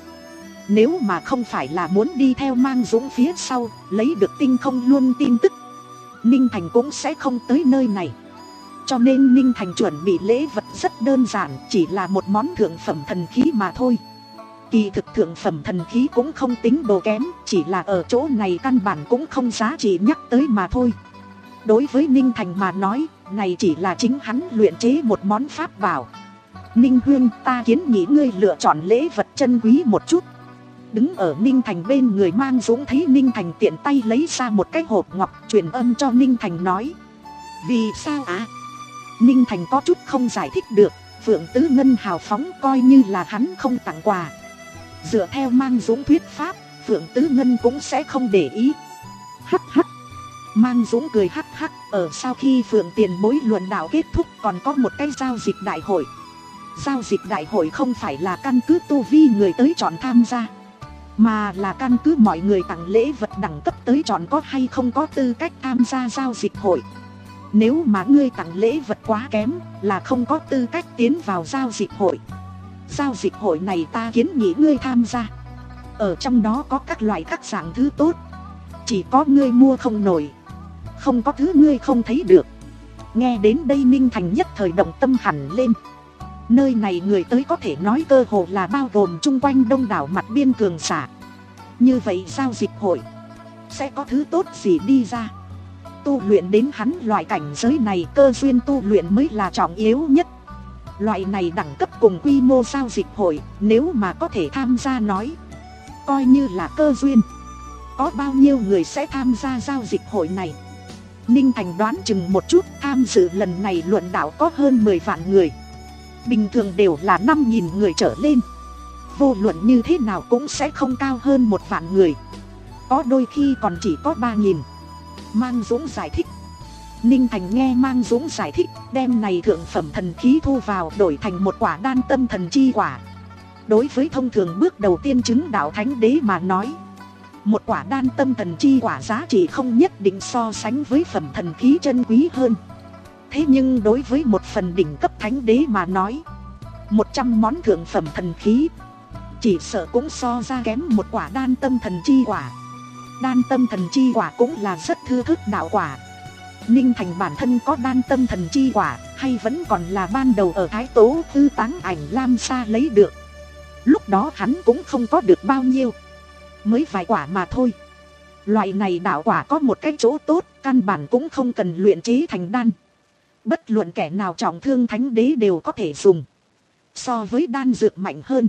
Nếu mà không phải là muốn đi theo Mang Dũng phía sau, lấy được tinh không luôn tin tức, Ninh Thành cũng sẽ không tới nơi này. Cho nên Ninh Thành chuẩn bị lễ vật rất đơn giản, chỉ là một món thượng phẩm thần khí mà thôi. Kỳ thực thượng phẩm thần khí cũng không tính đồ kém, chỉ là ở chỗ này căn bản cũng không giá trị nhắc tới mà thôi. Đối với Ninh Thành mà nói, này chỉ là chính hắn luyện chế một món pháp bảo. Ninh Huyên, ta kiến nghị ngươi lựa chọn lễ vật chân quý một chút. Đứng ở Ninh Thành bên người Mang Dũng thấy Ninh Thành tiện tay lấy ra một cái hộp ngọc, truyền âm cho Ninh Thành nói. Vì sao ạ? À? Ninh Thành có chút không giải thích được. Phượng Tứ Ngân hào phóng coi như là hắn không tặng quà. Dựa theo Mang Dũng thuyết pháp, Phượng Tứ Ngân cũng sẽ không để ý. Hắc hắc. Mang Dũng cười hắc hắc. Ở sau khi Phượng tiền bối luận đạo kết thúc còn có một cái giao dịch đại hội. Giao dịch đại hội không phải là căn cứ tu vi người tới chọn tham gia, mà là căn cứ mọi người tặng lễ vật đẳng cấp tới chọn có hay không có tư cách tham gia giao dịch hội. Nếu mà ngươi tặng lễ vật quá kém là không có tư cách tiến vào giao dịch hội. Giao dịch hội này ta kiến nghị ngươi tham gia. Ở trong đó có các loại các dạng thứ tốt, chỉ có ngươi mua không nổi, không có thứ ngươi không thấy được. Nghe đến đây Ninh Thành nhất thời động tâm hẳn lên. Nơi này người tới có thể nói cơ hồ là bao gồm chung quanh đông đảo mặt biên cường giả. Như vậy giao dịch hội sẽ có thứ tốt gì đi ra? Tu luyện đến hắn loại cảnh giới này, cơ duyên tu luyện mới là trọng yếu nhất. Loại này đẳng cấp cùng quy mô giao dịch hội, nếu mà có thể tham gia nói, coi như là cơ duyên. Có bao nhiêu người sẽ tham gia giao dịch hội này? Ninh Thành đoán chừng một chút, tham dự lần này luận đạo có hơn mười vạn người. Bình thường đều là năm nghìn người trở lên. Vô luận như thế nào cũng sẽ không cao hơn một vạn người. Có đôi khi còn chỉ có ba nghìn. Mang Dũng giải thích. Ninh Thành nghe Mang Dũng giải thích, đem này thượng phẩm thần khí thu vào đổi thành một quả đan tâm thần chi quả. Đối với thông thường bước đầu tiên chứng đạo thánh đế mà nói, một quả đan tâm thần chi quả giá trị không nhất định so sánh với phẩm thần khí chân quý hơn. Thế nhưng đối với một phần đỉnh cấp thánh đế mà nói, một trăm món thượng phẩm thần khí chỉ sợ cũng so ra kém một quả đan tâm thần chi quả. Đan tâm thần chi quả cũng là rất thưa thức đạo quả. Ninh Thành bản thân có đan tâm thần chi quả, hay vẫn còn là ban đầu ở Thái Tố Tư Táng Ảnh Lam Sa lấy được. Lúc đó hắn cũng không có được bao nhiêu, mới vài quả mà thôi. Loại này đạo quả có một cái chỗ tốt, căn bản cũng không cần luyện chế thành đan. Bất luận kẻ nào trọng thương thánh đế đều có thể dùng. So với đan dược mạnh hơn.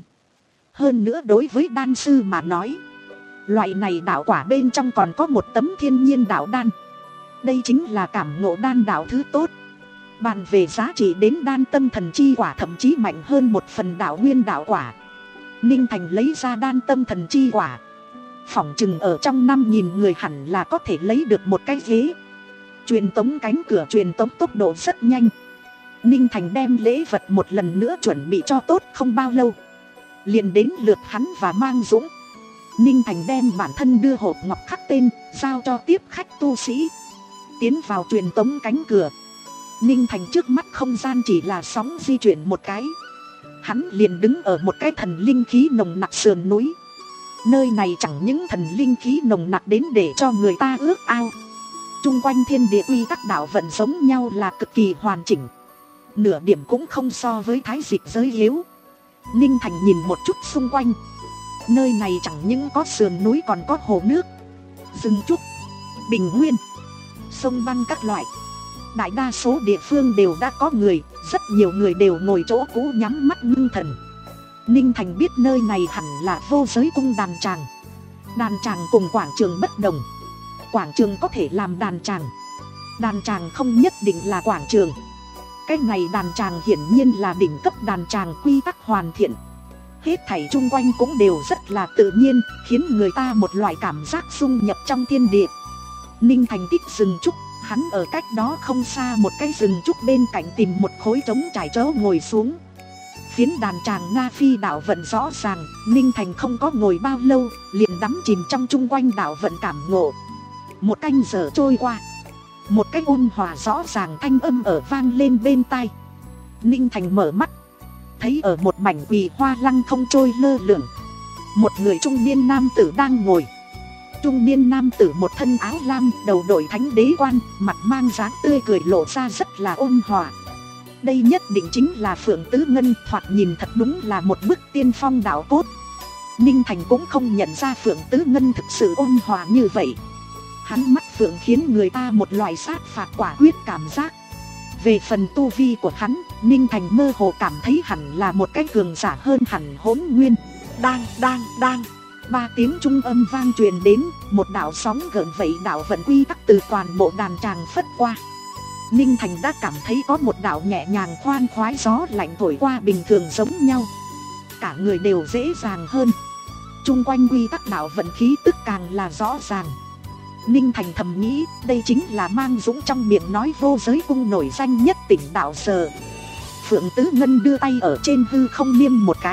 Hơn nữa đối với đan sư mà nói, loại này đạo quả bên trong còn có một tấm thiên nhiên đạo đan. Đây chính là cảm ngộ đan đạo thứ tốt. Bàn về giá trị đến đan tâm thần chi quả thậm chí mạnh hơn một phần đạo nguyên đạo quả. Ninh Thành lấy ra đan tâm thần chi quả, phỏng chừng ở trong năm nghìn người hẳn là có thể lấy được một cái ghế. Truyền tống cánh cửa truyền tống tốc độ rất nhanh. Ninh Thành đem lễ vật một lần nữa chuẩn bị cho tốt, không bao lâu liền đến lượt hắn và Mang Dũng. Ninh Thành đem bản thân đưa hộp ngọc khắc tên giao cho tiếp khách tu sĩ, tiến vào truyền tống cánh cửa. Ninh Thành trước mắt không gian chỉ là sóng di chuyển một cái, hắn liền đứng ở một cái thần linh khí nồng nặc sườn núi. Nơi này chẳng những thần linh khí nồng nặc đến để cho người ta ước ao, chung quanh thiên địa uy các đạo vận giống nhau là cực kỳ hoàn chỉnh, nửa điểm cũng không so với thái dịch giới yếu. Ninh Thành nhìn một chút xung quanh, nơi này chẳng những có sườn núi còn có hồ nước, rừng trúc, bình nguyên, sông băng các loại. Đại đa số địa phương đều đã có người, rất nhiều người đều ngồi chỗ cũ nhắm mắt ngưng thần. Ninh Thành biết nơi này hẳn là vô giới cung đàn tràng. Đàn tràng cùng quảng trường bất đồng. Quảng trường có thể làm đàn tràng, đàn tràng không nhất định là quảng trường. Cái này đàn tràng hiển nhiên là đỉnh cấp đàn tràng, quy tắc hoàn thiện. Hết thảy chung quanh cũng đều rất là tự nhiên, khiến người ta một loại cảm giác dung nhập trong thiên địa. Ninh Thành thích rừng trúc, hắn ở cách đó không xa một cái rừng trúc bên cạnh tìm một khối trống trải chỗ ngồi xuống. Phiến đàn tràng Nga Phi đạo vận rõ ràng, Ninh Thành không có ngồi bao lâu, liền đắm chìm trong chung quanh đạo vận cảm ngộ. Một canh giờ trôi qua, một cái ôn hòa rõ ràng thanh âm ở vang lên bên tai. Ninh Thành mở mắt, thấy ở một mảnh quỳ hoa lăng không trôi lơ lửng, một người trung niên nam tử đang ngồi. Trung niên nam tử một thân áo lam, đầu đội thánh đế quan, mặt mang dáng tươi cười lộ ra rất là ôn hòa. Đây nhất định chính là Phượng Tứ Ngân, thoạt nhìn thật đúng là một bức tiên phong đạo cốt. Ninh Thành cũng không nhận ra Phượng Tứ Ngân thực sự ôn hòa như vậy. Hắn mắt Phượng khiến người ta một loại sát phạt quả quyết cảm giác. Về phần tu vi của hắn, Ninh Thành mơ hồ cảm thấy hẳn là một cái cường giả hơn hẳn Hỗn Nguyên. Đang, đang, đang. Ba tiếng trung âm vang truyền đến, một đạo sóng gợn vẫy đạo vận quy tắc từ toàn bộ đàn tràng phất qua. Ninh Thành đã cảm thấy có một đạo nhẹ nhàng khoan khoái gió lạnh thổi qua bình thường giống nhau. Cả người đều dễ dàng hơn. Trung quanh quy tắc đạo vận khí tức càng là rõ ràng. Ninh Thành thầm nghĩ đây chính là Mang Dũng trong miệng nói vô giới cung nổi danh nhất tỉnh đạo Sở. Phượng Tứ Ngân đưa tay ở trên hư không liêm một cái.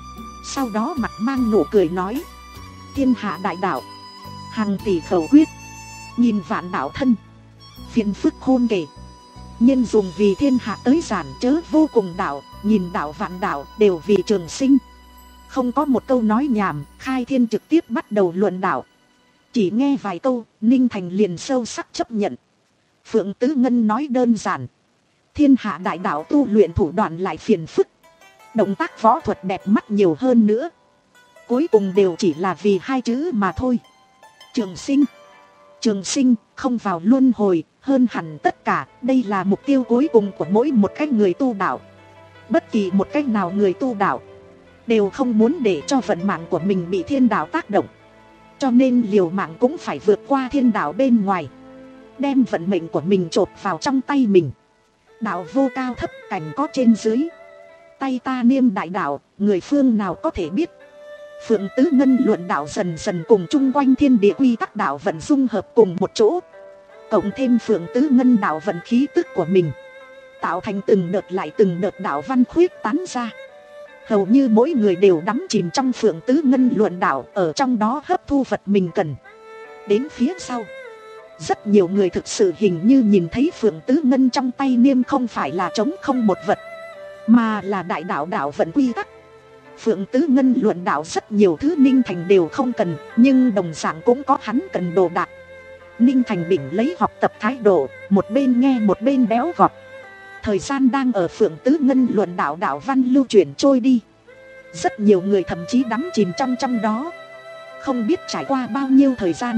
Sau đó mặt mang nụ cười nói: thiên hạ đại đạo, hàng tỷ khẩu quyết, nhìn vạn đạo thân, phiền phức khôn kể. Nhân dùng vì thiên hạ tới giản chớ vô cùng đạo, nhìn đạo vạn đạo đều vì trường sinh. Không có một câu nói nhảm, khai thiên trực tiếp bắt đầu luận đạo. Chỉ nghe vài câu, Ninh Thành liền sâu sắc chấp nhận. Phượng Tứ Ngân nói đơn giản, thiên hạ đại đạo tu luyện thủ đoạn lại phiền phức, động tác võ thuật đẹp mắt nhiều hơn nữa. Cuối cùng đều chỉ là vì hai chữ mà thôi: trường sinh. Trường sinh, không vào luân hồi, hơn hẳn tất cả. Đây là mục tiêu cuối cùng của mỗi một cái người tu đạo. Bất kỳ một cách nào người tu đạo đều không muốn để cho vận mạng của mình bị thiên đạo tác động. Cho nên liều mạng cũng phải vượt qua thiên đạo bên ngoài, đem vận mệnh của mình chộp vào trong tay mình. Đạo vô cao thấp, cảnh có trên dưới, tay ta niêm đại đạo, người phương nào có thể biết. Phượng Tứ Ngân luận đạo dần dần cùng chung quanh thiên địa quy tắc đạo vận dung hợp cùng một chỗ. Cộng thêm Phượng Tứ Ngân đạo vận khí tức của mình, tạo thành từng đợt lại từng đợt đạo văn khuyết tán ra. Hầu như mỗi người đều đắm chìm trong Phượng Tứ Ngân luận đạo, ở trong đó hấp thu vật mình cần. Đến phía sau, rất nhiều người thực sự hình như nhìn thấy Phượng Tứ Ngân trong tay niêm không phải là trống không một vật, mà là đại đạo đạo vận quy tắc. Phượng Tứ Ngân luận đạo rất nhiều thứ Ninh Thành đều không cần, nhưng đồng dạng cũng có hắn cần đồ đạc. Ninh Thành bình lấy học tập thái độ, một bên nghe một bên béo gọt. Thời gian đang ở Phượng Tứ Ngân luận đạo đạo văn lưu chuyển trôi đi. Rất nhiều người thậm chí đắm chìm trong trong đó. Không biết trải qua bao nhiêu thời gian,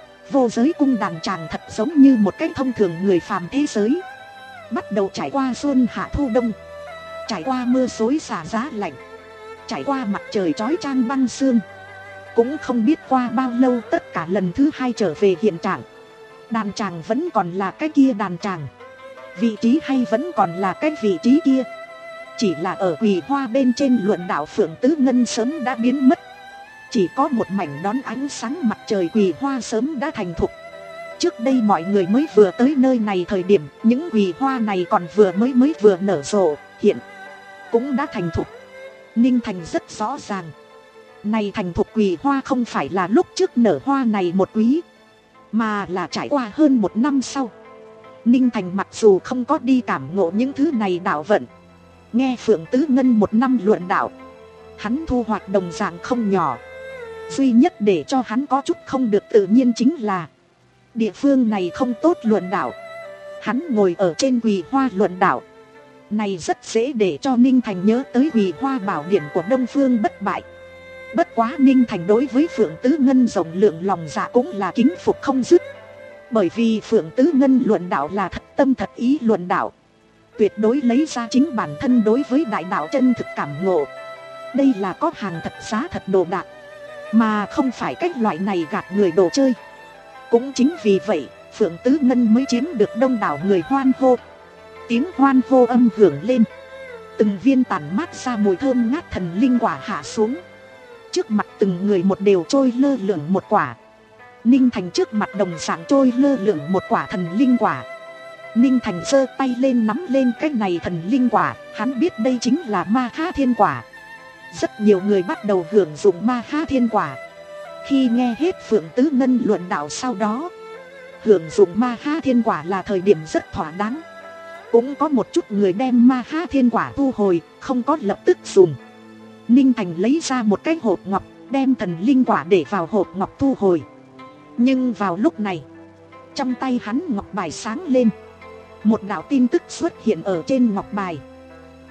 vô giới cung đàn tràng thật giống như một cái thông thường người phàm thế giới. Bắt đầu trải qua xuân hạ thu đông, trải qua mưa xối xả giá lạnh, trải qua mặt trời chói chang băng sương. Cũng không biết qua bao lâu tất cả lần thứ hai trở về hiện trạng. Đàn tràng vẫn còn là cái kia đàn tràng, vị trí hay vẫn còn là cái vị trí kia. Chỉ là ở Quỳ Hoa bên trên luận đạo Phượng Tứ Ngân sớm đã biến mất. Chỉ có một mảnh đón ánh sáng mặt trời Quỳ Hoa sớm đã thành thục. Trước đây mọi người mới vừa tới nơi này thời điểm, những Quỳ Hoa này còn vừa mới mới vừa nở rộ, hiện cũng đã thành thục. Ninh Thành rất rõ ràng, này thành thục Quỳ Hoa không phải là lúc trước nở hoa này một quý, mà là trải qua hơn một năm sau. Ninh Thành mặc dù không có đi cảm ngộ những thứ này đạo vận, nghe Phượng Tứ Ngân một năm luận đạo, hắn thu hoạch đồng dạng không nhỏ. Duy nhất để cho hắn có chút không được tự nhiên chính là địa phương này không tốt luận đạo. Hắn ngồi ở trên Quỳ Hoa luận đạo, này rất dễ để cho Ninh Thành nhớ tới Quỳ Hoa bảo điển của Đông Phương bất bại. Bất quá Ninh Thành đối với Phượng Tứ Ngân rộng lượng lòng dạ cũng là kính phục không dứt. Bởi vì Phượng Tứ Ngân luận đạo là thật tâm thật ý luận đạo, tuyệt đối lấy ra chính bản thân đối với đại đạo chân thực cảm ngộ. Đây là có hàng thật giá thật đồ đạc, mà không phải cách loại này gạt người đồ chơi. Cũng chính vì vậy Phượng Tứ Ngân mới chiếm được đông đảo người hoan hô. Tiếng hoan hô âm hưởng lên, từng viên tản mát ra mùi thơm ngát thần linh quả hạ xuống. Trước mặt từng người một đều trôi lơ lửng một quả. Ninh Thành trước mặt đồng dạng trôi lơ lửng một quả thần linh quả. Ninh Thành giơ tay lên nắm lên cái này thần linh quả, hắn biết đây chính là Ma Ha Thiên Quả. Rất nhiều người bắt đầu hưởng dụng Ma Ha Thiên Quả. Khi nghe hết Phượng Tứ Ngân luận đạo sau đó, hưởng dụng Ma Ha Thiên Quả là thời điểm rất thỏa đáng. Cũng có một chút người đem Ma Ha Thiên Quả thu hồi, không có lập tức dùng. Ninh Thành lấy ra một cái hộp ngọc, đem thần linh quả để vào hộp ngọc thu hồi. Nhưng vào lúc này, trong tay hắn ngọc bài sáng lên. Một đạo tin tức xuất hiện ở trên ngọc bài.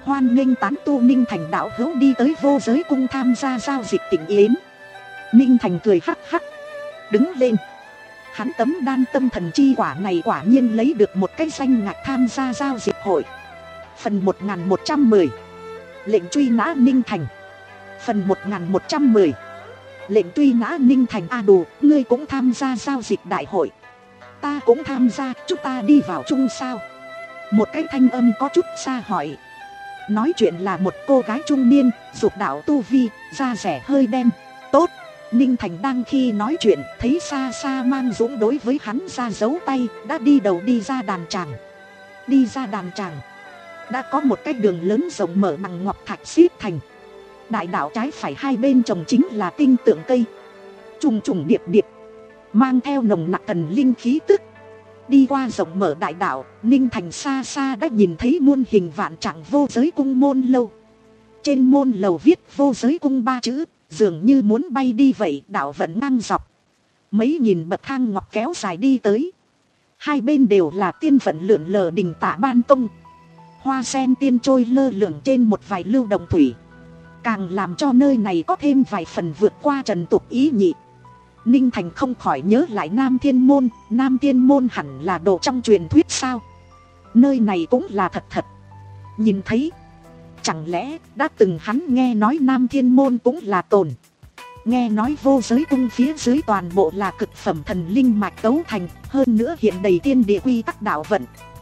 hoan nghênh tán tu Ninh Thành đạo hữu đi tới Vô Giới Cung tham gia giao dịch tịnh yến. Ninh Thành cười hắc hắc, đứng lên. Hắn tấm đan tâm thần chi quả này quả nhiên lấy được một cái danh ngạch tham gia giao dịch hội. Phần một nghìn một trăm mười, lệnh truy nã Ninh Thành. Phần một nghìn một trăm mười, lệnh truy nã Ninh Thành. A Đù, ngươi cũng tham gia giao dịch đại hội? Ta cũng tham gia, chúng ta đi vào chung sao? Một cái thanh âm có chút xa hỏi. Nói chuyện là một cô gái trung niên, dục đạo tu vi, da rẻ hơi đen. Tốt. Ninh Thành đang khi nói chuyện, thấy xa xa Mang Dũng đối với hắn ra dấu tay, đã đi đầu đi ra đàn tràng. Đi ra đàn tràng, đã có một cái đường lớn rộng mở bằng ngọc thạch xếp thành. Đại đạo trái phải hai bên trồng chính là tinh tượng cây, trùng trùng điệp điệp, mang theo nồng nặc thần linh khí tức. Đi qua rộng mở đại đạo, Ninh Thành xa xa đã nhìn thấy muôn hình vạn trạng Vô Giới Cung môn lâu. Trên môn lầu viết Vô Giới Cung ba chữ, dường như muốn bay đi vậy. Đạo vận ngang dọc, mấy nghìn bậc thang ngọc kéo dài đi tới. Hai bên đều là tiên vận lượn lờ đình tạ ban công. Hoa sen tiên trôi lơ lửng trên một vài lưu động thủy, càng làm cho nơi này có thêm vài phần vượt qua trần tục ý nhị. Ninh Thành không khỏi nhớ lại Nam Thiên Môn. Nam Thiên Môn hẳn là đồ trong truyền thuyết sao? Nơi này cũng là thật thật. Nhìn thấy, chẳng lẽ đã từng hắn nghe nói Nam Thiên Môn cũng là tồn. Nghe nói Vô Giới Cung phía dưới toàn bộ là cực phẩm thần linh mạch cấu thành, hơn nữa hiện đầy thiên địa quy tắc đạo vận.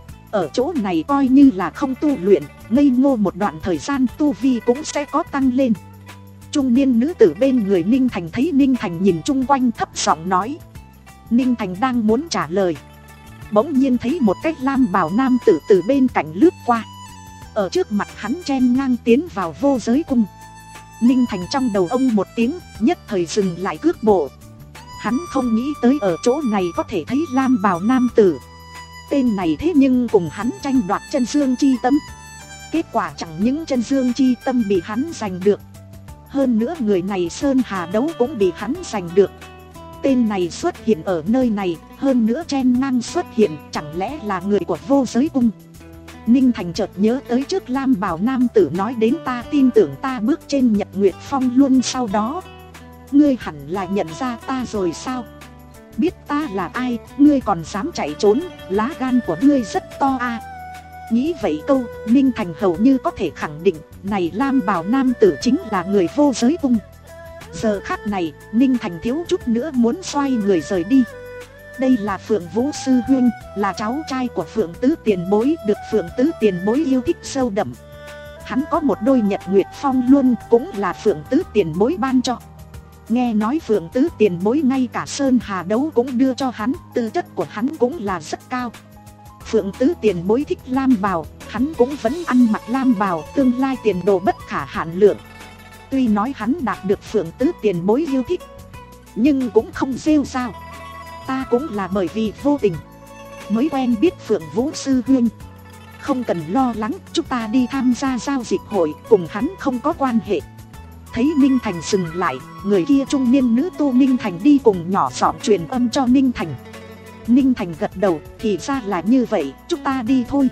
Ở chỗ này coi như là không tu luyện, ngây ngô một đoạn thời gian tu vi cũng sẽ có tăng lên. Trung niên nữ tử bên người Ninh Thành thấy Ninh Thành nhìn chung quanh thấp giọng nói. Ninh Thành đang muốn trả lời, bỗng nhiên thấy một cái lam bào nam tử từ bên cạnh lướt qua. Ở trước mặt hắn chen ngang tiến vào Vô Giới Cung. Ninh Thành trong đầu ông một tiếng, nhất thời dừng lại cước bộ. Hắn không nghĩ tới ở chỗ này có thể thấy lam bào nam tử. Tên này thế nhưng cùng hắn tranh đoạt chân dương chi tâm. Kết quả chẳng những chân dương chi tâm bị hắn giành được, hơn nữa người này sơn hà đấu cũng bị hắn giành được. Tên này xuất hiện ở nơi này, hơn nữa chen ngang xuất hiện, chẳng lẽ là người của Vô Giới Cung? Ninh Thành chợt nhớ tới trước lam bào nam tử nói đến ta tin tưởng ta bước trên Nhật Nguyệt Phong luôn sau đó. Ngươi hẳn là nhận ra ta rồi sao? Biết ta là ai, ngươi còn dám chạy trốn, lá gan của ngươi rất to a. À. Nghĩ vậy câu, Ninh Thành hầu như có thể khẳng định, này lam bào nam tử chính là người Vô Giới Cung. Giờ khắc này, Ninh Thành thiếu chút nữa muốn xoay người rời đi. Đây là Phượng Vũ Sư Huynh, là cháu trai của Phượng Tứ Tiền Bối, được Phượng Tứ Tiền Bối yêu thích sâu đậm. Hắn có một đôi Nhật Nguyệt Phong luôn, cũng là Phượng Tứ Tiền Bối ban cho. Nghe nói Phượng Tứ Tiền Bối ngay cả sơn hà đấu cũng đưa cho hắn, tư chất của hắn cũng là rất cao. Phượng Tứ Tiền Bối thích lam bào, hắn cũng vẫn ăn mặc lam bào, tương lai tiền đồ bất khả hạn lượng. Tuy nói hắn đạt được Phượng Tứ Tiền Bối yêu thích, nhưng cũng không rêu rao. Ta cũng là bởi vì vô tình mới quen biết Phượng Vũ Sư Huynh. Không cần lo lắng, chúng ta đi tham gia giao dịch hội, cùng hắn không có quan hệ. Thấy Ninh Thành dừng lại, người kia trung niên nữ tu Ninh Thành đi cùng nhỏ giọng truyền âm cho Ninh Thành. Ninh Thành gật đầu, thì ra là như vậy, chúng ta đi thôi.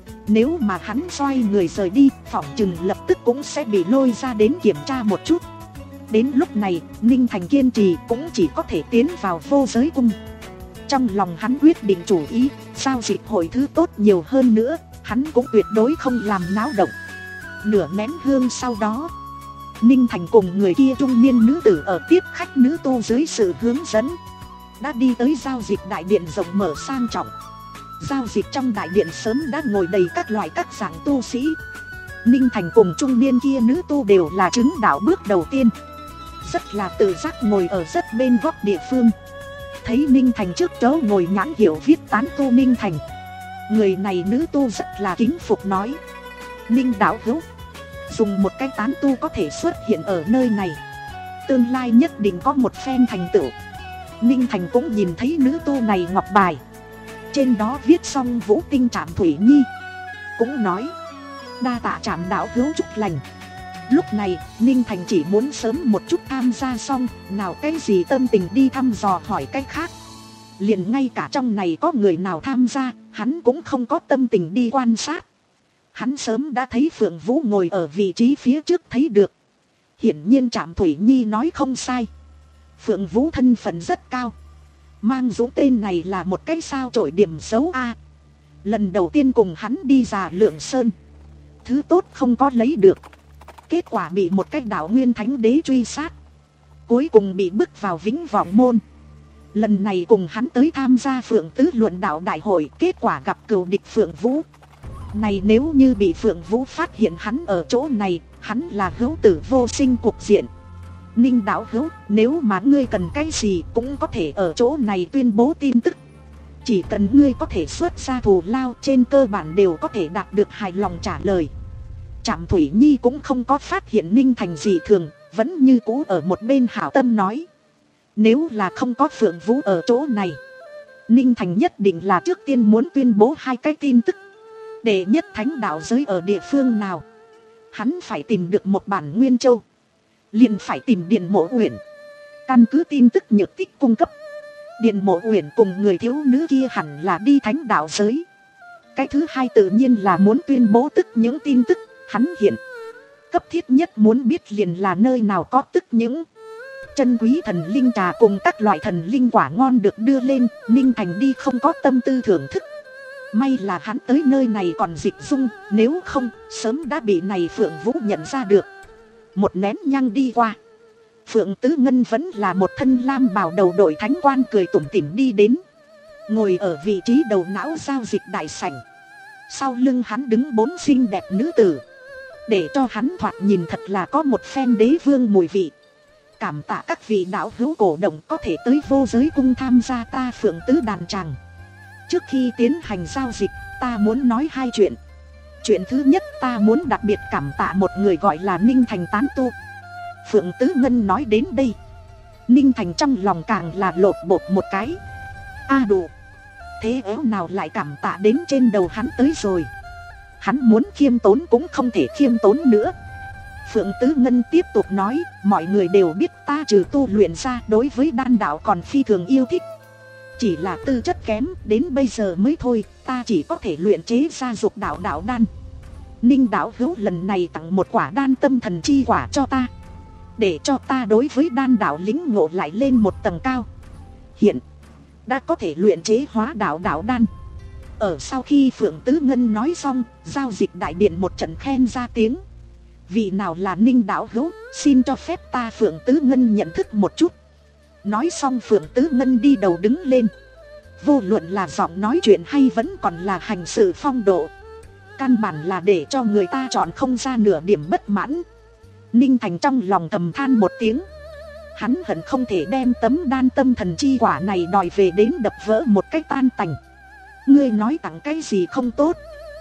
Nếu mà hắn xoay người rời đi, phỏng chừng lập tức cũng sẽ bị lôi ra đến kiểm tra một chút. Đến lúc này, Ninh Thành kiên trì cũng chỉ có thể tiến vào Vô Giới Cung. Trong lòng hắn quyết định chủ ý, giao dịch hội thứ tốt nhiều hơn nữa, hắn cũng tuyệt đối không làm náo động. Nửa nén hương sau đó, Ninh Thành cùng người kia trung niên nữ tử ở tiếp khách nữ tu dưới sự hướng dẫn, đã đi tới giao dịch đại điện rộng mở sang trọng. Giao dịch trong đại điện sớm đã ngồi đầy các loại các dạng tu sĩ. Ninh Thành cùng trung niên kia nữ tu đều là chứng đạo bước đầu tiên, rất là tự giác ngồi ở rất bên góc địa phương. Thấy Ninh Thành trước chỗ ngồi nhãn hiệu viết tán tu Ninh Thành, người này nữ tu rất là kính phục nói: Ninh đạo hữu, dùng một cái tán tu có thể xuất hiện ở nơi này, tương lai nhất định có một phen thành tựu. Ninh Thành cũng nhìn thấy nữ tu này ngọc bài, trên đó viết xong Vũ Tinh Trạm Thủy Nhi, cũng nói: đa tạ Trạm đạo hữu chúc lành. Lúc này Ninh Thành chỉ muốn sớm một chút tham gia xong, nào cái gì tâm tình đi thăm dò hỏi cái khác. Liền ngay cả trong này có người nào tham gia, hắn cũng không có tâm tình đi quan sát. Hắn sớm đã thấy Phượng Vũ ngồi ở vị trí phía trước thấy được. Hiển nhiên Trạm Thủy Nhi nói không sai. Phượng Vũ thân phận rất cao. Mang Dũng tên này là một cái sao trổi điểm xấu a. Lần đầu tiên cùng hắn đi Già Lượng Sơn, thứ tốt không có lấy được. Kết quả bị một cái đạo nguyên thánh đế truy sát. Cuối cùng bị bức vào Vĩnh Vọng Môn. Lần này cùng hắn tới tham gia Phượng Tứ luận đạo đại hội. Kết quả gặp cừu địch Phượng Vũ. Này nếu như bị Phượng Vũ phát hiện hắn ở chỗ này, hắn là hữu tử vô sinh cục diện. Ninh đạo hữu, nếu mà ngươi cần cái gì cũng có thể ở chỗ này tuyên bố tin tức. Chỉ cần ngươi có thể xuất ra thù lao, trên cơ bản đều có thể đạt được hài lòng trả lời. Trạm Thủy Nhi cũng không có phát hiện Ninh Thành dị thường, vẫn như cũ ở một bên hảo tâm nói. Nếu là không có Phượng Vũ ở chỗ này, Ninh Thành nhất định là trước tiên muốn tuyên bố hai cái tin tức. Đệ nhất thánh đạo giới ở địa phương nào? Hắn phải tìm được một bản Nguyên Châu, liền phải tìm Điền Mộ Uyển. Căn cứ tin tức nhược tích cung cấp, Điền Mộ Uyển cùng người thiếu nữ kia hẳn là đi thánh đạo giới. Cái thứ hai tự nhiên là muốn tuyên bố tức những tin tức. Hắn hiện cấp thiết nhất muốn biết liền là nơi nào có tức những chân quý thần linh trà cùng các loại thần linh quả ngon được đưa lên. Ninh Thành đi không có tâm tư thưởng thức. May là hắn tới nơi này còn dịch dung, nếu không sớm đã bị này Phượng Vũ nhận ra được. Một nén nhang đi qua, Phượng Tứ Ngân vẫn là một thân lam bào đầu đội thánh quan cười tủm tỉm đi đến, ngồi ở vị trí đầu não giao dịch đại sảnh. Sau lưng hắn đứng bốn xinh đẹp nữ tử, để cho hắn thoạt nhìn thật là có một phen đế vương mùi vị. Cảm tạ các vị đạo hữu cổ động có thể tới Vô Giới Cung tham gia ta Phượng Tứ đàn tràng. Trước khi tiến hành giao dịch, ta muốn nói hai chuyện. Chuyện thứ nhất, ta muốn đặc biệt cảm tạ một người gọi là Ninh Thành tán tu. Phượng Tứ Ngân nói đến đây, Ninh Thành trong lòng càng là lột bột một cái. A à đủ, thế éo nào lại cảm tạ đến trên đầu hắn tới rồi. Hắn muốn khiêm tốn cũng không thể khiêm tốn nữa. Phượng Tứ Ngân tiếp tục nói, mọi người đều biết ta trừ tu luyện ra đối với đan đạo còn phi thường yêu thích. Chỉ là tư chất kém, đến bây giờ mới thôi, ta chỉ có thể luyện chế ra dục đạo đạo đan. Ninh đạo hữu lần này tặng một quả đan tâm thần chi quả cho ta, để cho ta đối với đan đạo lĩnh ngộ lại lên một tầng cao. Hiện đã có thể luyện chế hóa đạo đạo đan. Ở sau khi Phượng Tứ Ngân nói xong, giao dịch đại điện một trận khen ra tiếng. Vị nào là Ninh đạo hữu, xin cho phép ta Phượng Tứ Ngân nhận thức một chút. Nói xong Phượng Tứ Ngân đi đầu đứng lên. Vô luận là giọng nói chuyện hay vẫn còn là hành sự phong độ, căn bản là để cho người ta chọn không ra nửa điểm bất mãn. Ninh Thành trong lòng thầm than một tiếng. Hắn hận không thể đem tấm đan tâm thần chi quả này đòi về đến đập vỡ một cách tan tành. Ngươi nói tặng cái gì không tốt,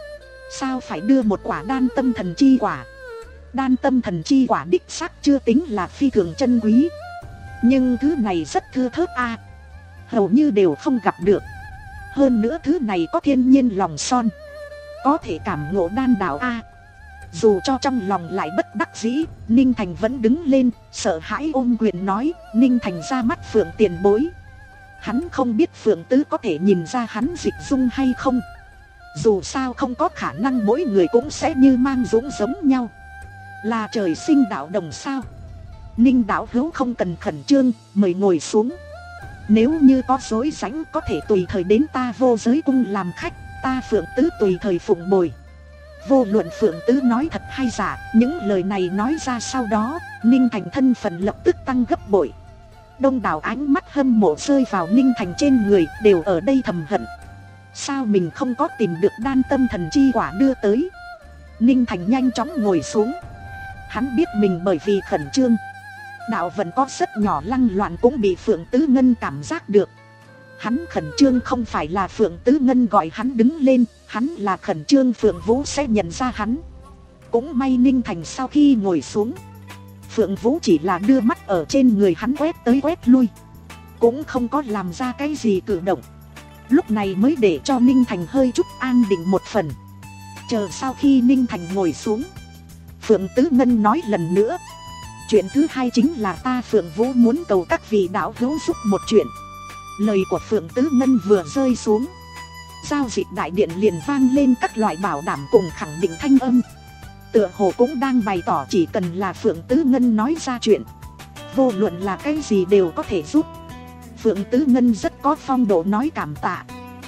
sao phải đưa một quả đan tâm thần chi quả? Đan tâm thần chi quả đích xác chưa tính là phi thường chân quý, nhưng thứ này rất thưa thớt a, à. Hầu như đều không gặp được. Hơn nữa thứ này có thiên nhiên lòng son, có thể cảm ngộ đan đạo a. À. Dù cho trong lòng lại bất đắc dĩ, Ninh Thành vẫn đứng lên, sợ hãi ôm quyền nói, Ninh Thành ra mắt Phượng tiền bối. Hắn không biết Phượng Tứ có thể nhìn ra hắn dịch dung hay không. Dù sao không có khả năng mỗi người cũng sẽ như Mang Dũng giống nhau, là trời sinh đạo đồng sao. Ninh đạo hữu không cần khẩn trương, mời ngồi xuống. Nếu như có rối rãnh có thể tùy thời đến ta Vô Giới Cung làm khách, ta Phượng Tứ tùy thời phụng bồi. Vô luận Phượng Tứ nói thật hay giả, những lời này nói ra sau đó, Ninh Thành thân phận lập tức tăng gấp bội. Đông đảo ánh mắt hâm mộ rơi vào Ninh Thành trên người, đều ở đây thầm hận. Sao mình không có tìm được đan tâm thần chi quả đưa tới? Ninh Thành nhanh chóng ngồi xuống. Hắn biết mình bởi vì khẩn trương, đạo vẫn có rất nhỏ lăng loạn cũng bị Phượng Tứ Ngân cảm giác được. Hắn khẩn trương không phải là Phượng Tứ Ngân gọi hắn đứng lên, hắn là khẩn trương Phượng Vũ sẽ nhận ra hắn. Cũng may Ninh Thành sau khi ngồi xuống, Phượng Vũ chỉ là đưa mắt ở trên người hắn quét tới quét lui, cũng không có làm ra cái gì cử động. Lúc này mới để cho Ninh Thành hơi chút an định một phần. Chờ sau khi Ninh Thành ngồi xuống, Phượng Tứ Ngân nói lần nữa, chuyện thứ hai chính là ta Phượng Vũ muốn cầu các vị đạo hữu giúp một chuyện. Lời của Phượng Tứ Ngân vừa rơi xuống, Giao dịch đại điện liền vang lên các loại bảo đảm cùng khẳng định thanh âm. Tựa hồ cũng đang bày tỏ chỉ cần là Phượng Tứ Ngân nói ra chuyện, vô luận là cái gì đều có thể giúp. Phượng Tứ Ngân rất có phong độ nói cảm tạ.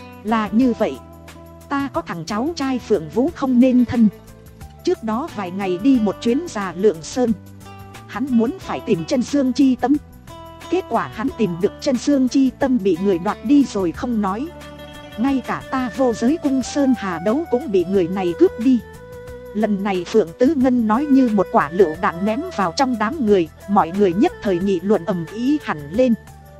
Là như vậy, ta có thằng cháu trai Phượng Vũ không nên thân. Trước đó vài ngày đi một chuyến Già Lượng Sơn, hắn muốn phải tìm chân Dương Chi Tâm. Kết quả hắn tìm được chân Dương Chi Tâm bị người đoạt đi rồi không nói, ngay cả ta Vô Giới Cung Sơn Hà Đấu cũng bị người này cướp đi. Lần này Phượng Tứ Ngân nói như một quả lựu đạn ném vào trong đám người, mọi người nhất thời nghị luận ầm ĩ hẳn lên.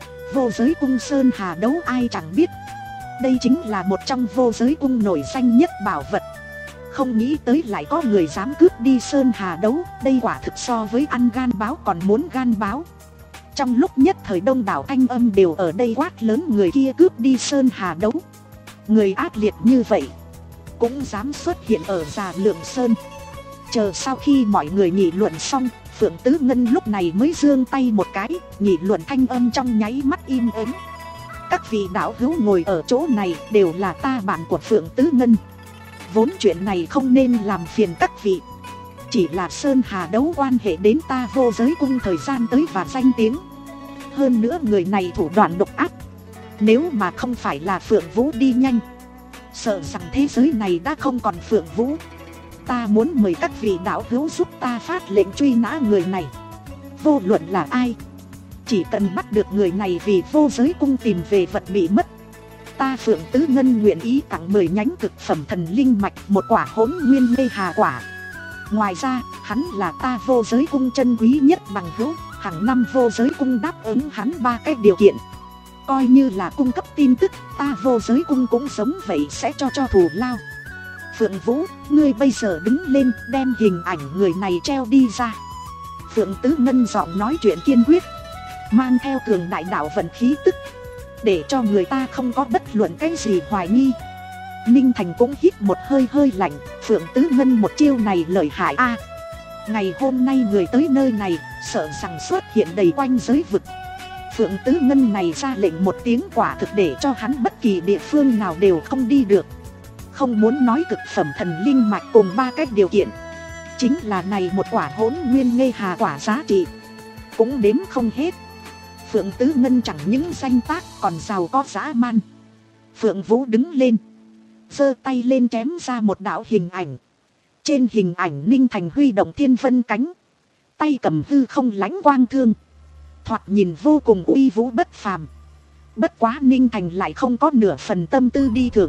Vô Giới Cung Sơn Hà Đấu ai chẳng biết, đây chính là một trong Vô Giới Cung nổi danh nhất bảo vật. Không nghĩ tới lại có người dám cướp đi Sơn Hà Đấu, đây quả thực so với ăn gan báo còn muốn gan báo. Trong lúc nhất thời đông đảo thanh âm đều ở đây quát lớn người kia cướp đi Sơn Hà Đấu. Người ác liệt như vậy cũng dám xuất hiện ở Già Lượng Sơn. Chờ sau khi mọi người nghị luận xong, Phượng Tứ Ngân lúc này mới giương tay một cái, nghị luận thanh âm trong nháy mắt im ắng. Các vị đạo hữu ngồi ở chỗ này đều là ta bạn của Phượng Tứ Ngân. Vốn chuyện này không nên làm phiền các vị, chỉ là Sơn Hà Đấu quan hệ đến ta Vô Giới Cung thời gian tới và danh tiếng. Hơn nữa người này thủ đoạn độc ác, nếu mà không phải là Phượng Vũ đi nhanh, sợ rằng thế giới này đã không còn Phượng Vũ. Ta muốn mời các vị đạo hữu giúp ta phát lệnh truy nã người này. Vô luận là ai, chỉ cần bắt được người này vì Vô Giới Cung tìm về vật bị mất, ta Phượng Tứ Ngân nguyện ý tặng mười nhánh cực phẩm thần linh mạch, một quả Hỗn Nguyên Mê Hà quả. Ngoài ra, hắn là ta Vô Giới Cung chân quý nhất bằng hữu, hàng năm Vô Giới Cung đáp ứng hắn ba cái điều kiện. Coi như là cung cấp tin tức, ta Vô Giới Cung cũng giống vậy sẽ cho cho thù lao. Phượng Vũ, ngươi bây giờ đứng lên đem hình ảnh người này treo đi ra. Phượng Tứ Ngân giọng nói chuyện kiên quyết, mang theo cường đại đạo vận khí tức, để cho người ta không có bất luận cái gì hoài nghi. Ninh Thành cũng hít một hơi hơi lạnh, Phượng Tứ Ngân một chiêu này lợi hại a. Ngày hôm nay người tới nơi này, sợ rằng xuất hiện đầy quanh giới vực. Phượng Tứ Ngân này ra lệnh một tiếng quả thực để cho hắn bất kỳ địa phương nào đều không đi được. Không muốn nói cực phẩm thần linh mạch cùng ba cách điều kiện, chính là này một quả Hỗn Nguyên Mê Hà quả giá trị cũng đếm không hết. Phượng Tứ Ngân chẳng những danh tác còn giàu có dã man. Phượng Vũ đứng lên, giơ tay lên chém ra một đạo hình ảnh. Trên hình ảnh Ninh Thành huy động thiên vân cánh, tay cầm hư không lãnh quang thương, thoạt nhìn vô cùng uy vũ bất phàm. Bất quá Ninh Thành lại không có nửa phần tâm tư đi thưởng